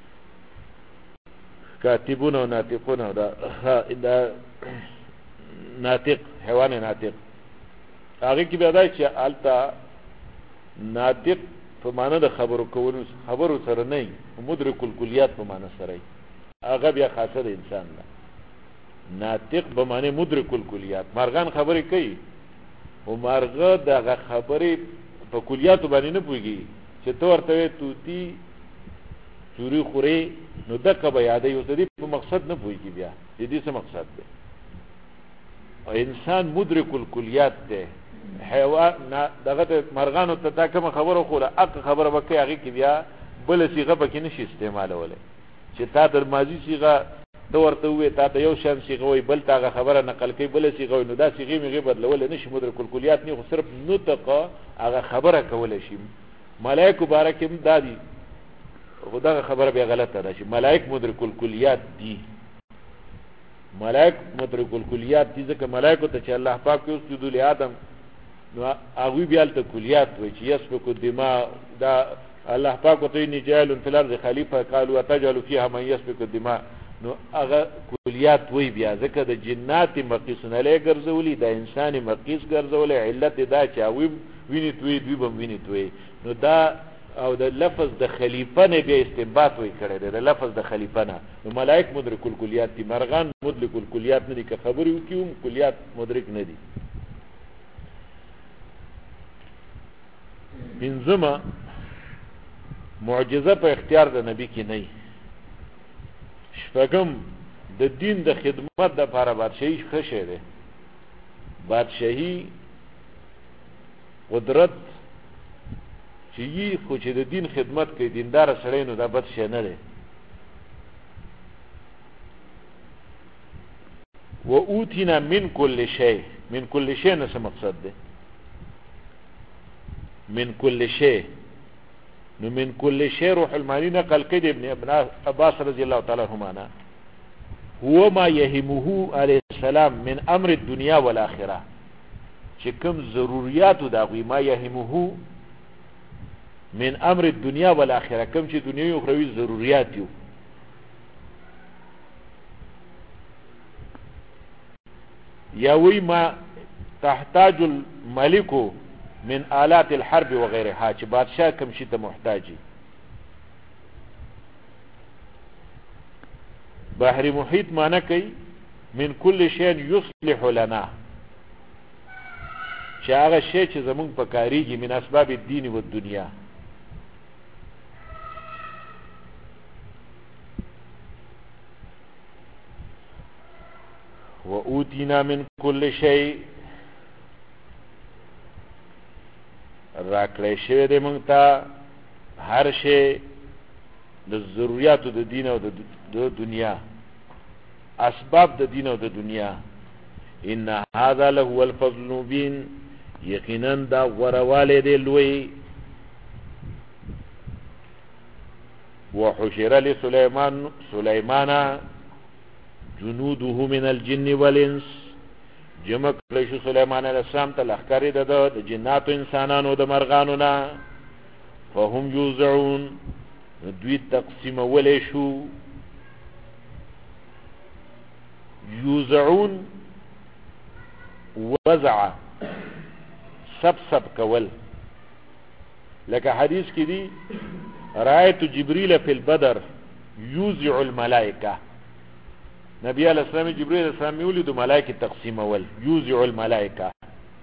کاتبون او ناطقون دا ناطق حیوان ناطق هغه کې بیا دا چې التا ناطق په معنا د خبرو کولو خبرو سره نه مدرک الکلیات په معنا سره هغه بیا خاصه د انسان ده. ناطق به معنی مدرک الکلیات. مرغان خبرې کوي او مرغه دغه خبرې په کلیات باندې نه پوهیږي چې تو ورته توتی چوری خوري نو دغه به یادې او د دې په مقصد نه پوهیږي. بیا د دې څه مقصد ده؟ او انسان مدرک الکلیات ده. حیوان دغه مرغانو ته کوم خبره خوله اق خبره وکي هغه کې بیا بل صيغه پکې نشي استعمالوله چې تا د ماضي صيغه د ورته وې تا ته یو شان صيغه وي بل تاغه خبره نقل کوي بل صيغه نو دا صيغه میغه بدلول نشي. مدرک الکلیات نه خو صرف نطق هغه خبره کول شي. ملائکه بارکهم دادي خدای خبره به غلطه ده چې ملائک مدرک الکلیات دي. ملائک مدرک الکلیات دي ځکه ملائکه ته چې الله پاک یو سجود لآدم نو هغه بیا ته کلیات وای چې یسبق الدماء دا الله پاک ته نجال فی الارض خلیفہ قالوا وتجعل فيها من يسبق الدماء نو هغه کلیات وای بیا ځکه د جنات مقیس نه لې ګرځولې د انسان مقیس ګرځولې علت دا چې وی ویني توي دوی بم ویني توي نو دا او د لفظ د خلیفہ نه به استنباط وای کړی د لفظ د خلیفہ نه. نو ملائک مدرک الکلیات دي. مرغان مدرک الکلیات نه دي که خبرې وکيوم کلیات مدرک نه دي. بنظمه معجزه په اختیار د نبی کې نه. شپږم د دین د خدمت د لپاره بادشاہي خشه ده. بادشاہي قدرت چې یي خو چې د دین خدمت کوي دیندار سړی نو دا بد شي نه ده. و اوتینا من کل شی. من کل شی نه څه مقصد ده؟ من کل شی نو من کل شی روح المانی نقل کړي ابن عباس رضی الله تعالی عنهما هو ما يهمه علیه السلام من امر الدنيا والاخره چې کوم ضرورت دا وي ما يهمه من امر الدنيا والاخره کوم چې دنیوي او اخروی ضرورت یو یا وی ما تحتاج الملك من آلات الحرب وغيرها چې بادشاہ کوم شي ته محتاجي. بحر محیط معنی کوي من كل شيء يصلح لنا چې هغه شی چې زمونږ په کاریږي من اسباب الدین و الدنیا. و اوتینا من كل شيء راکړی شوی دی موږ ته هر شی د ضرورتو د دین او د دنیا اسباب د دین او د دنیا. ان هذا له الفضل المبين یقینا دا غرواله دی لوی. وحشر لسليمان جنوده من الجن والانس جمع کړی شو سليمان علیه السلام ته لښکرې د جناتو انسانانو د مرغانو نه. فهم یوزعون دوی تقسیمولی شو. یوزعون وزع سب کول لکه حدیث کې دی رأیت جبریل فی البدر یوزع الملائکه. نبی علیہ السلام جبريل علیہ السلام یولید ملائکه تقسیم اول یوزع الملائکه.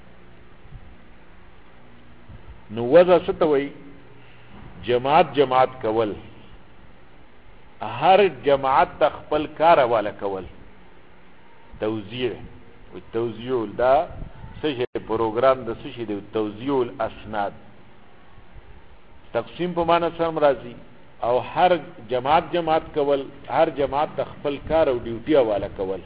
نو وضع ستوي جماعت کول هر جماعت تخپل کار والا کول. توزیع او توزیع دا څه پروګرام د څه دی توزیع الاسناد تقسیم په معنا سم راځي او هر جماعت کول هر جماعت تخپل کار او ډیوټي والا کول.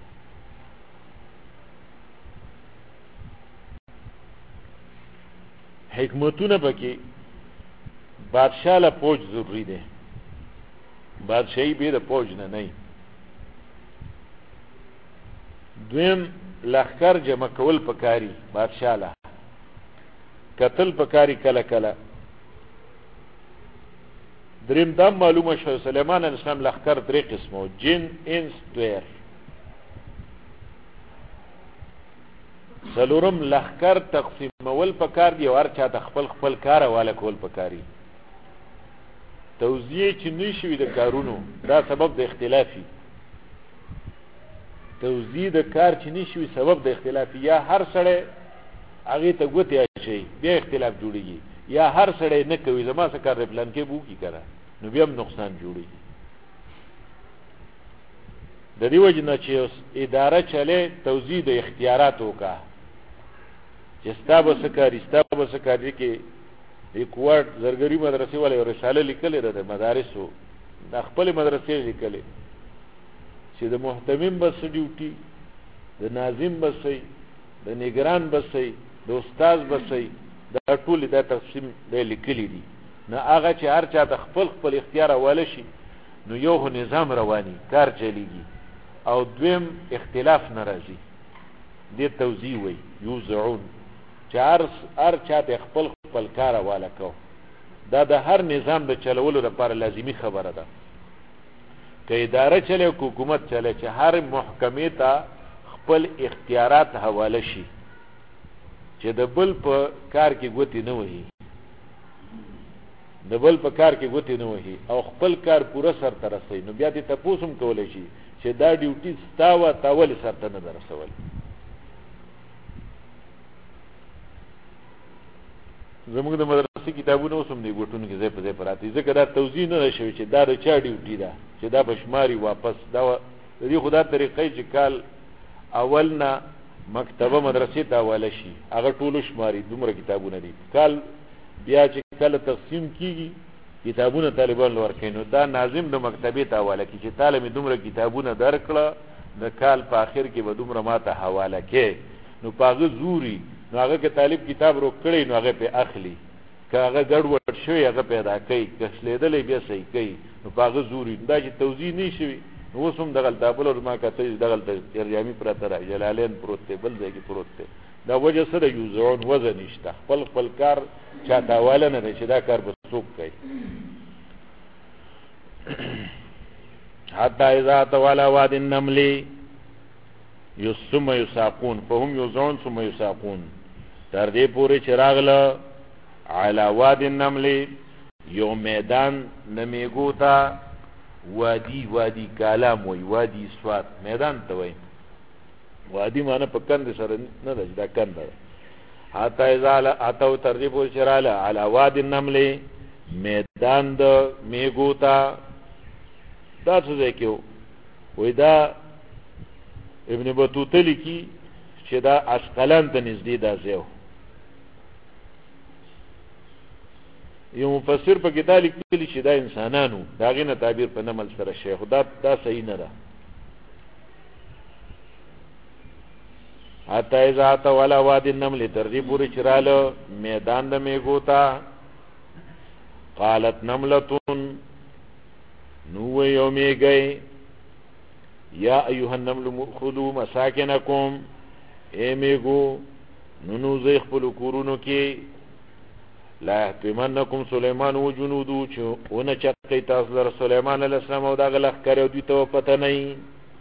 حکمتونه پکې بادشاہ له پوج ضروری ده. بادشاہي به د پوج نه دویم لخر جمع کول پکاري. بادشاہ له قتل پکاري کله دریم دا معلومه شو سليمان علیه السلام لخر درې قسمه جن انس دویر. څلورم لښکر تقسیمول پکار دی او هر چا ته خپل خپل کار حواله کول پکاري. توزیع چې نشوي د کارونو دا سبب د اختلافي، توزیع د کار چې نشوي سبب د اختلافي، یا هر سړی هغې ته ګوتې اچوي بیا اختلاف جوړېږي، یا هر سړی نه کوي زما څه کار دی پلان کې به وکړي که نه، نو بیا هم نقصان جوړېږي. د دې وجې نه چې اداره چلې توزیع د اختیاراتو وکړه چې ستا به څه کاري ستا به څه کاري. کې ایکوارډ زرګري مدرسې والا یو رساله لیکلې ده د مدارسو، د خپلې مدرسې لیکلې چې د محتمم به څه ډیوټي، د ناظم به څه، د نګران به څه، د استاذ به څه، دا ټول دا تقسیم دی لیکلي دي. نه هغه چې هر چا ته خپل خپل اختیار حواله شي نو یو خو نظام رواني کار چلیږي، او دویم اختلاف نه راځي. دې توزیع وایي یوزعون، چې هر چا ته خپل خپل کار حواله کو. دا د هر نظام د چلولو لپاره لازمي خبره ده. که اداره چلے او حکومت چلے چې هر محکمې ته خپل اختیارات حواله شي، چې د بل په کار کې ګوتې نه وهي، د بل په کار کې ګوتې نه وهي او خپل کار پوره سرته رسوي، نو بیا دې تپوس هم کولی شي چې دا ډیوټي ستا وه تا ولې سرته نه ده رسول. زموږ د مدرسې کتابونه اوس هم دی ګوټونو کې ځای په ځای پراته دي، ځکه دا توزیع نه ده شوې چې دا د چا ډیوټي ده چې دا به شماري واپس. دا د دې خو دا طریقې چې کال اول نه مکتبه مدرسې ته حواله شي هغه ټولو شماري، دومره کتابونه دي. کال بیا چې کله تقسیم کېږي کتابونه طالبانو ورکوي، نو دا ناظم د مکتبې ته حواله کړي چې تاله مې دومره کتابونه درکړه، د کال په آخر کې به دومره ما ته حواله کې، نو په هغه زوري، نو هغه که طالب کتاب روک کړی نو هغه پې اخلي، که هغه ګډوډ شوی هغه پیدا کوي، که شلېدلی بیا صحیح کوي، نو په هغه زوري. دا چې توزیع نه شوي نو اوس هم دغلته بل ما کته دغلته ترجمې پرته را جلالین پروت دی، بل ځای کې پروت دی. دا وجه سره یوزعون وضع نشته، خپل خپل کار چاته حواله نه دی چې دا کار به څوک کوي. حتی اذا اتوا علی وادي النمل ثم یساقون فهم یوزعون ثم یساقون، تر دې پورې چې راغله علی وادي النمل یو میدان نمیګو ته، وادي کالام وی، وادي سوات میدان ته وی، وادي معنی په کند سره نه ده چې دا کند ده. حتی اذا اتوا تر دې پورې چې راغله علی وادي النمل میدان د میګو ته. دا څه ځای کې وی دا ابن بطوطه لیکي چې دا عسقلان ته نږدې دا ځای و. یو مفسر په کې دا لیکلي چې دا انسانانو د هغې نه تعبیر په نمل سره شی، خو دا صحیح نه ده. حتی اذا اتوا علی وادي النمل تر دې پورې چې راله میدان د میګو ته، قالت نملتون نو یو میږی یا ایها النمل خذوا مساکنکم، اے میګو نو زی خپل کورونو کې، لا یحطمنکم سلیمان و جنودو، چې ونه چقی تاسو لره سلیمان علیه السلام او دغه لښکر او دوی ته پته نه وي.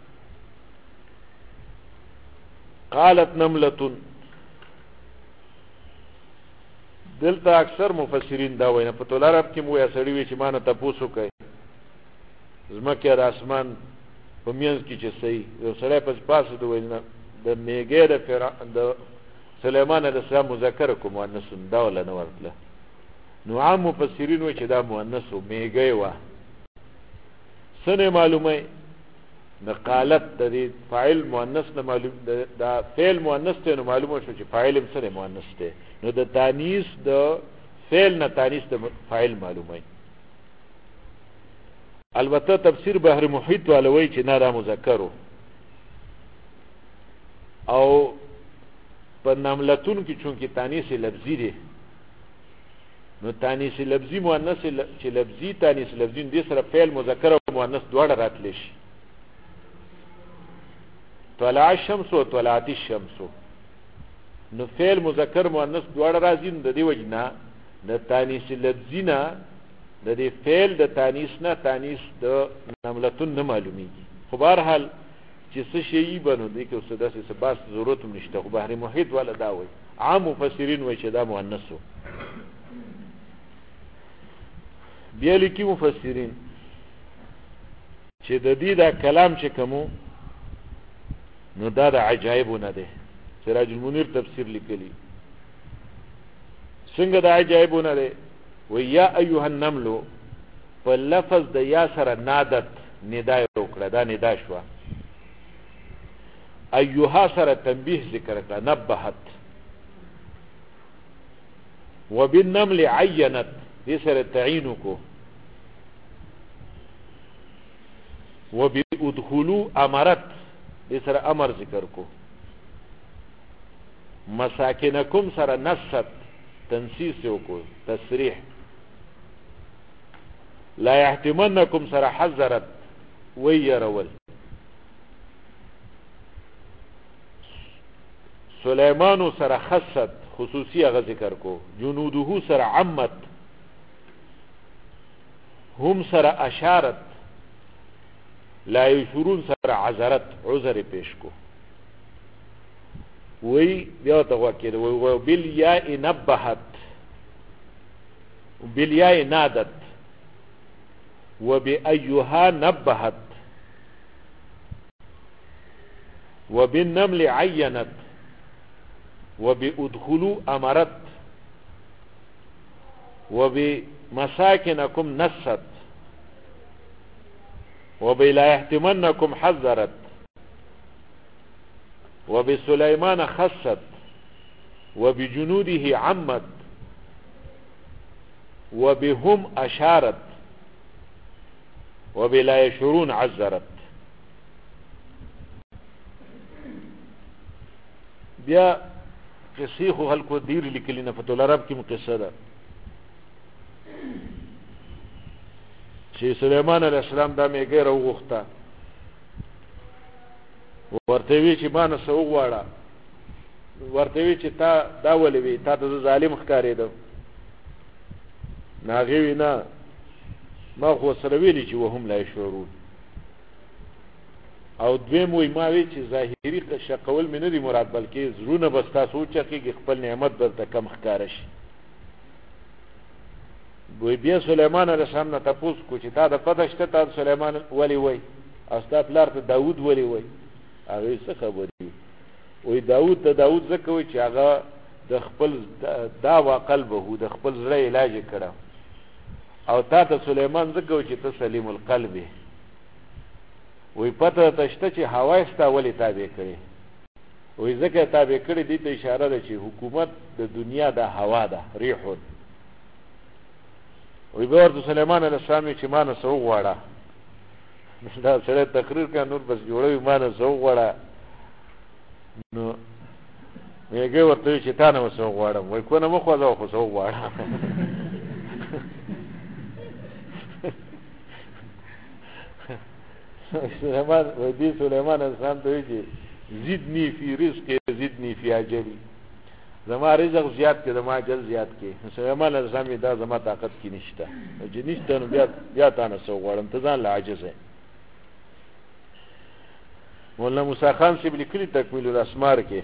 قالت نملتون، دلته اکثر مفسرین دا وایي، په طول عرب کې مو یا سړي وي چې ما نه تپوس وکړي ځمکې د اسمان په منځ کې چې صحیح یو سړی پس پاسه د وایي د میږی د سلیمان علیه السلام مذکر کو مؤنث دا ولا نه ورتله، نو عام مفسرین وایي چې دا مؤنث و میږی وه. څه نه معلومه د قالت د دې فاعل مؤنث نه معلوم، دا فعل مؤنث ته نو معلومه شو چې فاعل هم سره مؤنث دی، نو د تانیث د فعل نه تانیث د فاعل معلومه. البته تفسیر بحر محیط والا وایي چې نه دا مذکر و، او په نملتون کې چونکې تانیث لفظي دی نو تانیث لفظي مؤنث چې لفظي تانیث لفظي دې سره فعل مذکر او مؤنث دواړه راتلی شي. طلع الشمس و طلعت الشمس، نو فعل مذکر مؤنث دواړه راځي، نو د دې وجه نه د تانیث لفظي نه د دې فعل د تانیث نه تانیث د نملتون نه معلومیږي. خو بهرحال چې څه شي بنو دي کې اوس داسې څه باس ضرورت هم نشته خو بحر محیط ولا دا وایي عام مفسرین وایي چې دا مؤنث و بیا لیکي مفسرین چې د دې دا کلام چې کومو نو دا د عجایبونه دی سراج المنیر تفسیر لیکلی څنګه د عجایبونه دی و یا ایها النمل په لفظ د یا سره نادت ندا وکړه دا ندا شو ایها سره تنبیه ذکر کړه نبهت وبالنمل عینت دې سره تعین کو وبادخلوا امرت دې سره امر ذکر کو مساکنکم سره نصت تنسیس کو تصریح لا يحتمنكم سره حذرت ويرول سليمان سره خصت خصوصی هغه ذکر کو جنوده سره عمت هم سره اشارت لا يشورون سره عذرت عذر پیش کو وی بیا ته وکړه وی بالیاء نبهت بالیاء نادت وبأيها نبهت وبالنمل عينت وبأدخلوا أمرت وبمساكنكم نست وبلا يحتمنكم حذرت وبسليمان خست وبجنوده عمت وبهم أشارت وبلا يشعرون عذرت بیا قصې خو خلکو ډېرې لیکلي نه فتح العرب کې قصه ده چې سلیمان علیه السلام دا میږی راوغوښته ورته وی چې ما نه څه وغواړه ورته وی چې تا دا ولې وی تا ته ظالم ښکارېده نو هغې وی نه ما خو سره ویلي چې وهم لا یشعرون او دویم وی ما وی چې ظاهري شقول مې نه دي مراد بلکې زړونه به ستاسو وچکېږي خپل نعمت درته کم ښکاره شي وی بیا سلیمان علیه السلام نه تپوس کو چې تا د پته شته تا سلیمان ولې وی او ستا پلار ته داود ولې وی هغې څه خبرې وی داود ته داود ځکه وی چې هغه د خپل دعوه قلبه د خپل زړه علاج یې کړه او تا ته سلیمان ځکه وی چې ته سلیم القلب وی پته ته شته چې هوا یې ستا ولې تابع کړې وی ځکه تابع کړې دې ته اشاره ده چې حکومت د دنیا د هوا ده ریحون وی بیا ورته سلیمان علیه السلام چې ما نه څه وغواړه دا سړی تقریر کړه نور بس جوړوي ما نه څه وغواړه نو میږی ورته وی چې تا نه څه وغواړم وی کونه مه خوځوه خو څه وغواړه سلیمان ودی سلیمان السلام ته وی چې زدنی فی رزق زدنی فی اجلی زما رزق زیات کې زما اجل زیات کې سلیمان السلام دا زما طاقت کې نشته چې نشته نو بیا تا نه څه وغواړم ته ځان له عاجز یې مولانا موسی خان صاحب لیکلي تکمیل الاسمار کې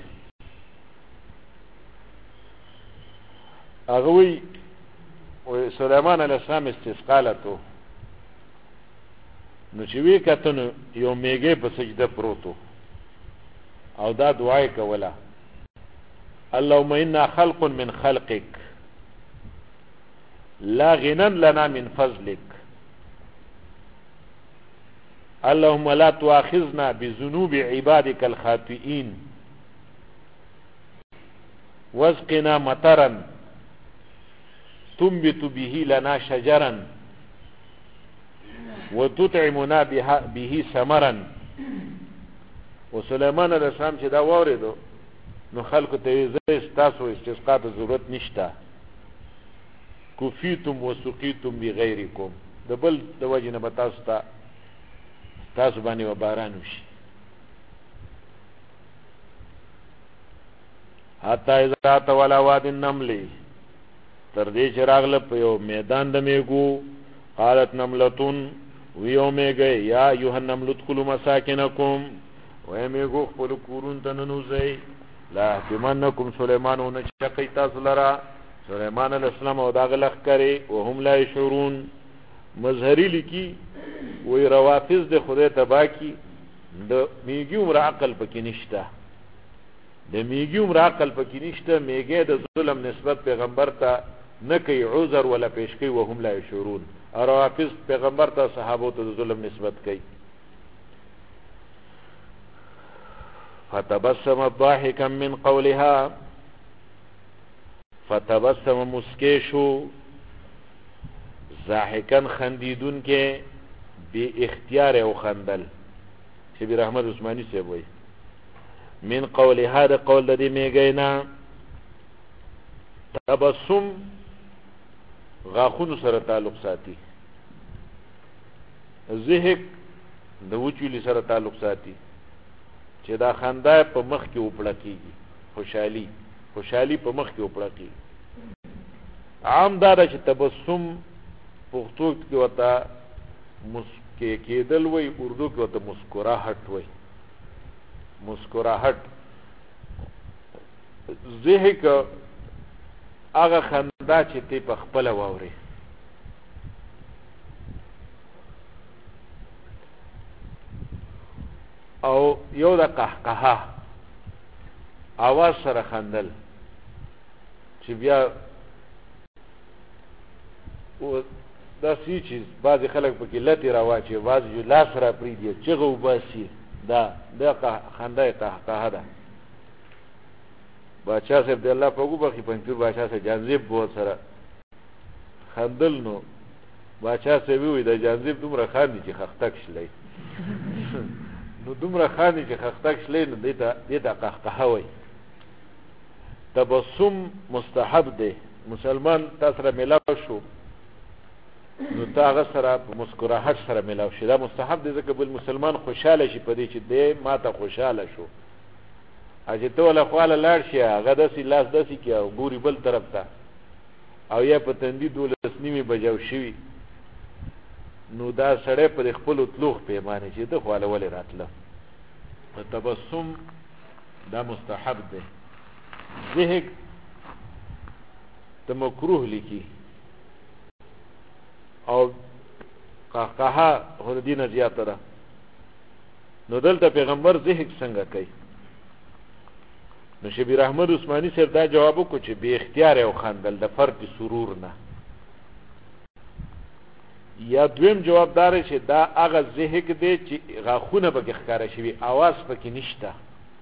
هغه وی سلیمان علیه السلام استسقا لته نو چې وی کته نو یو میږی په سجده پروتو او دا دعا یې کوله اللهم انا خلق من خلقك لا غنى لنا من فضلك اللهم لا تؤاخذنا بذنوب عبادك الخاطئين واسقنا مطرا تنبت به لنا شجرا وتطعمنا به ثمرا وسليمان علیه السلام چې دا واورېدو نو خلکو ته زه ستاسو استسقا ته ضرورت نشته کفیتم وسقیتم بغیرکم د بل د وجې نه به تاسو باندې به باران وشي حتی اذا طول واد النمل تر دې چې راغله په یو میدان د میږو قالت نملتون ویو میږی یا ایها النمل ادخلوا مساکنکم وای میګو خپل کورون ته ننوځئ لا یحتمنکم سلیمان ونچقی تاسو لرا سلیمان علیہ السلام او داغه لښکرې وهم لا یشعرون. مظهری لیکي وی روافض د خدای تبا کی د میږي عمر عقل پکې نشته، د میږي عمر عقل پکې نشته. میږي د ظلم نسبت پیغمبر ته نه کوي، عذر ولا پیش کوي وهم لا یشعرون. او روافض پیغمبر ته صحابه ته د ظلم نسبت کوي. فتبسم ضاحكا من قولها، فتبسم مسکیشو ضاحکا خندیدون کې بی اختیار او خندل. شبیر احمد عثماني صاحب وایي من قولها د قول د دې میګینا. تبسم غاخونو سره تعلق ساتي، ضحک د وچولی سره تعلق ساتي چې دا خندا په مخ کې وپړه کېږي، خوشحالي په مخ کې وپړه کېږي. عام دا ده چې تبسم پښتو کې ورته مسکې کېدل وی، اردو کې ورته مسکراهټ وی. مسکراهټ ضحک هغه خندا چې ته په خپله واورې. او یو د قهقه آواز سره خندل چې بیا دا سی چیز بعضی خلک پکې لتی راواچي، بعضی جو لاس را پریدي چغه وباسي. دا خنده قهقه ده. بادشاہ صاحب دی الله په وګو بخي پنځور بادشاہ صاحب جاذب بہت سره خندل. نو بادشاہ صاحب وی دا جاذب دومره خاندي چې خختک شلې نو دومره خاندي چې خختک شلې نو دیتا قهقه وي. تبسم مستحب دی، مسلمان تاسو سره ملاو شو نو تاغه سره په مسکراهټ سره ملاو شي، دا مستحب دی ځکه بل مسلمان خوشاله شي په دې چې دی ماته خوشاله شو. اجه ته ولا خواله لاړ شي هغه داسې لاس داسې کې او ګوري بل طرف ته او یا په تندي 12 بجاو شوي نو دا سړی په خپل تلوخ پیمانه چې د خواله ولې راتله. تبسم دا مستحب دی. ضحک ته مکروه لیکي او قهقه هردینه زیاته ده. نو دلته پیغمبر ضحک څنګه کوي؟ نو شبیر احمد عثماني صاحب دا جواب وکړو چې بی اختیار او خندل د فرد سرور نه. یا دویم جواب دار چې دا هغه ضحک دی چې غاخونه به ښکارا شي، आवाज پکې نشته.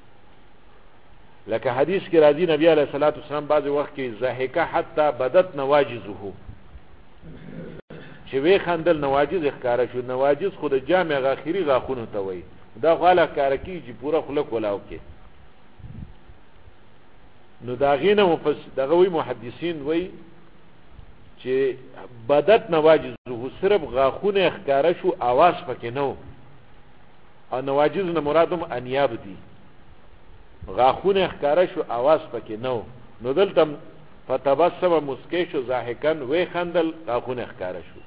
لکه حدیث کې راځي نبی علیه الصلاۃ والسلام بعض وخت کې ضحکه حتی بدت نواجزه، چې وی خندل نواجز ښکارا شو. نواجز خود جامع اخیری غاخونه ته وای، دا غاله ښکارا کی چې پورا خلق ولاو کې. نو دا غینه دغه وی محدثین وی چې بدت نواجزه صرف غاخونه ښکارا شو، आवाज پکې نو. او نواجز نه مرادم انیاب دي، غاخونه ښکارا شو आवाज پکې نو. نو دلته فتبسم مسکی شو ضاحکن وی خندل غاخونه ښکارا شو.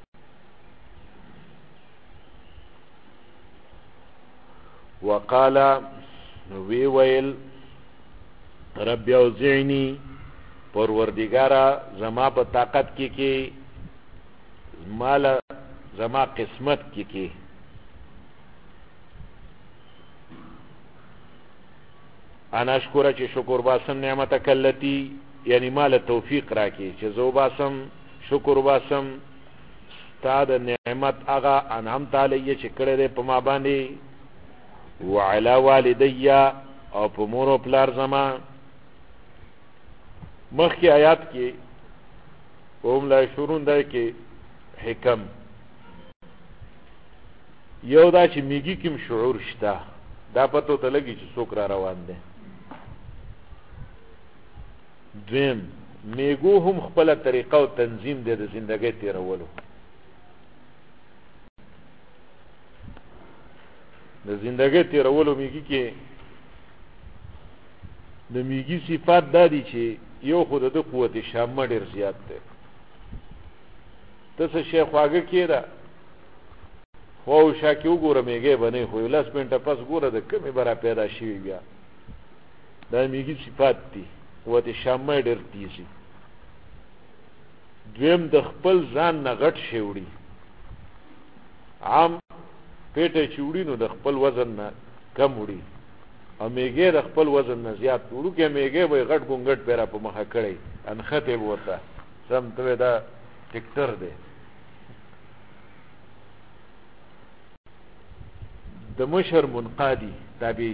وقال وی ویل رب اوزعنی پروردگارا زما په طاقت کې مال زما قسمت کې انا شکر چې شکر باسم نعمت کلتی، یعنی مال توفیق راکی چې زو باسم شکر باسم تا د نعمت اغا انعام تعالی چې کړه دې په ما باندې وعلى والدي او په مور او پلار زما. مخکې آیات کې قوم لا شورون دی کې حکم یو دا چې میږي کوم شعور شته، دا پته ته لګي چې څوک را روان دی. دویم میګو هم خپل طریقه او تنظیم دی د زندګۍ تیرولو. د زندګۍ تیرولو میږي کې د میږي صفات دا دي چې یو خود د قوت شامه ډیر زیات دی. تاسو شیخ واګه کېده خو شاکې وګوره میږی به نه خو 10 منټه پس ګوره د کمې به را پیدا شوي بیا دا میږي صفات دي قوت شامه ډېر تیزي دویم د خپل ځان نه غټ شی وړي عام پیټه چې وړي نو د خپل وزن نه کم وړي او میږی د خپل وزن نه زیات وړوکی میږی به یې غټ ګونګټ پې را په مخه کړی انښتی به ورته سم ته دا ټکټر دی د مشر منقادي تابعي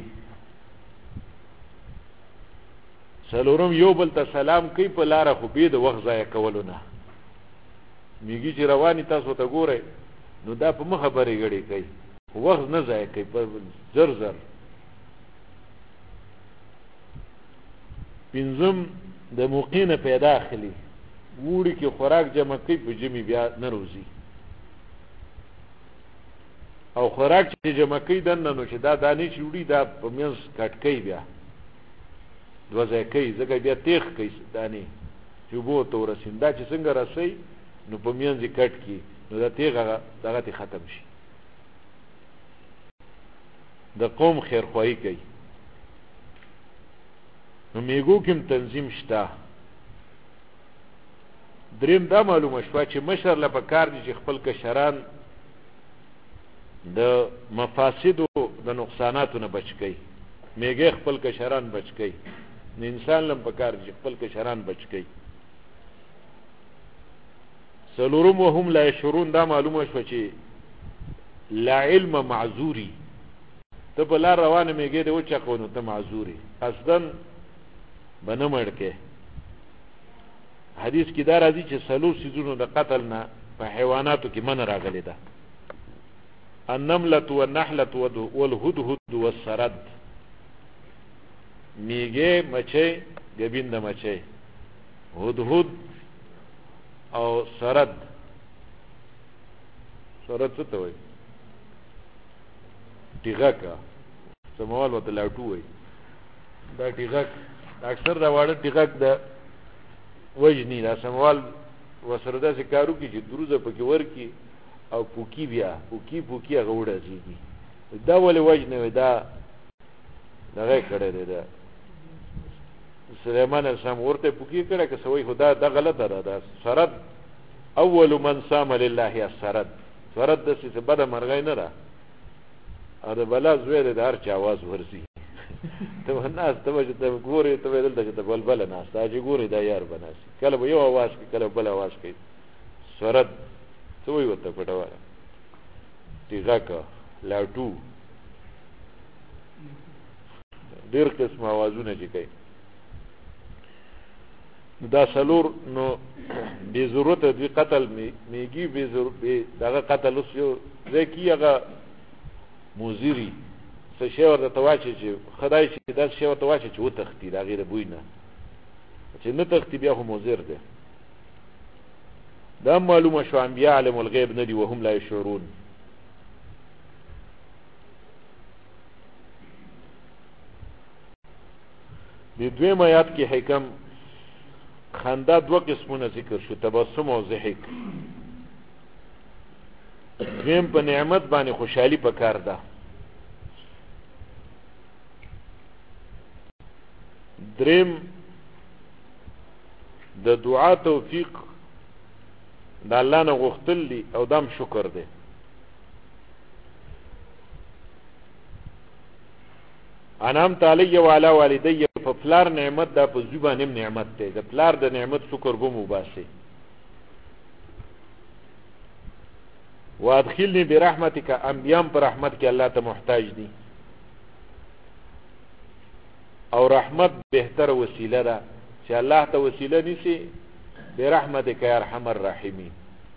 څلورم یو بل ته سلام کوي په لاره خو بې د وخت ضایع کولو نه میږي چې رواني تاسو ته ګورئ نو دا په مخه برې ګړې کوي خو وخت نه ضایع کوي په زر زر پنځم د موقع نه پیدا اخلي وړي کې خوراک جمع کوي په جمع بیا نه روزي او خوراک چې جمع کوي دننه نو چې دا دانې چې وړي دا په منځ کټ کوي بیا دوه ځای کوي ځکه بیا تیغ کوي دانې چې اوبو ته ورسېږي دا چې څنګه رسوي نو په منځ یې کټ کړي نو دا تیغ دغه ته ختم شي د قوم خیرخواهي کوي نو میږو کې تنظیم شته دریم دا معلومه شوه چې مشر له پکار دي چې خپل کشران د مفاسدو د نقصاناتو نه بچ کوي میږی خپل کشران بچ کوي نو انسان لم پکار دي چې خپل کشران بچ کوي څلورم وهم لا یشعرون دا معلومه شوه چې لا علم معذوري ته په لار روانه میږی دی وچقو نو ته معذوري قصدن به نه مړ کې حدیث کې دا راځي چې څلور څیزونو د قتل نه په حیواناتو کې منع راغلی ده النملة والنحلة والهدهد والسرد میږی مچۍ ګبین د مچۍ هدهد او سرد څه ته وایي ټیغکه سموال ورته لاټو وایي دا ټیغک اکثر دا واړه ټیغک د وجنی دا سموال وسره داسې کارو کې چې دروزه پکې ورکي او پوکی بیا پوکی هغه وړځېږي دا ولې وجنه وي دا دغه کړی دی دا سلیمان علیه السلام ورته پوکی کړی که څه وایي خو دا غلطه ده دا سرد اول من صام لله السرد سرد داسې څه بده مرغۍ نه ده او د بلا زوی دی د هر چا اواز ورځي ته ناست ته چې ته ګورې ته دلته چې ته بلبله ناست دا چې ګورې دا یار به ناست کله به یو اواز کوي کله بل اواز کوي سرد څه وایي ورته پټواره ټیغکه لاټو ډېر قسم اوازونه چې کوي دا څلور نو بې ضرورته دوی قتل میږي دغه قتل اوس یو ځای کې هغه مضري څه شی ورته ته واچي چې خدای چې داسې شی ورته واچي چې وتښتي د هغې د بوی نه چې نه تښتي بیا خو مضر دی دا معلومه شو انبیا علم الغیب نه دي وهم لا یشعرون د دویم آیات کې حکم خندا دوه قسمونه ذکر شو تبسم او ضحک دویم په نعمت باندې خوشحالي پکار ده دریم د دعا توفیق د الله نه غوښتل دي او دام شکر دی انعمت علی وعلی والدی په پلار نعمت دا په زبان نعمت دی د پلار د نعمت شکر به مو باسي وادخلنی برحمتک انبیام پر رحمت کې الله ته محتاج دي او رحمت بهتر وسیله ده چې الله ته وسیله نیسي برحمتک یا ارحم الراحمین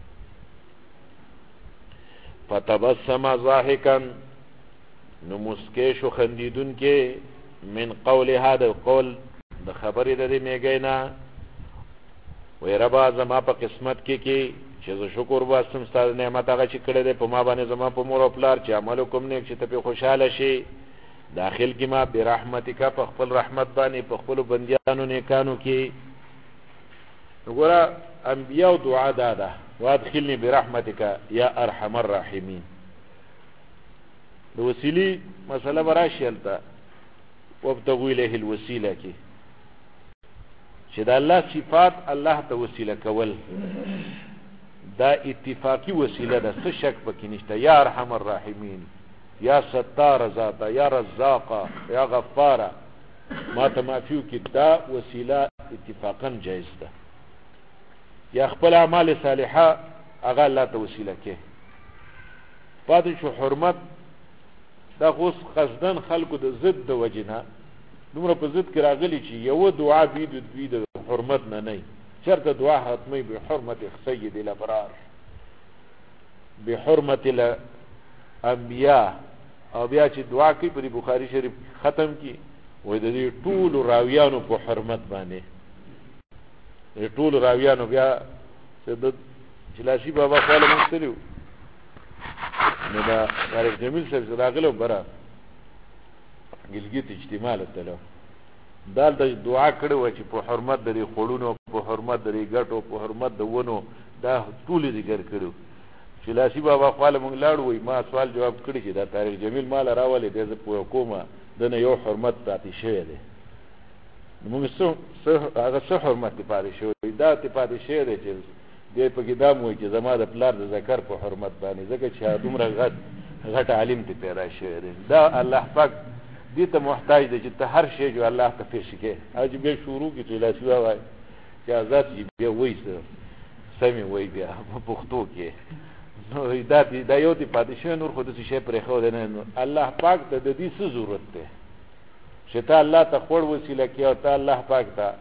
فتبسم ضاحکا نو مسکیش و خندیدون کې من قول هذا القول د خبرې د دې میګینا وی ربا زما په قسمت کې چې زه شکر واسم ستاسو نعمت هغه چې کړی دی په ما باندې زما په مور او پلار چې عمل کوم نیک چې ته په خوشاله شي داخل کې ما برحمتک په خپل رحمت باندې په خپل بندیانو نیکانو کې وګوره انبیاء دعا ده وادخلنی برحمتک یا ارحم الراحمین د وسیلې مسله به راشي هلته وابتغوا الیه الوسیله کې چې د الله صفات الله ته وسیله کول دا اتفاقی وسیله ده، څه شک پکې نشته. یا ارحم الراحمین، یا ستار ذاته، یا رزاقه، یا غفاره، ما ته معفیو کې دا وسیله اتفاقا جایز ده. یا خپل اعمال صالحه هغه الله ته وسیله کې. پاتې شو حرمت، دا اوس قصدن خلکو د ضد د وجنه دومره په ضد کې راغلي چې یو دعا دوی د حرمت نه چرته دعا حتمی بحرمت سید الابرار، بحرمت الانبیاء، او بیا چې دعا کوي په بخاری شریف ختم کی وای د دې ټول راویانو په حرمت باندې، د ټول راویانو بیا سید جلاشی بابا خپل مستریو نو دا طارق جمیل صاحب راغلو برا ګلګیت اجتماع ته دال د دعا کړو چې په حرمت د خړونو، په حرمت د ګټو، په حرمت د ونو، دا ټول ذکر کړو. چې لاسی بابا خپل مونږ لاړو وای ما سوال جواب کړی چې دا طارق جمیل مال راولې د په حکومت د نه یو حرمت پاتې شوی دی. موږ هغه څه حرمت پاتې شوی دا ته پاتې شوی دی چې دې په کې دا مو چې زما د پلار د ذکر په حرمت باندې ځکه چې دومره غټ عالم ته پیدا شوی دی. دا الله پاک دې ته محتاج دی چې ته هر شی جو الله ته پیش کې اج به شروع کی ته لاسی وای چې آزاد بیا وای سمي وای بیا په پښتو کې نو دا یو دی پاتې شوی نور خو د شی پر خو نه. الله پاک ته د دې څه ضرورت ده چې ته الله ته خور وسیله کې او ته الله پاک ته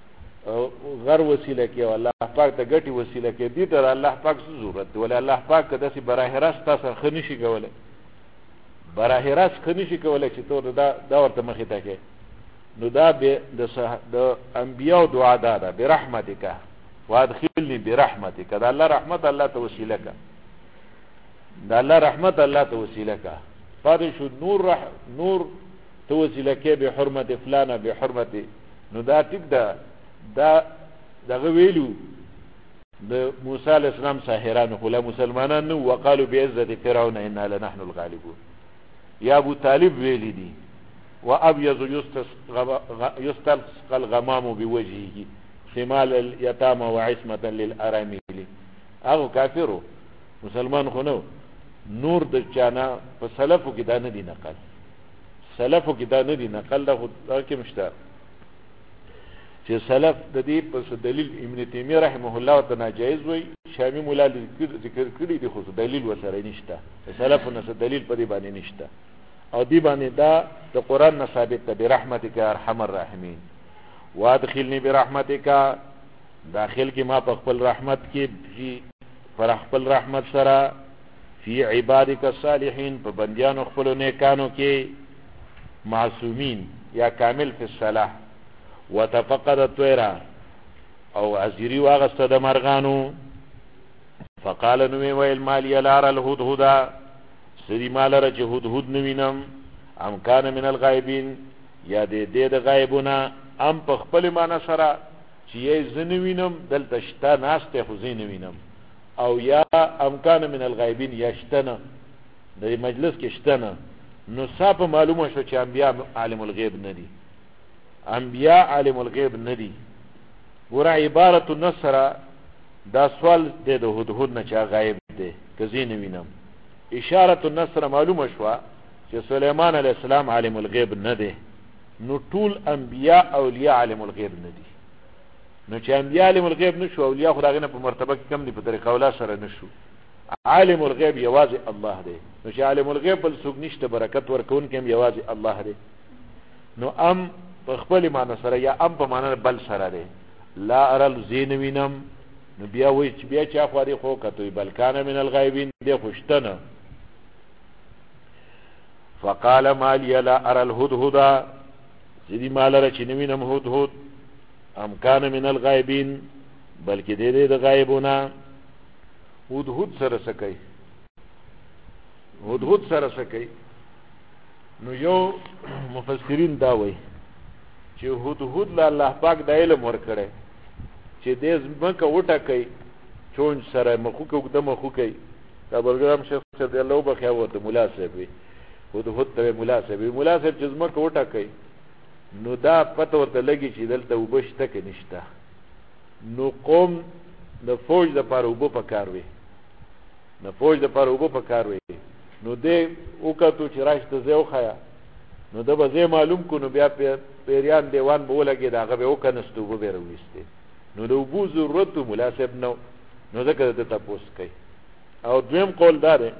غر وسیله کې او الله پاک ته ګټي وسیله کې دې ته الله پاک څه ضرورت دی؟ ولې الله پاک کده سي براه راست تاسو خني شي کولای، براه راست خني شي کولای چې ته دا ورته مخې ته کې. نو دا به د انبیاء دعا ده برحمتک وادخلنی برحمتک، دا الله رحمت الله ته وسیله کا، دا الله رحمت الله ته وسیله کا. پاره شو نور ته وسیله کې به حرمت فلانه به حرمت، نو دا ټیک ده. دا دغه ویلو د موسی علیہ السلام ساحرانو خو لا مسلمانان نو وقالو بعزت فرعون انا لنحن الغالبون. یا ابو طالب ویلی دي وابيض يستسقى الغمام بوجهه شمال اليتامى وعصمه للارامل. هغه کافرو، مسلمان خو نو. نور د چانا په سلفو کې دا نه دي نقل، سلفو کې دا نه دي نقل، دا خو کې مشته چې سلف د دې په دلیل ابن تیمیه رحمه الله تعالی ناجایز وای. شامی مولا ذکر کړی دی خو دلیل وسره نشته، سلفو نه دلیل په دې باندې نشته. او دی باندې دا د قران نه ثابت ده برحمتک ارحم الراحمین وادخلنی برحمتک، داخل کې ما په خپل رحمت کې پر خپل رحمت سره فی عبادک الصالحین، په بندیانو خپل نیکانو کې معصومین یا کامل فی الصلاح. وتفقد الطير او عزيري واغست د مرغانو. فقال نوی ویل مالی لار الهدهد، سری مال رچ هدهد نوینم، ام کان من الغائبین، یا دې د غایبونه، ام په خپل معنا سره چې یې زنوینم دلته شته ناشته خو زینوینم، او یا ام کان من الغائبین یشتنه د مجلس کې شتنه. نو صاحب معلومه شو چې انبیاء عالم الغیب ندي، انبیاء عالم الغیب ندی. ورا عبارت النصر دا سوال دے دو هدهد نه چا غایب دے کزین وینم. اشارت النصر معلومه شوا چې سلیمان علیہ السلام عالم الغیب ندی. نو ټول انبیاء اولیاء عالم الغیب ندی. نو چې انبیاء عالم الغیب نشو، اولیاء خدایغه په مرتبه کې کم دي، په طریقه ولا سره نشو. عالم الغیب یوازې الله دی. نو چې عالم الغیب بل څوک نشته، برکت ورکون کې یوازې الله دی. نو ام په خپل معنا سره یا ام په معنا بل سره دی. لا ارل زین وینم، نو بیا وای چې بیا چا خو دی خو کتوی بل کان من الغایبین دی خوشتنه. فقال ما لي لا ارى الهدهد، زدی مال را چې نوینم هدهد، ام کان من الغایبین، بلکې دی د غایبونه. هدهد سره سکی، هدهد سره سکی. نو یو مفسرین دا وای چې هدهد له الله پاک د علم ورکړي چې دې زمکه وټه کوي چونج سره مخو کې د مخو کوي. دا بلګرام شیخ رضی الله بخیا ورته مولا صاحب وي هدهد ته مناسب چې ځمکه وټاکئ نو دا پته ورته لګي چې دلته اوبه شته که نشته. نو قوم د فوج دپاره اوبه پکار وي، د فوج دپاره اوبه پکار وي. نو دی وکتو چې راشته ځای وښیه، نو ده به ځای معلوم کړو، نو بیا پیریان دیوان به ولګېد، هغه به وکنست، اوبه به یې راویستې. نو د اوبو ضرورت مناسب نه و، نو ځکه د ده تپوس کوي. او دویم قول دا دی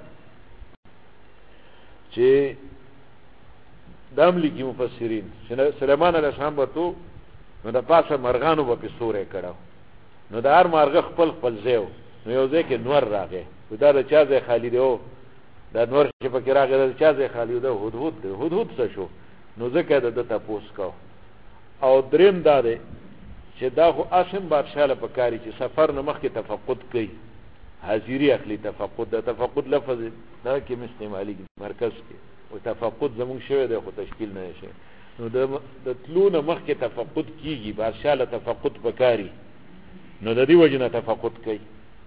چې دام لیکي مفسرین چې سلیمان علیه السلام به تو نو د پاسه مرغانو به پې سوری کړی، نو د هر مارغه خپل خپل ځای و. نو یو ځای کې نور راغی، دا د چا ځای خالي دی؟ او دا نور چې پکې راغی دا د چا ځای خالي و؟ دا هدهد دی. هدهد څه شو؟ نو ځکه د ده تپوس کو. او دریم دا دی چې دا خو اسم بادشاه له پکاري چې سفر نه مخکې تفقد کوي، حاضري اخلي. تفقد د تفقد لفظ دا کې استعمالېږي مرکز کې، او تفقد زمونږ شوی دی خو تشکیل نه شي. نو د تلو نه مخکې تفقد کېږي، بادشاه له تفقد پکاري، نو د دې وجې نه تفقد کوي.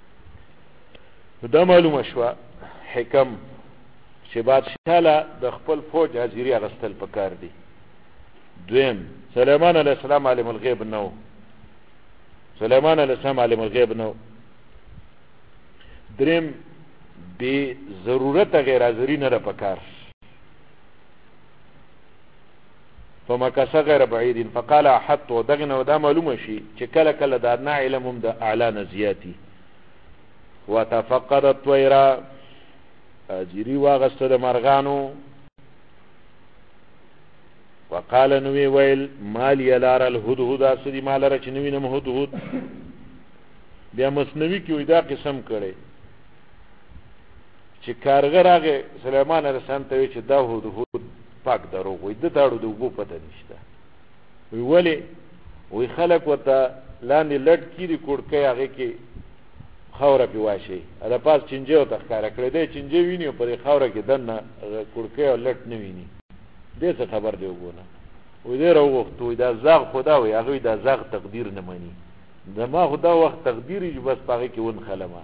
نو دا معلومه شوه حکم چې بادشاه له د خپل فوج حاضري اخیستل پکار دي. دویم سلیمان علیه السلام عالم الغیب نه و، سلیمان علیه السلام عالم الغیب نه و. دریم بې ضرورته غیر حاضري نه ده پکار. فمکث غیر بعید فقال احط. دغه نه دا معلومه شي چې کله کله د ادنا علم هم د اعلی نه زیاتي. وتفقد الطیر، حاضري واغسته د مرغانو. وقال نوی ویل مالی لار الهدهد، اسدی مال را چې نوی نم هدهد. بیا مصنوی کې وی دا قسم کړي چې کارګر هغه سلیمان علیه السلام ته وی چې دا هدهد پاک دروغ وي، د تاړو د اوبو پته نشته. وی ولې؟ وی خلک ورته لاندې لټ کړي کوړکۍ، هغې کې خاوره پې واشي، د پاس چینجی ورته ښکاره کړی دی، چینجی ویني او په دې خاوره کې دننه کوړکۍ او لټ نه ویني. دې څه خبر دی اوبو نه؟ وی دی راوغوښت، وی دا زاغ خو دا وی، هغوی دا زاغ تقدیر نه مني. زما خو دا وخت تقدیر چې بس په هغې کې ونښلمه.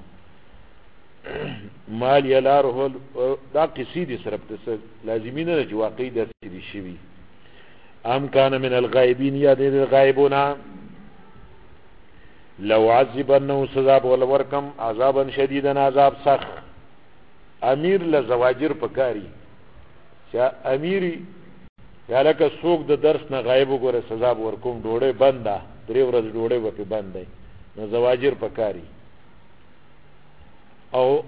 مال یلاره، دا قصې دي صرف، لازمي نه ده چې واقعي داسې دي شوي. ام کان من الغایبین، یا دی غایبونه. لو عذبنه، سزا به ورکم عذابا شدیدا، عذاب سخت. امیر له زواجر پکاري چې امیری یا لکه څوک د درس نه غایب وګوره سزا به ورکوم، ډوډۍ بنده، 3 ورځې ډوډۍ به پې بند دی، نو زواجر پکاري. او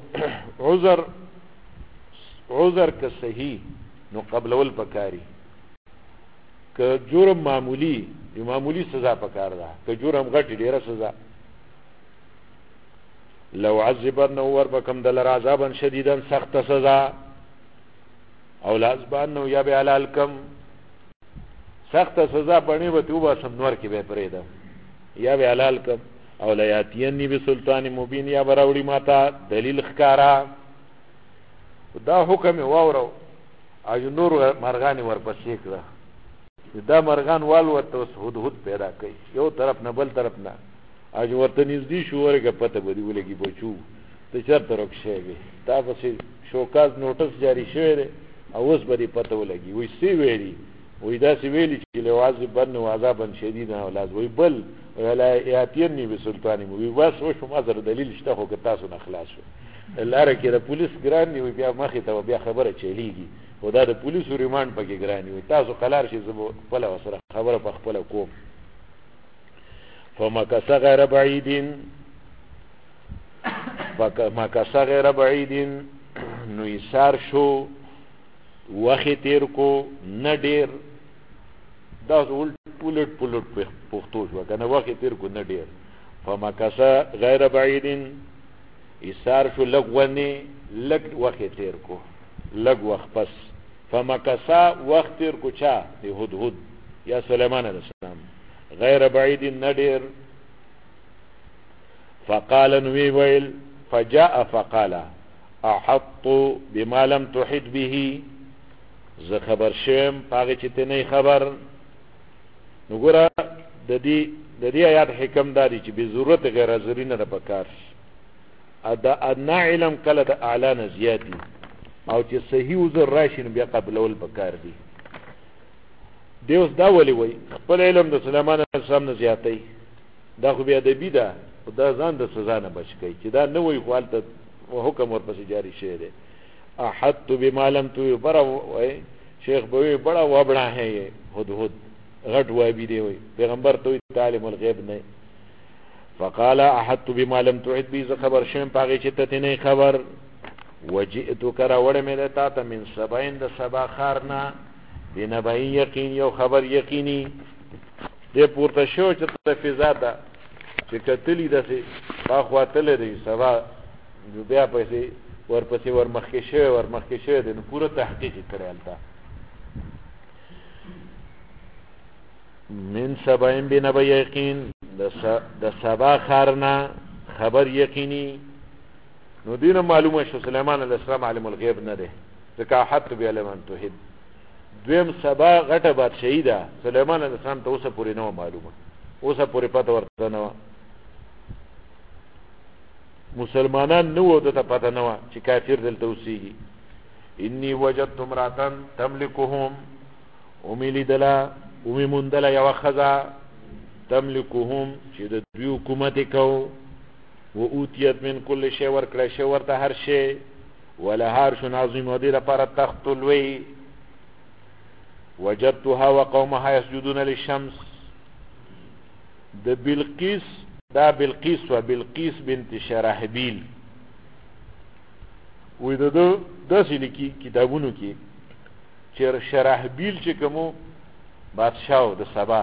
عذر که صحیح نو قبلول پکاري. که جرم معمولی، معمولی سزا پکار ده، که جرم غټ ډیره سزا. لو عذبنه، وربکم دلر عذابا شدیدا، سخت سزا. او لعذبنه، یا به حلال کم، سخت سزا پړنی به تو باسم نور کې به پرېدم، یا به حلال کم. او لیاتینی بسلطان مبین، یا براوړي ماته دلیل ښکارا. دا حکم واورو، اجو نور مرغان ورپسې کړه. دا مرغان والوته اوس هدهد پیدا کوي، یو طرف نه بل طرف نه. اجو ورته نږدې شو، ورګه پته به دې ولګي بچو ته چېرته روک شوی، تا پسې شوکاز نوټس جاري شوی دی، او اوس به دې پته ولګي. وایي څه ویلي؟ وایي داسې ویلي چې لعذبنه عذابا شدیدا اولاد. وایي بل ولا یاتینی بسلطان مبین، بس وشو ما سره دلیل شته، خو که تاسو نه خلاص شو. لاره کې د پولیس ګران دی، بیا مخې ته بیا خبره چلیږي، خو دا د پولیسو ریمانډ پکې ګران وي. تاسو قلار شي، زه به خپله ورسره خبره په خپله کوم. فمکث غیر بعید، مکث غیر بعید، نو ایثار شو، وخت تیر کو نه ډیر. دا پولټ پښتو شو که نه، وخت تیر کو نه ډیر. فمکث غیر بعید، ایثار شو لږ ونې، لږ وخت تیر کو، لږ وخت پس. فمکث وخت تیر کو چا؟ د هدهد یا سلیمان علیه السلام. غیر بعید نه ډیر. فقال نوی ویل، فجاء فقال احط بما لم تحط به، زه خبر شوم پاغه چې ته نه خبر. نو ګوره د دې آیات حکم داری چې به ضرورت غیر حاضرین نه پکار. دا ادنا علم کله د اعلی نه زیاتی. او چې صحیح عذر راشي نو بیا قبلول پکار دي. دی اوس دا ولې وایي خپل علم د سلیمان علیه السلام نه زیاتی، دا خو بیا ادبي ده، دا ځان د سزا نه بچ کوي چې دا نه وایي خو هلته حکم ورپسې جاری شوی دی. احط بما لم تو بڑا شیخ بوی بڑا وابڑا ہے یہ ہدہد غٹ وابی دے ہوئی پیغمبر تو تعلیم الغیب نہیں. فقال احط بما لم تعد بی خبر شیم پاگی چتتی نہیں خبر. وجئتو کرا وڑ میں دیتا تا من سبعین دا سبا خارنا بنبعین یقین یو خبر یقینی. دے پورتا شو چتا فضا دا چکتلی دا سی باخواتل دی سبا جو بیا پیسی ورپسې ورمخکې شوی دی نو پوره تحقیق یې کړی هلته. من سبعین بنبع یقین د سبا ښار نه خبر یقیني. نو دینه معلومه شو سلیمان علیه السلام عالم الغیب نه دی، ځکه احط بعلم ان تحد. دویم سبا غټه بادشاهي ده، سلیمان علیه السلام ته اوسه پورې نه وه معلومه، اوسه پورې پته ورته نه وه. مسلمانان نه وو دته پته نه وه چې کافر دلته اوسېږي. انی وجدت امرأة تملکهم، ومې لیدله ومې موندله یوه ښځه تملکهم چې د دوی حکومت یې کو. و اوتیت من کل شی ورکړی شی ورته هر شی، ولها عرش عظیم او دې لپاره تخت لوی. وجدتها وقومها یسجدون للشمس. د بلقیس دا بلقیس و بلقیس بنت شراحبیل وی دو داسې لیکي کتابونو کې چې شراحبیل چې کومو بادشاو د سبا،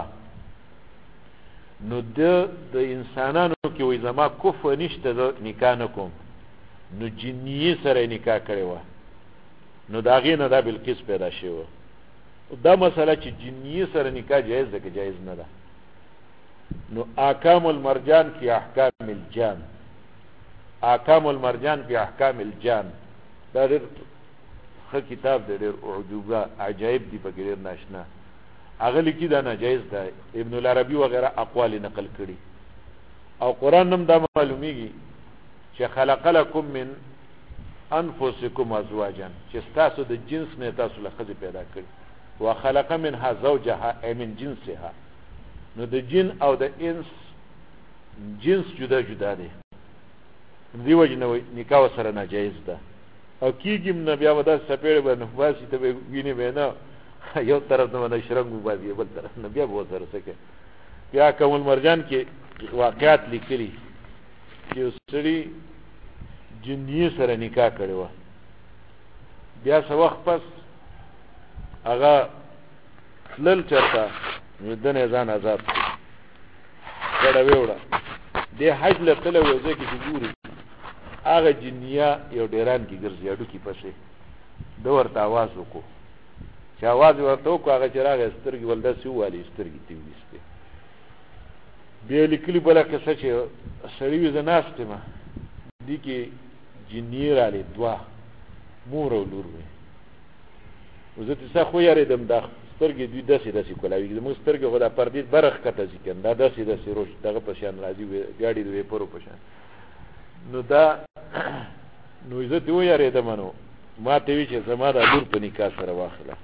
نو د انسانانو کې وی زما کفو نشته د نکاح نه کوم، نو جنیه سره نکاح کړی وه، نو د هغې نه دا بلقیس پیدا شوی وه. دا مسله چې جنیه سره نکاح جایز ده که جایز نه ده. نو احکام المرجان فی احکام الجان، احکام المرجان فی احکام الجان دا ډېر ښه کتاب دی، ډېر اعجوبه عجایب دي پکې ډېر ناشنا. هغه لیکي دا ناجایز ده، ابن العربي وغیره اقوال نقل کړي. او قرآن هم دا معلومیږي چې خلق لکم من انفسکم ازواجا، چې ستاسو د جنس نه تاسو له ښځې پیدا کړي. وخلق منها زوجها ای من جنسها، نو د جن او د انس جنس جدا جدا دی، دی وجه نه نکاح سره ناجایز ده. او کیږم نه بیا ودا سپېړ باندې باسي ته ویني به یو طرف نه باندې شرنګ وباسي بل طرف نه بیا به سره سکه. بیا کومل مرجان کې واقعات لیکلي چې سړي جنیه سره نکاح کړی و، بیا څه وخت پس هغه تلل چرته نو دنه ځان آزاد کړه ویوړه د حج له تل وځي کې ګوري هغه جنیا یو ډیران کې ګرځي اډو کې پسې د ورته आवाज وکړو چې आवाज ورته وکړو هغه چې راغی سترګې ولدا سی والی سترګې تی وسته. بیا لیکلي بل کیسه چې سړی وځ ناشته ما دي کې جنی را لې دوا مور او لور وي وزت څه خو یې ردم دا سترګې دوی داسې کولاوي د موږ سترګې خو دا پردې برخ کته ځي کنه دا داسې روش دغه په شان راځي ګاډي د ویپرو په شان. نو دا نو عزت و یې ردم نو ما ته وی چې زما د لور په نکاح سره واخله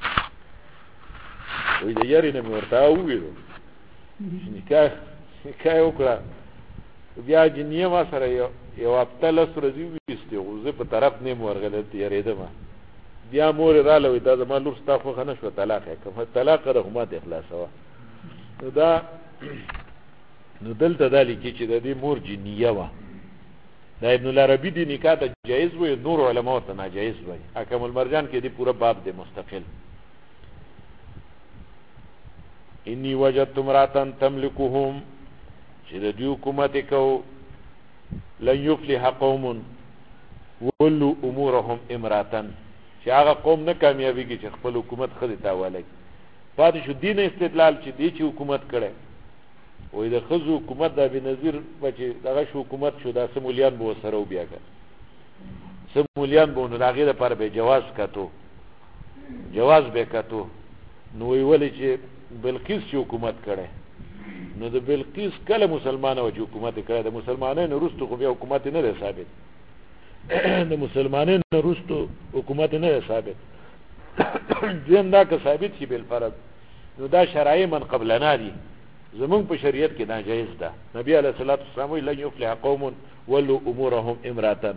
وې د یاري نه ورته ویلو نکاح وکړه. بیا جنیه ما سره یو اپتل سره زی وسته غوزه په طرف نه مورغله یریدم. بیا مور رااله وې دا زما لور ستا خو نه شو طلاق یې کوم طلاق د حکومت اخلاص وا. نو دا نو دلته د لیکي چې د دې مور جنیه وا. دا ابن العربی دی نکاح ته جایز وي، نور علماء ته ناجایز وي. احکام المرجان کې دی پورا باب دی مستقل. انی وجدت امرأة تملكهم، چې د دې حکومت کو لن يفلح قوم ولوا امورهم امرأة، چې هغه قوم نه کامیابیږي چې خپل حکومت خدای تاواله پاتې شو. دین استدلال چې دی چې حکومت کړي وې د خزو حکومت د بنظیر بچي دغه شو حکومت شو د سمولیان بو سره بیا کړ سمولیان بو نه هغه لپاره به جواز کاتو جواز به کاتو. نو ویل چې بلقیس چې حکومت کړي نو د بلقیس کله مسلمانانو چې حکومت کړي د مسلمانانو وروسته خو بیا حکومت نه ده ثابت. د مسلمانانو وروسته حکومت نه ثابت دین دا که ثابت شي بالفرض نو دا شرایع من قبلنا دي زمون په شریعت کې ناجایز ده. نبی علیہ الصلوۃ والسلام ویل لن يفلح قوم ولوا امورهم امراه.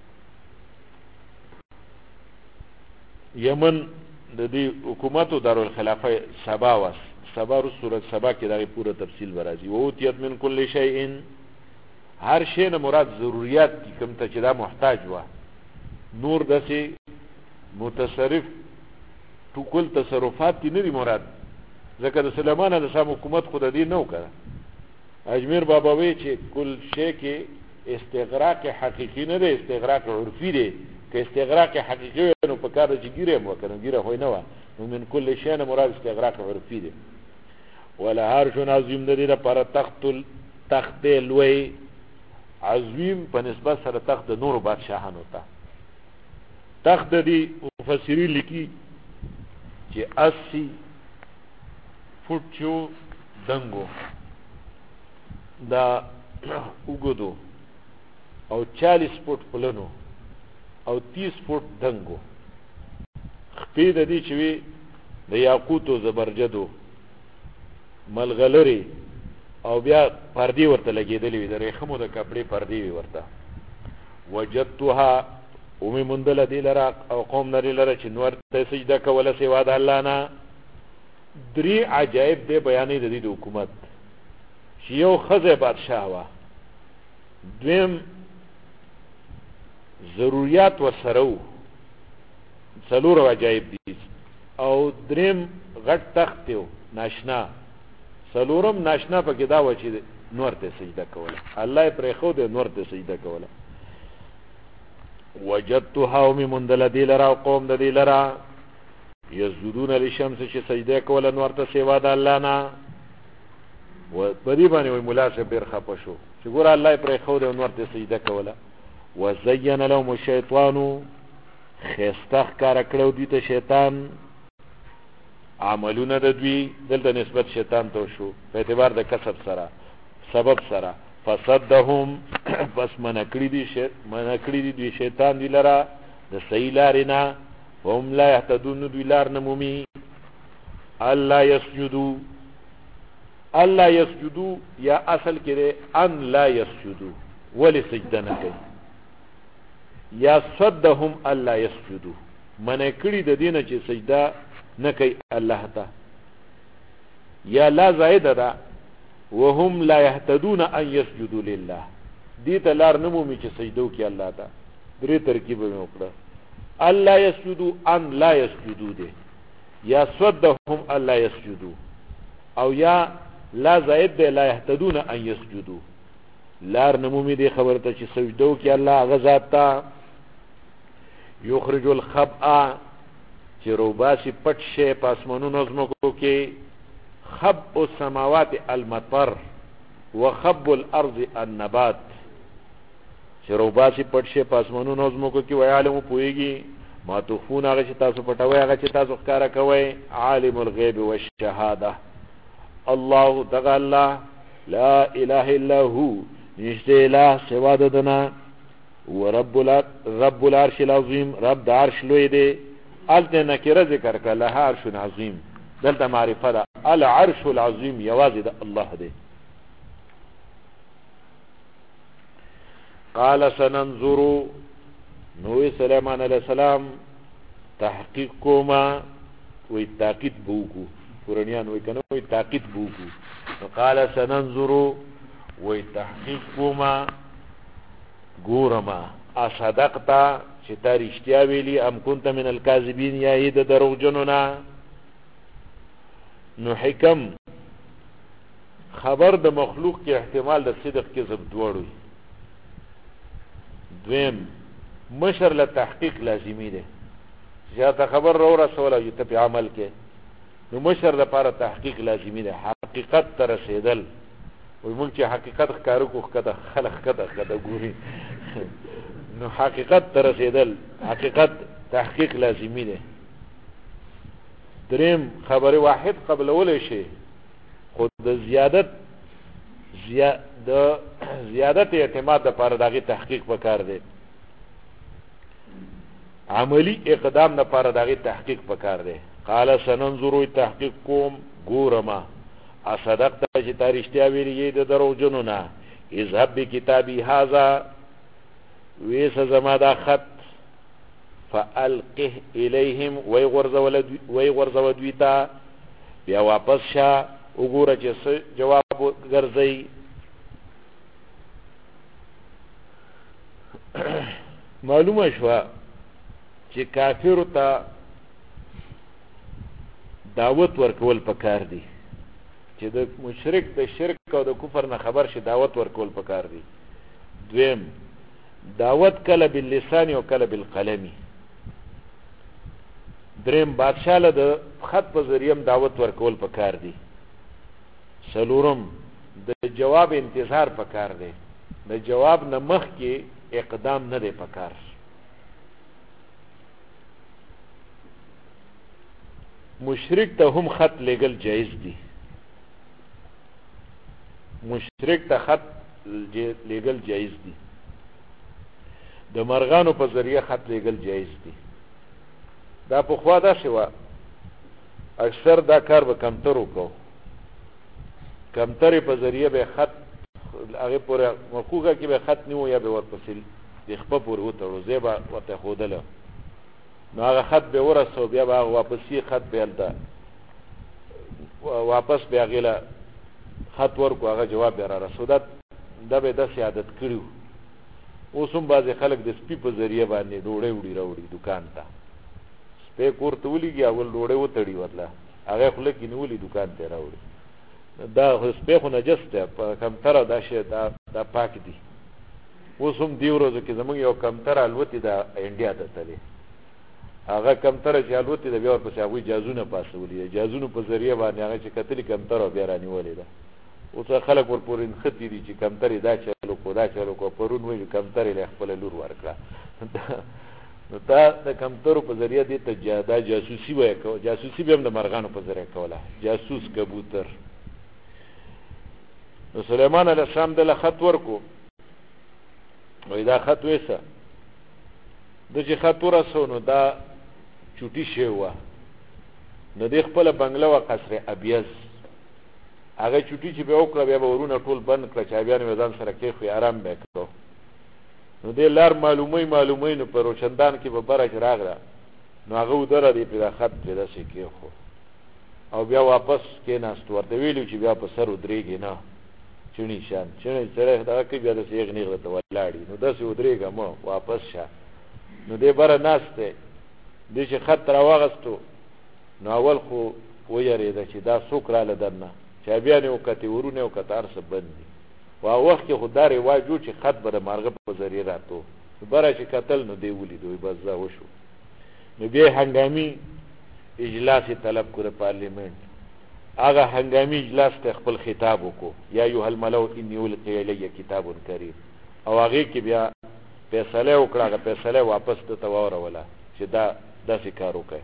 یمن د دې حکومت او دارالخلافه سبا واس سبا سورۃ سبا کې دا پوره تفصیل ورازي. او تیت من کل شیء، هر شی نه مراد ضرورت کی کوم ته چې دا محتاج و، نور دسي متصرف ټول تصرفات دي نه دي مراد. ځکه د سليمان علیه السلام حکومت خود دې نو کړ. اجمیر بابا وی چې کل شی کې استغراق حقیقی نه دی، استغراق عرفي دی. که استغراق حقیقی نو په کار چې ګیره مو کنه ګیره خو نه و، نو من کل شی نه مراد استغراق عرفي دی. ولا عرش عظیم د دې لپاره تخت لوی عظیم په نسبت سره تخت نور بادشاہانو ته. تخت دی مفسرین لیکي چې 80 فوټ چو دنګو دا وګدو او 40 فوټ پلنو او 30 فوټ دنګو. خپې د دې چې وی د یاقوت او زبرجدو ملغلری او بیا پردی ورته لګېدلې وي، د ریخمو د کپړې پردی وي ورته. وجدتها اومې مندل دی لرا او قوم نری لرا چې نور ته سجده کوله سوا د الله نه. درې عجایب دی بیانې د دې د حکومت چې یو خزه بادشاہ وا، دویم ضرورت ورسره څلور عجایب دي، او دریم غټ تخت یو ناشنا، څلورم ناشنا پکې دا و چې نور ته سجده کوله، الله پرې خو دې نور ته سجده کوله. وجدتها ومن مندل دی لرا او قوم د دې لرا یسجدون للشمس چې سجده کوله نور ته سوا د الله نه. و بدی باندې وی مولا شه بیر خپه شو چې ګور الله پرې خو دې نور ته سجده کوله. وزین لهم الشیطان، خستخ کار کړو دي ته شیطان عملونه د دوی، دلته نسبت شیطان ته شو په اعتبار د کسب سره سبب سره. فصدهم بس منکړي دي شیطان دی لرا د صحیح لارې نه. هم لا يهتدون، دوی لار نه مومي. الله يسجدو یا اصل کې ان لا يسجدو، ولی سجده نه کوي. یا صدهم الله يسجدو، منکړي د دینه چې سجده نه کوي الله ته. یا لا زائده ده وهم لا يهتدون ان يسجدوا لله، دې ته لار نه مومي چې سجدو کوي الله ته. درې ترکیب وکړه، الله يسجدوا ان لا يسجدوا دي، یا صدهم الله يسجدوا، او یا لا زائد ده لا يهتدون ان يسجدوا، لار نه مومي دې خبره ته چې سجدو کوي الله غزاد ته. یخرج الخبأ، چې روباسي پټ شي پاسمانونو زمکو کې. خب السماوات المطر وخب الارض النبات، چې روباسي پټ شي پاسمانونو زمکو کې. ويعلم پويږي ما تخفون، هغه چې تاسو پټوي، هغه چې تاسو ښکارا کوي. عالم الغيب والشهاده، الله دغه الله لا اله الا هو، نشته اله سوا دنا. ورب العرش العظیم، رب د عرش لوی دی. الته نکره ذکر کله عرش عظیم، دلته معرفه ده. العرش العظیم یوازې د الله دی. قال سننظر، نو سليمان علیہ السلام تحقیق کوما، وی تاکید بوکو، قرآنیان وی کنو وی تاکید بوکو. قال سننظر، وی تحقیق کوما ګورما اصدقتا چې تا رښتیا ویلي، ام كنت من الكاذبین، یا ای د دروغجنو نه. نو حکم خبر د مخلوق کې احتمال د صدق کذب دواړو. دویم مشر له تحقیق لازمی دی، چې تا خبر رو رسول او ته په عمل کې، نو مشر لپاره تحقیق لازمی دی. حقیقت ته رسیدل، وي موږ چې حقیقت ښکارو کو کده خلق کده ګوري، نو حقیقت ته رسیدل، حقیقت تحقیق لازمی دی. دریم خبر واحد قبل اول شي، خود د زیادت اعتماد لپاره دغه تحقیق وکړ دی. عملی اقدام نه پاره دغه تحقیق پکار دی. قال سننظر تحقیق کوم ګورما اصدقت چې تاریشتیا ویلی د دروغجنو نه. اذهب بکتابی هذا ویس زما دا خط فالقه الیهم وی غرزو دویتا بیا واپس شا وګوره چې جواب ګرځي. معلومه شوه چې کافر ته دعوت ورکول پکار دی، چې د مشرک د شرک او د کفر نه خبر شي دعوت ورکول پکار دی. دویم دعوت کله باللسان او کله بالقلم. دریم بادشاہ له د خط په ذریعه دعوت ورکول پکار دی. سلورم د جواب انتظار پکار دی، د جواب نه مخکې اقدام نه دی پکار. مشرک ته هم خط لګل جایز دی، مشرک ته خط لګل جایز دی، د مرغانو په ذریعه خط لګل جایز دی. دا په خوا دا شوه اکثر دا کار به کمترو کو، کمترې په ذریعه به خط هغې پورې مقوقه کې به خط نیو یا به ورپسې د خپه پورې وتړو ځای به ورته ښودله، نو هغه خط به ورسو بیا به هغه واپسي خط به هلته واپس به هغې له خط ورکو هغه جواب به را رسو. دا به داسې عادت کړي وو. اوس هم بعضې خلک د سپي په ذریعه باندې ډوډۍ وړي راوړي دوکان ته، سپی کور ته ولیږي اول ډوډۍ وتړي ورله هغه خوله کې نیولي دوکان ته راوړي. دا سپی خو نجس دی، په کمتره دا شی دا پاک دی. اوس هم دې ورځو کې زموږ یو کمتره الوتې ده انډیا ته تلې، هغه کمتره چې الوتې ده بیا ورپسې هغوی جازونه پاسولي ده، جازونو په ذریعه باندې هغه چې کتلي کمتره بیا رانیولې ده. اوس خلک ورپورې نښتي دي چې کمترې دا چلو کو دا چلو کو. پرون وایي کمترې له خپله لور ورکړه. نو دا د کمترو په ذریعه دې ته دا جاسوسي وایي کوه. جاسوسي به هم د مرغانو په ذریعه کوله، جاسوس کبوتر. نو سلیمان علیه السلام دله خط ورکو، وایي دا خط ویسه. د چې خط ورسو نو دا چوټي شوی وه، نو دې خپله بنګله وه قصر ابیض، هغه چوټي چې به وکړه بیا به ورونه ټول بند کړه، چابیانې به ځان سره کېښوي آرام به یې کړو. نو دې لار معلوموي نو په روشندان کې به بره چې راغله نو هغه ودره دې پرې دا خط پرې داسې کېښو او بیا واپس کېناست. ورته ویلي چې بیا په سر ودرېږي نه، چڼي شان چڼي سړی دغه کوي بیا داسې یغ نیغ درته ولاړي، نو داسې ودرېږه مه واپس شه. نو دې بره ناست دی، دې چې خط را واغستو نو اول خو ویرېده چې دا څوک راله دننه، چابیانې وکتې ورونه یې وکته هر څه بند دي. په هغه وخت کې خو دا رواج و چې خط به د مارغه په ذریعه راتو. بره چې کتل نو دی ولید وایي بس دا وشو. نو بیا هنګامي اجلاس یې طلب کړو د پارلیمنټ. هغه هنګامي اجلاس ته خپل خطاب وکړو، یا ایها الملأ انی القی الی کتاب کریم، او هغې کې بیا فیصله یې وکړه. هغه فیصله یې واپس دته واوروله چې دا داسې کار وکړئ.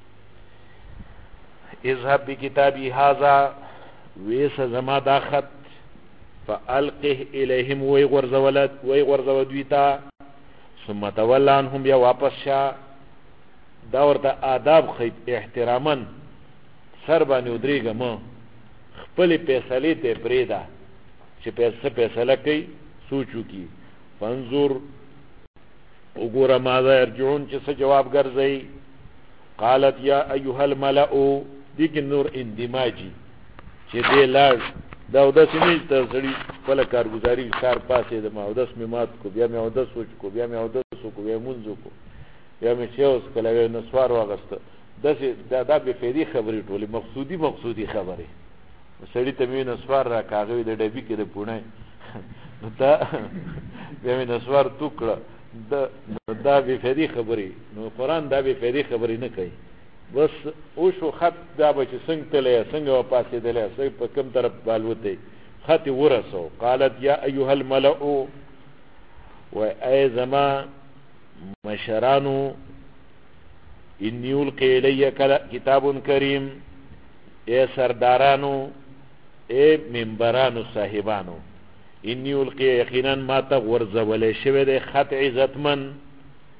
اذهب بکتابی هذا ویسه زما دا خط فالقه الیهم وی غرزو دوی ته ثم تول عنهم بیا واپس شا. دا ورته آداب خید احتراما سر باندې ودرېږه مه، خپلې فیصلې ته یې پرېږده چې څه فیصله کوي سوچ وکړي. فانظر وګوره ماذا یرجعون چې څه جواب ګرځئ. قالت یا ایها الملأ دې کې نور اندماجي چې دې لاړ دا اودس نه ته سړي خپله کارګزاري کار پاسېدم اودس مې مات کو، بیا مې اودس وچکو، بیا مې اودس وکړو، بیا مونځ وکړو، بیا مې شی وڅښله، بیا نسوار واغسته. داسې دا بې فایدې خبرې ټولې مقصودي خبرې. سړي ته مې نسوار را کاغوي د ډبي کې د پوڼی نو دا بیا مې نسوار تو کړه، دا بې فایدې خبرې. نو قرآن دا بې فایدې خبرې نه کوي. بس اوشو خط دا به چې څنګه تللی څنګه به پاسېدلی څنګه په کوم طرف به الوتی، خط یې ورسو. قالت یا ایها الملأ و ای زما مشرانو انی القی الی کتاب کریم، ای سردارانو ای منبرانو صاحبانو، انی القی یقینا ما ته غورځولی شوی دی خط عزتمن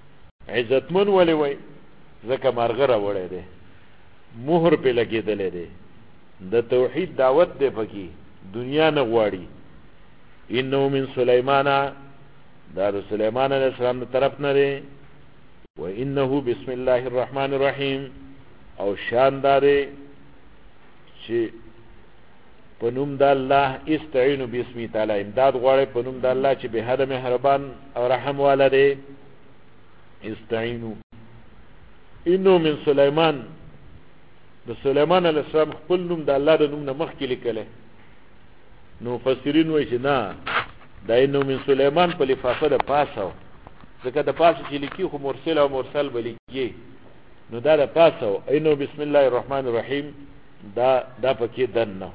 عزتمن ولې وای ځکه مرغه راوړی دی مهر پې لګېدلی دی د توحید دعوت دی پکې دنیا نه غواړي انه من سلیمان دا د سلیمان علیه السلام د طرف نه دی و انه بسم الله الرحمن الرحیم او شان دا دی چې په نوم د الله استعینوا باسمه تعالی امداد غواړئ په نوم د الله چې بې حده مهربان او رحم والا دی استعینوا انه من سلیمان د سلیمان علیه السلام خپل نوم د الله د نوم نه مخکې لیکلی نو مفسرین وایي چې نه دا انه من سلیمان په لفافه د پاسه ځکه د پاسه چې لیکي خو مرسل او مرسل به لیکي نو دا د پاسه انه بسم الله الرحمن الرحیم دا پکې دننه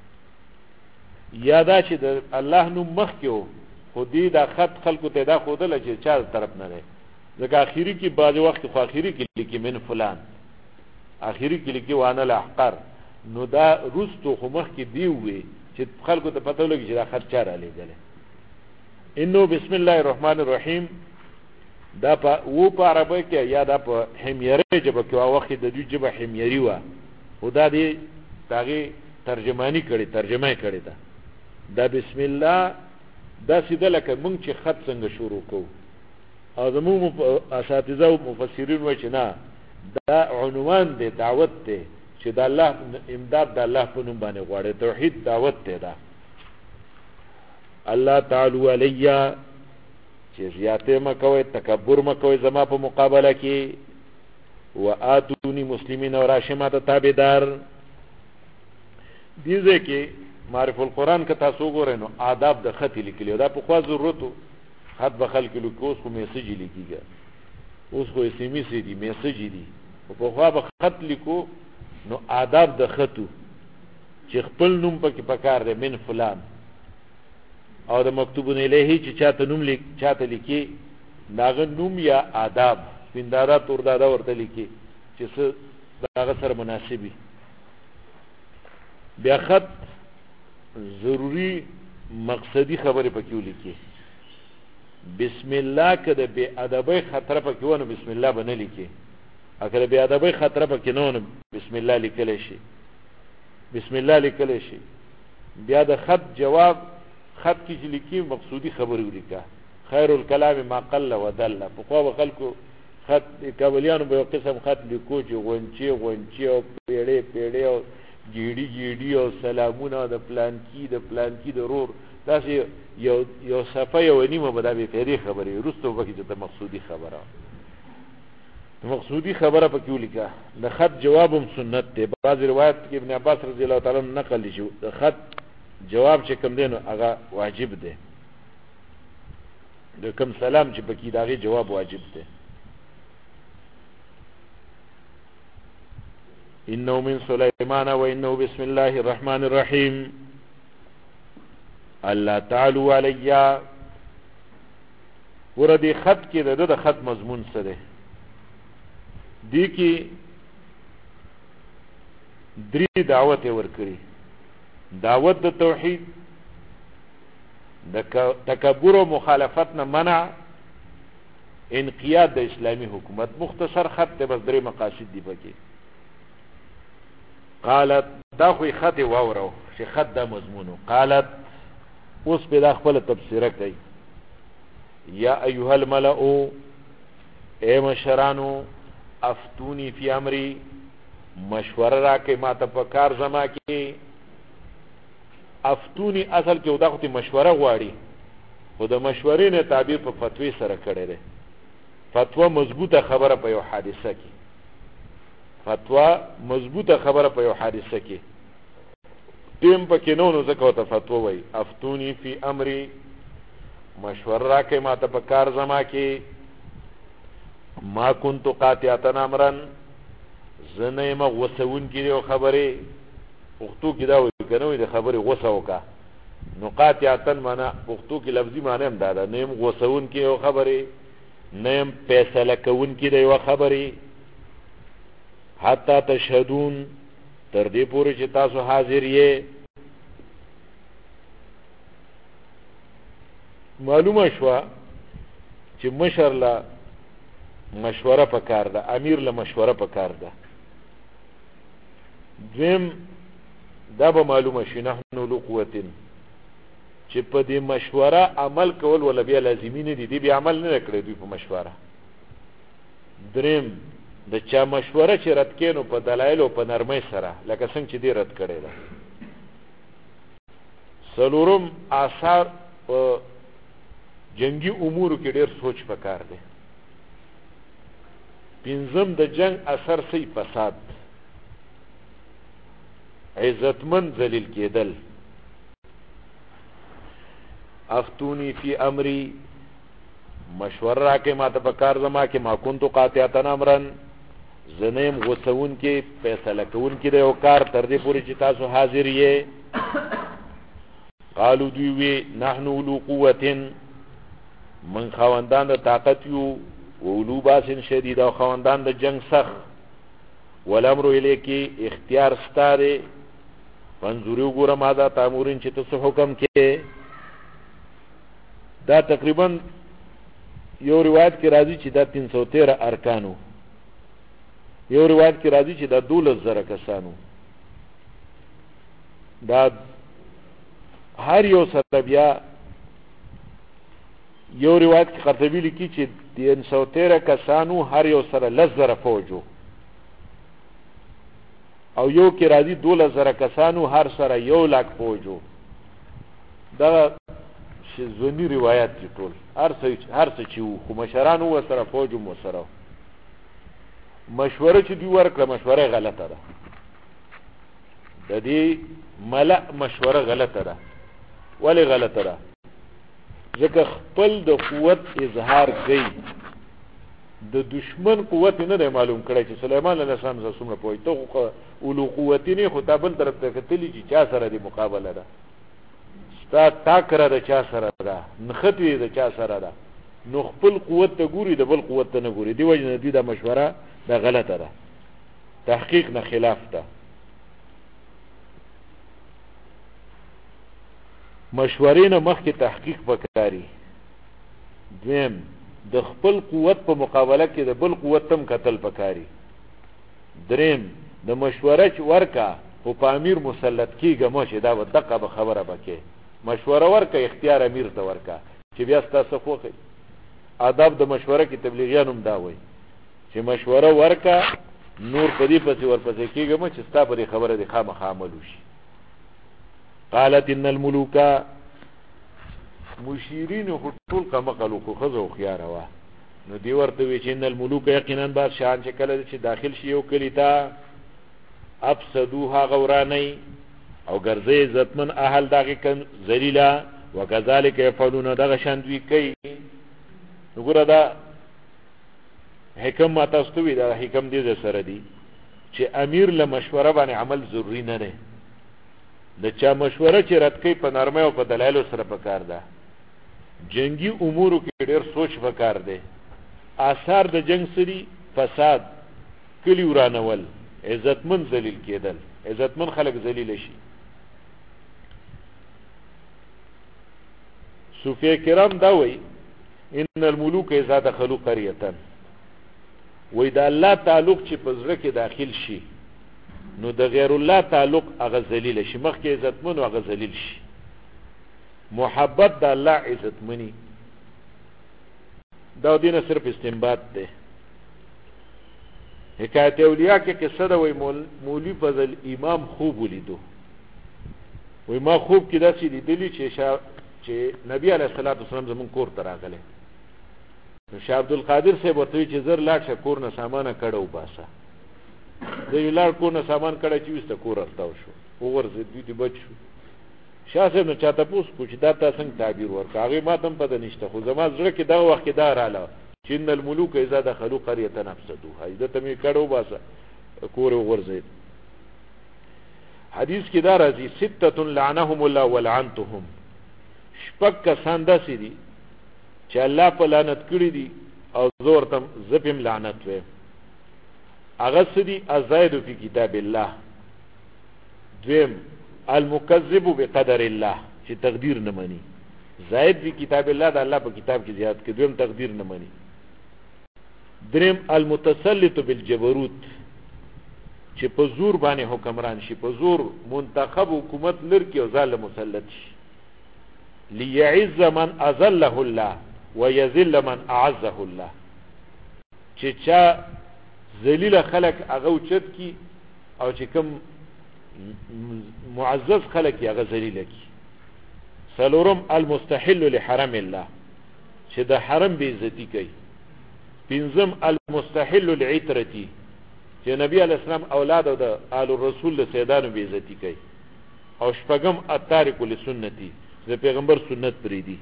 یا دا چې د الله نوم مخکې و خو دې دا خط خلکو ته دا ښودله چې چا طرف نه دی ځکه آخري کې بعضې وخت خو آخري کې لیکي من فلان آخري کې لیکي وانه الاحقر نو دا رستو خو مخکې دی ووې چې خلکو ته پته ولګي چې دا خط چا رالیږلی انه بسم الله الرحمن الرحیم دا په عربی کې یا دا په حمیرۍ ژبه کې وخت د دوی ژبه حمیري وه خو دا دې د هغې ترجمه یې کړې ده دا بسم الله دا سیده لکه مونږ چې خط څنګه شروع کوو او زموږ اساتذه او مفسرین وایي چې نه دا عنوان دی دعوت دی چې د الله امداد د الله په نوم باندې غواړي توحید دعوت دی دا الله تعالی علیا چې زیاتې مه کوئ تکبر مه کوئ زما په مقابله کې و آتونی مسلمین او راشئ ماته تابعدار دې ځای کې معرف القرآن که تاسو وګورئ نو آداب د خط لیکلي دا پخوا ضرورت و خط به خلک لیکي اوس خو میسج لیکيږي اوس خو اس ام اس دي میسج دي او پخوا به خط لیکو نو آداب د خطو چې خپل نوم پکې پکار دی من فلان او د مکتوب الیه چې چاته لیکي داغه نوم یا آداب پیندادا توردادا ورته لیکي چې څه داغه سره مناسبي بیا خط ضروری مقصدی خبره پکې ولیکي بسم الله کده بے ادبی خطر پکې ونه بسم الله بنه لیکي اگر بے ادبی خطر پکې نه ونه بسم الله لیکل شي بسم الله لیکل شي بیا د خط جواب خط کې چې لیکي مقصودی خبره ولیکا خیر الکلام ما قل ودل په خو خلکو خط کابلیانو به قسم خط لیکو چې غونچي او پیړې او ګیډي او سلامونه د پلان کې ضرور داسې یو صفه یو نیمه به دا به پیری خبرې رستو پکې د مقصودی خبره پکې ولیکا د خط جوابم سنت دی بعض روایت کې ابن عباس رضی الله تعالی عنہ نقل شو د خط جواب چې کوم دی نو هغه واجب دی د کوم سلام چې پکې داغه جواب واجب دی انه من سليمان وانه بسم الله الرحمن الرحيم الله تعالی علیا ورته خط کې د خط مضمون سره دی کې درې دعوت ورکړي دعوت د توحید د تکبر او مخالفت نه منع انقیاد د اسلامی حکومت مختصر خط ته بس درې مقاصد دی پکې قالت دا خو خط واورو چې خط دا مضمونو قالت اوس په دا خپل تفسیر کوي یا ایها الملأ اے مشرانو افتونی فی امری مشوره را کې ما ته په کار زما کې افتونی اصل کې دا خو مشوره غواړي خو د مشورې نه تعبیر په فتوی سره کړی دی فتوا مضبوطه خبره په یو حادثه کې تیم پکې نو ځکه ته فتوا وای افتونی فی امری مشوره را کې ما ته په کار زما کې ما كنت قاطعه امرا زنه ما غوسون کې یو خبره پښتو کې دا وایي کنه د خبره غوسه وکا نو قاطعه معنا پښتو کې لفظي معنی هم دا نیم غوسون کې یو خبره نیم فیصله کوون کې یو خبره حتی تشهدون تر دې پورې چې تاسو حاضر یې معلومه شو چې مشر لا مشوره پکار ده، امیر له مشوره پکار ده. دویم دا به معلومه شي نحن لو قوتن چې په دې مشوره عمل کول ولا بیا لازمي نه دي، دی بیا عمل نه کړی دوی په مشوره. دریم د چا مشوره چې رد کینو په دلایل او په نرمۍ سره لکه څنګه چې دی رد کړی ده. څلورم آثار په جنگي امورو کې ډېر سوچ پکار دی. پنځم د جنگ اثر سی فساد، عزتمند ذلیل کېدل. افتونی فی امری، مشوره راکې ما ته پکار زما کې ما كنت قاطعة امرا، زنیم غوسون کې فیصله کوون کې د یو کار تر دې پورې چې تاسو حاضر یې. قالو دوی وی نحن اولو قوة، من خواندان د طاقت یو، اولو باسن شدید او خواندان د جنگ سخت. والامر الیکی، اختیار ستاره، فانظوری وګوره ماذا تامورین چې تاسو حکم کې. دا تقریبا یو روایت کې راځي چې دا 313 ارکانو، یو روایت کې راځي چې دا 12,000 کسانو. دا هر یو سره بیا یو روایت کې قرطبی لیکي چې 313 کسانو هر یو سره 10,000 فوجو، او یو کې راځي 12,000 کسانو هر سره 100,000 فوجو. دا شذونی روایت دي ټول، هر څه چې وو، خو مشران وو سره فوج مو سره. مشوره چې دوی ورکړه مشوره غلطه ده، د دې ملأ مشوره غلطه ده. ولی غلطه ده؟ ځکه خپل د قوت اظهار کوي، د دشمن قوت نه دی معلوم کړی چې سلیمان علیه السلام سره څومره پوهېږي. ته خو اولو قوتي نه، خو تا بل طرف ته کتلي چې چا سره دی مقابله ده، ستا تاکره د چا سره ده، نښتې د چا سره ده، نو خپل قوت ته ګوري، د بل قوت ته نه ګوري. دی وجه نه دوی دا مشوره دا غلطه ده، تحقیق نه خلاف ده. مشورې نه مخکې تحقیق پکاري. دویم د خپل قوت په مقابله کې د بل قوت تم قتل پکاري. دریم د مشوره چې ورکا خو په امیر مسلط کېږه مو چې دا دقه به خبره بکې. مشوره ورکا اختیار امیر ته ورکا چې بیا ستاسو خوښي. آداب د مشوره کې تبلیغیان هم دا وایي چې مشوره ورکا نور پدې پسې ورپسې کېږه مو چې ستا په دې خبره دې خامخا عمل وشي. قالت ان الملوک، مشیرین خو ټول کمقلو خو ښځه هوښیاره وه، نو دی ورته وی چې ان الملوک یقینا بادشاهان چې کله چې داخل شي یو کلي ته افسدوها غورانی او ګرځي عزتمن اهل دغه ذلیلا، وکذالک یفعلون دغه شان دوی کوي. وګوره دا حکم ما تاسو ته وی، دا حکم دې سره دی چې امیر له مشوره باندې عمل ضروری نه دی. د چا مشوره چې رد کوي په نرمۍ او په دلایلو سره پکار ده. جنگي امورو کې ډېر سوچ پکار دی. آثار د جنگ سری فساد، کلی ورانول، عزتمن ذلیل کېدل، عزتمن خلق ذلیل شي. صوفیه کرام دا وی ان الملوک اذا دخلوا قريه، وی دا الله تعلق چې په زړه کې داخل شي نو د غیر الله تعلق هغه ذلیل شي، مخکې عزتمن او هغه ذلیل شي. محبت د الله عزتمنی، دا دینه صرف استنباط ده. حکایت اولیاء کې قصه ده، وی مولوی فضل امام خوب ولیدو، وی ما خوب کې داسې لیدلی چې نبی علیه الصلاۃ والسلام زمون کور ته راغلی. نو شاه عبدالقادر صاحب ورته وی چې زر لاړ شه کور نه سامانه کړه وباسه. د یو لار کور نه سامان کړه چې وسته کور ارتاو شو، وګورځي دوی دې بچ شو. شاه صاحب نه چاته پوس کو چې دا تاسو څنګه تعبیر ورکړه، هغه ما ته پته نشته، خو زما زړه کې دا وخت کې دا رااله چې ان الملوک اذا دخلوا قريه افسدوها، دا ته می کړه وباسه کور وګورځي. حدیث کې دا راځي سته لعنهم الله ولعنتهم، شپږ کسان داسې دي چې الله په لعنت کړی دي او زور تم زپم لعنت وې. هغه سدي الزائد فی کتاب الله. دویم المکذب بقدر الله، چې تقدیر نه مانی. زائد فی کتاب الله، د الله په کتاب کې زیات کې. دویم تقدیر نه مانی. دریم المتسلط بالجبروت چې په زور باندې حکمران شي، په زور منتخب حکومت لرکي او ځاله مسلط شي. ليعز من اذله الله ويذل من اعزه الله، چې چا ذلیل خلق هغه اوچت کی او چې کوم معزز خلق هغه ذلیل کی. سلورم المستحل لحرم الله، چې د حرم بے عزتی کوي. پنځم المستحل لعترتی، چې نبی علیہ السلام اولاد او د آل الرسول له سیدانو بے عزتی کوي. او شپږم التارک لسنتی، د پیغمبر سنت پریدي.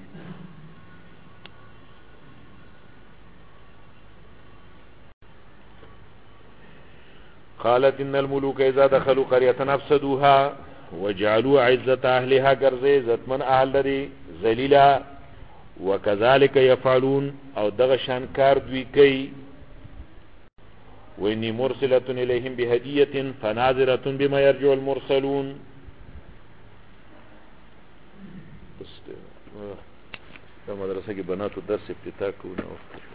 قالت ان الملوك اذا دخلوا قريه افسدوها وجعلوا عزه اهلها غرزه عزتمن اهل لري ذلیلا وكذلك يفعلون، او دغه شان کار دوی کوي. واني مرسله اليهم بهديه فناظره بما يرجع المرسلون. بس دا مدرسه کې بناتو درس افتتاح کوو.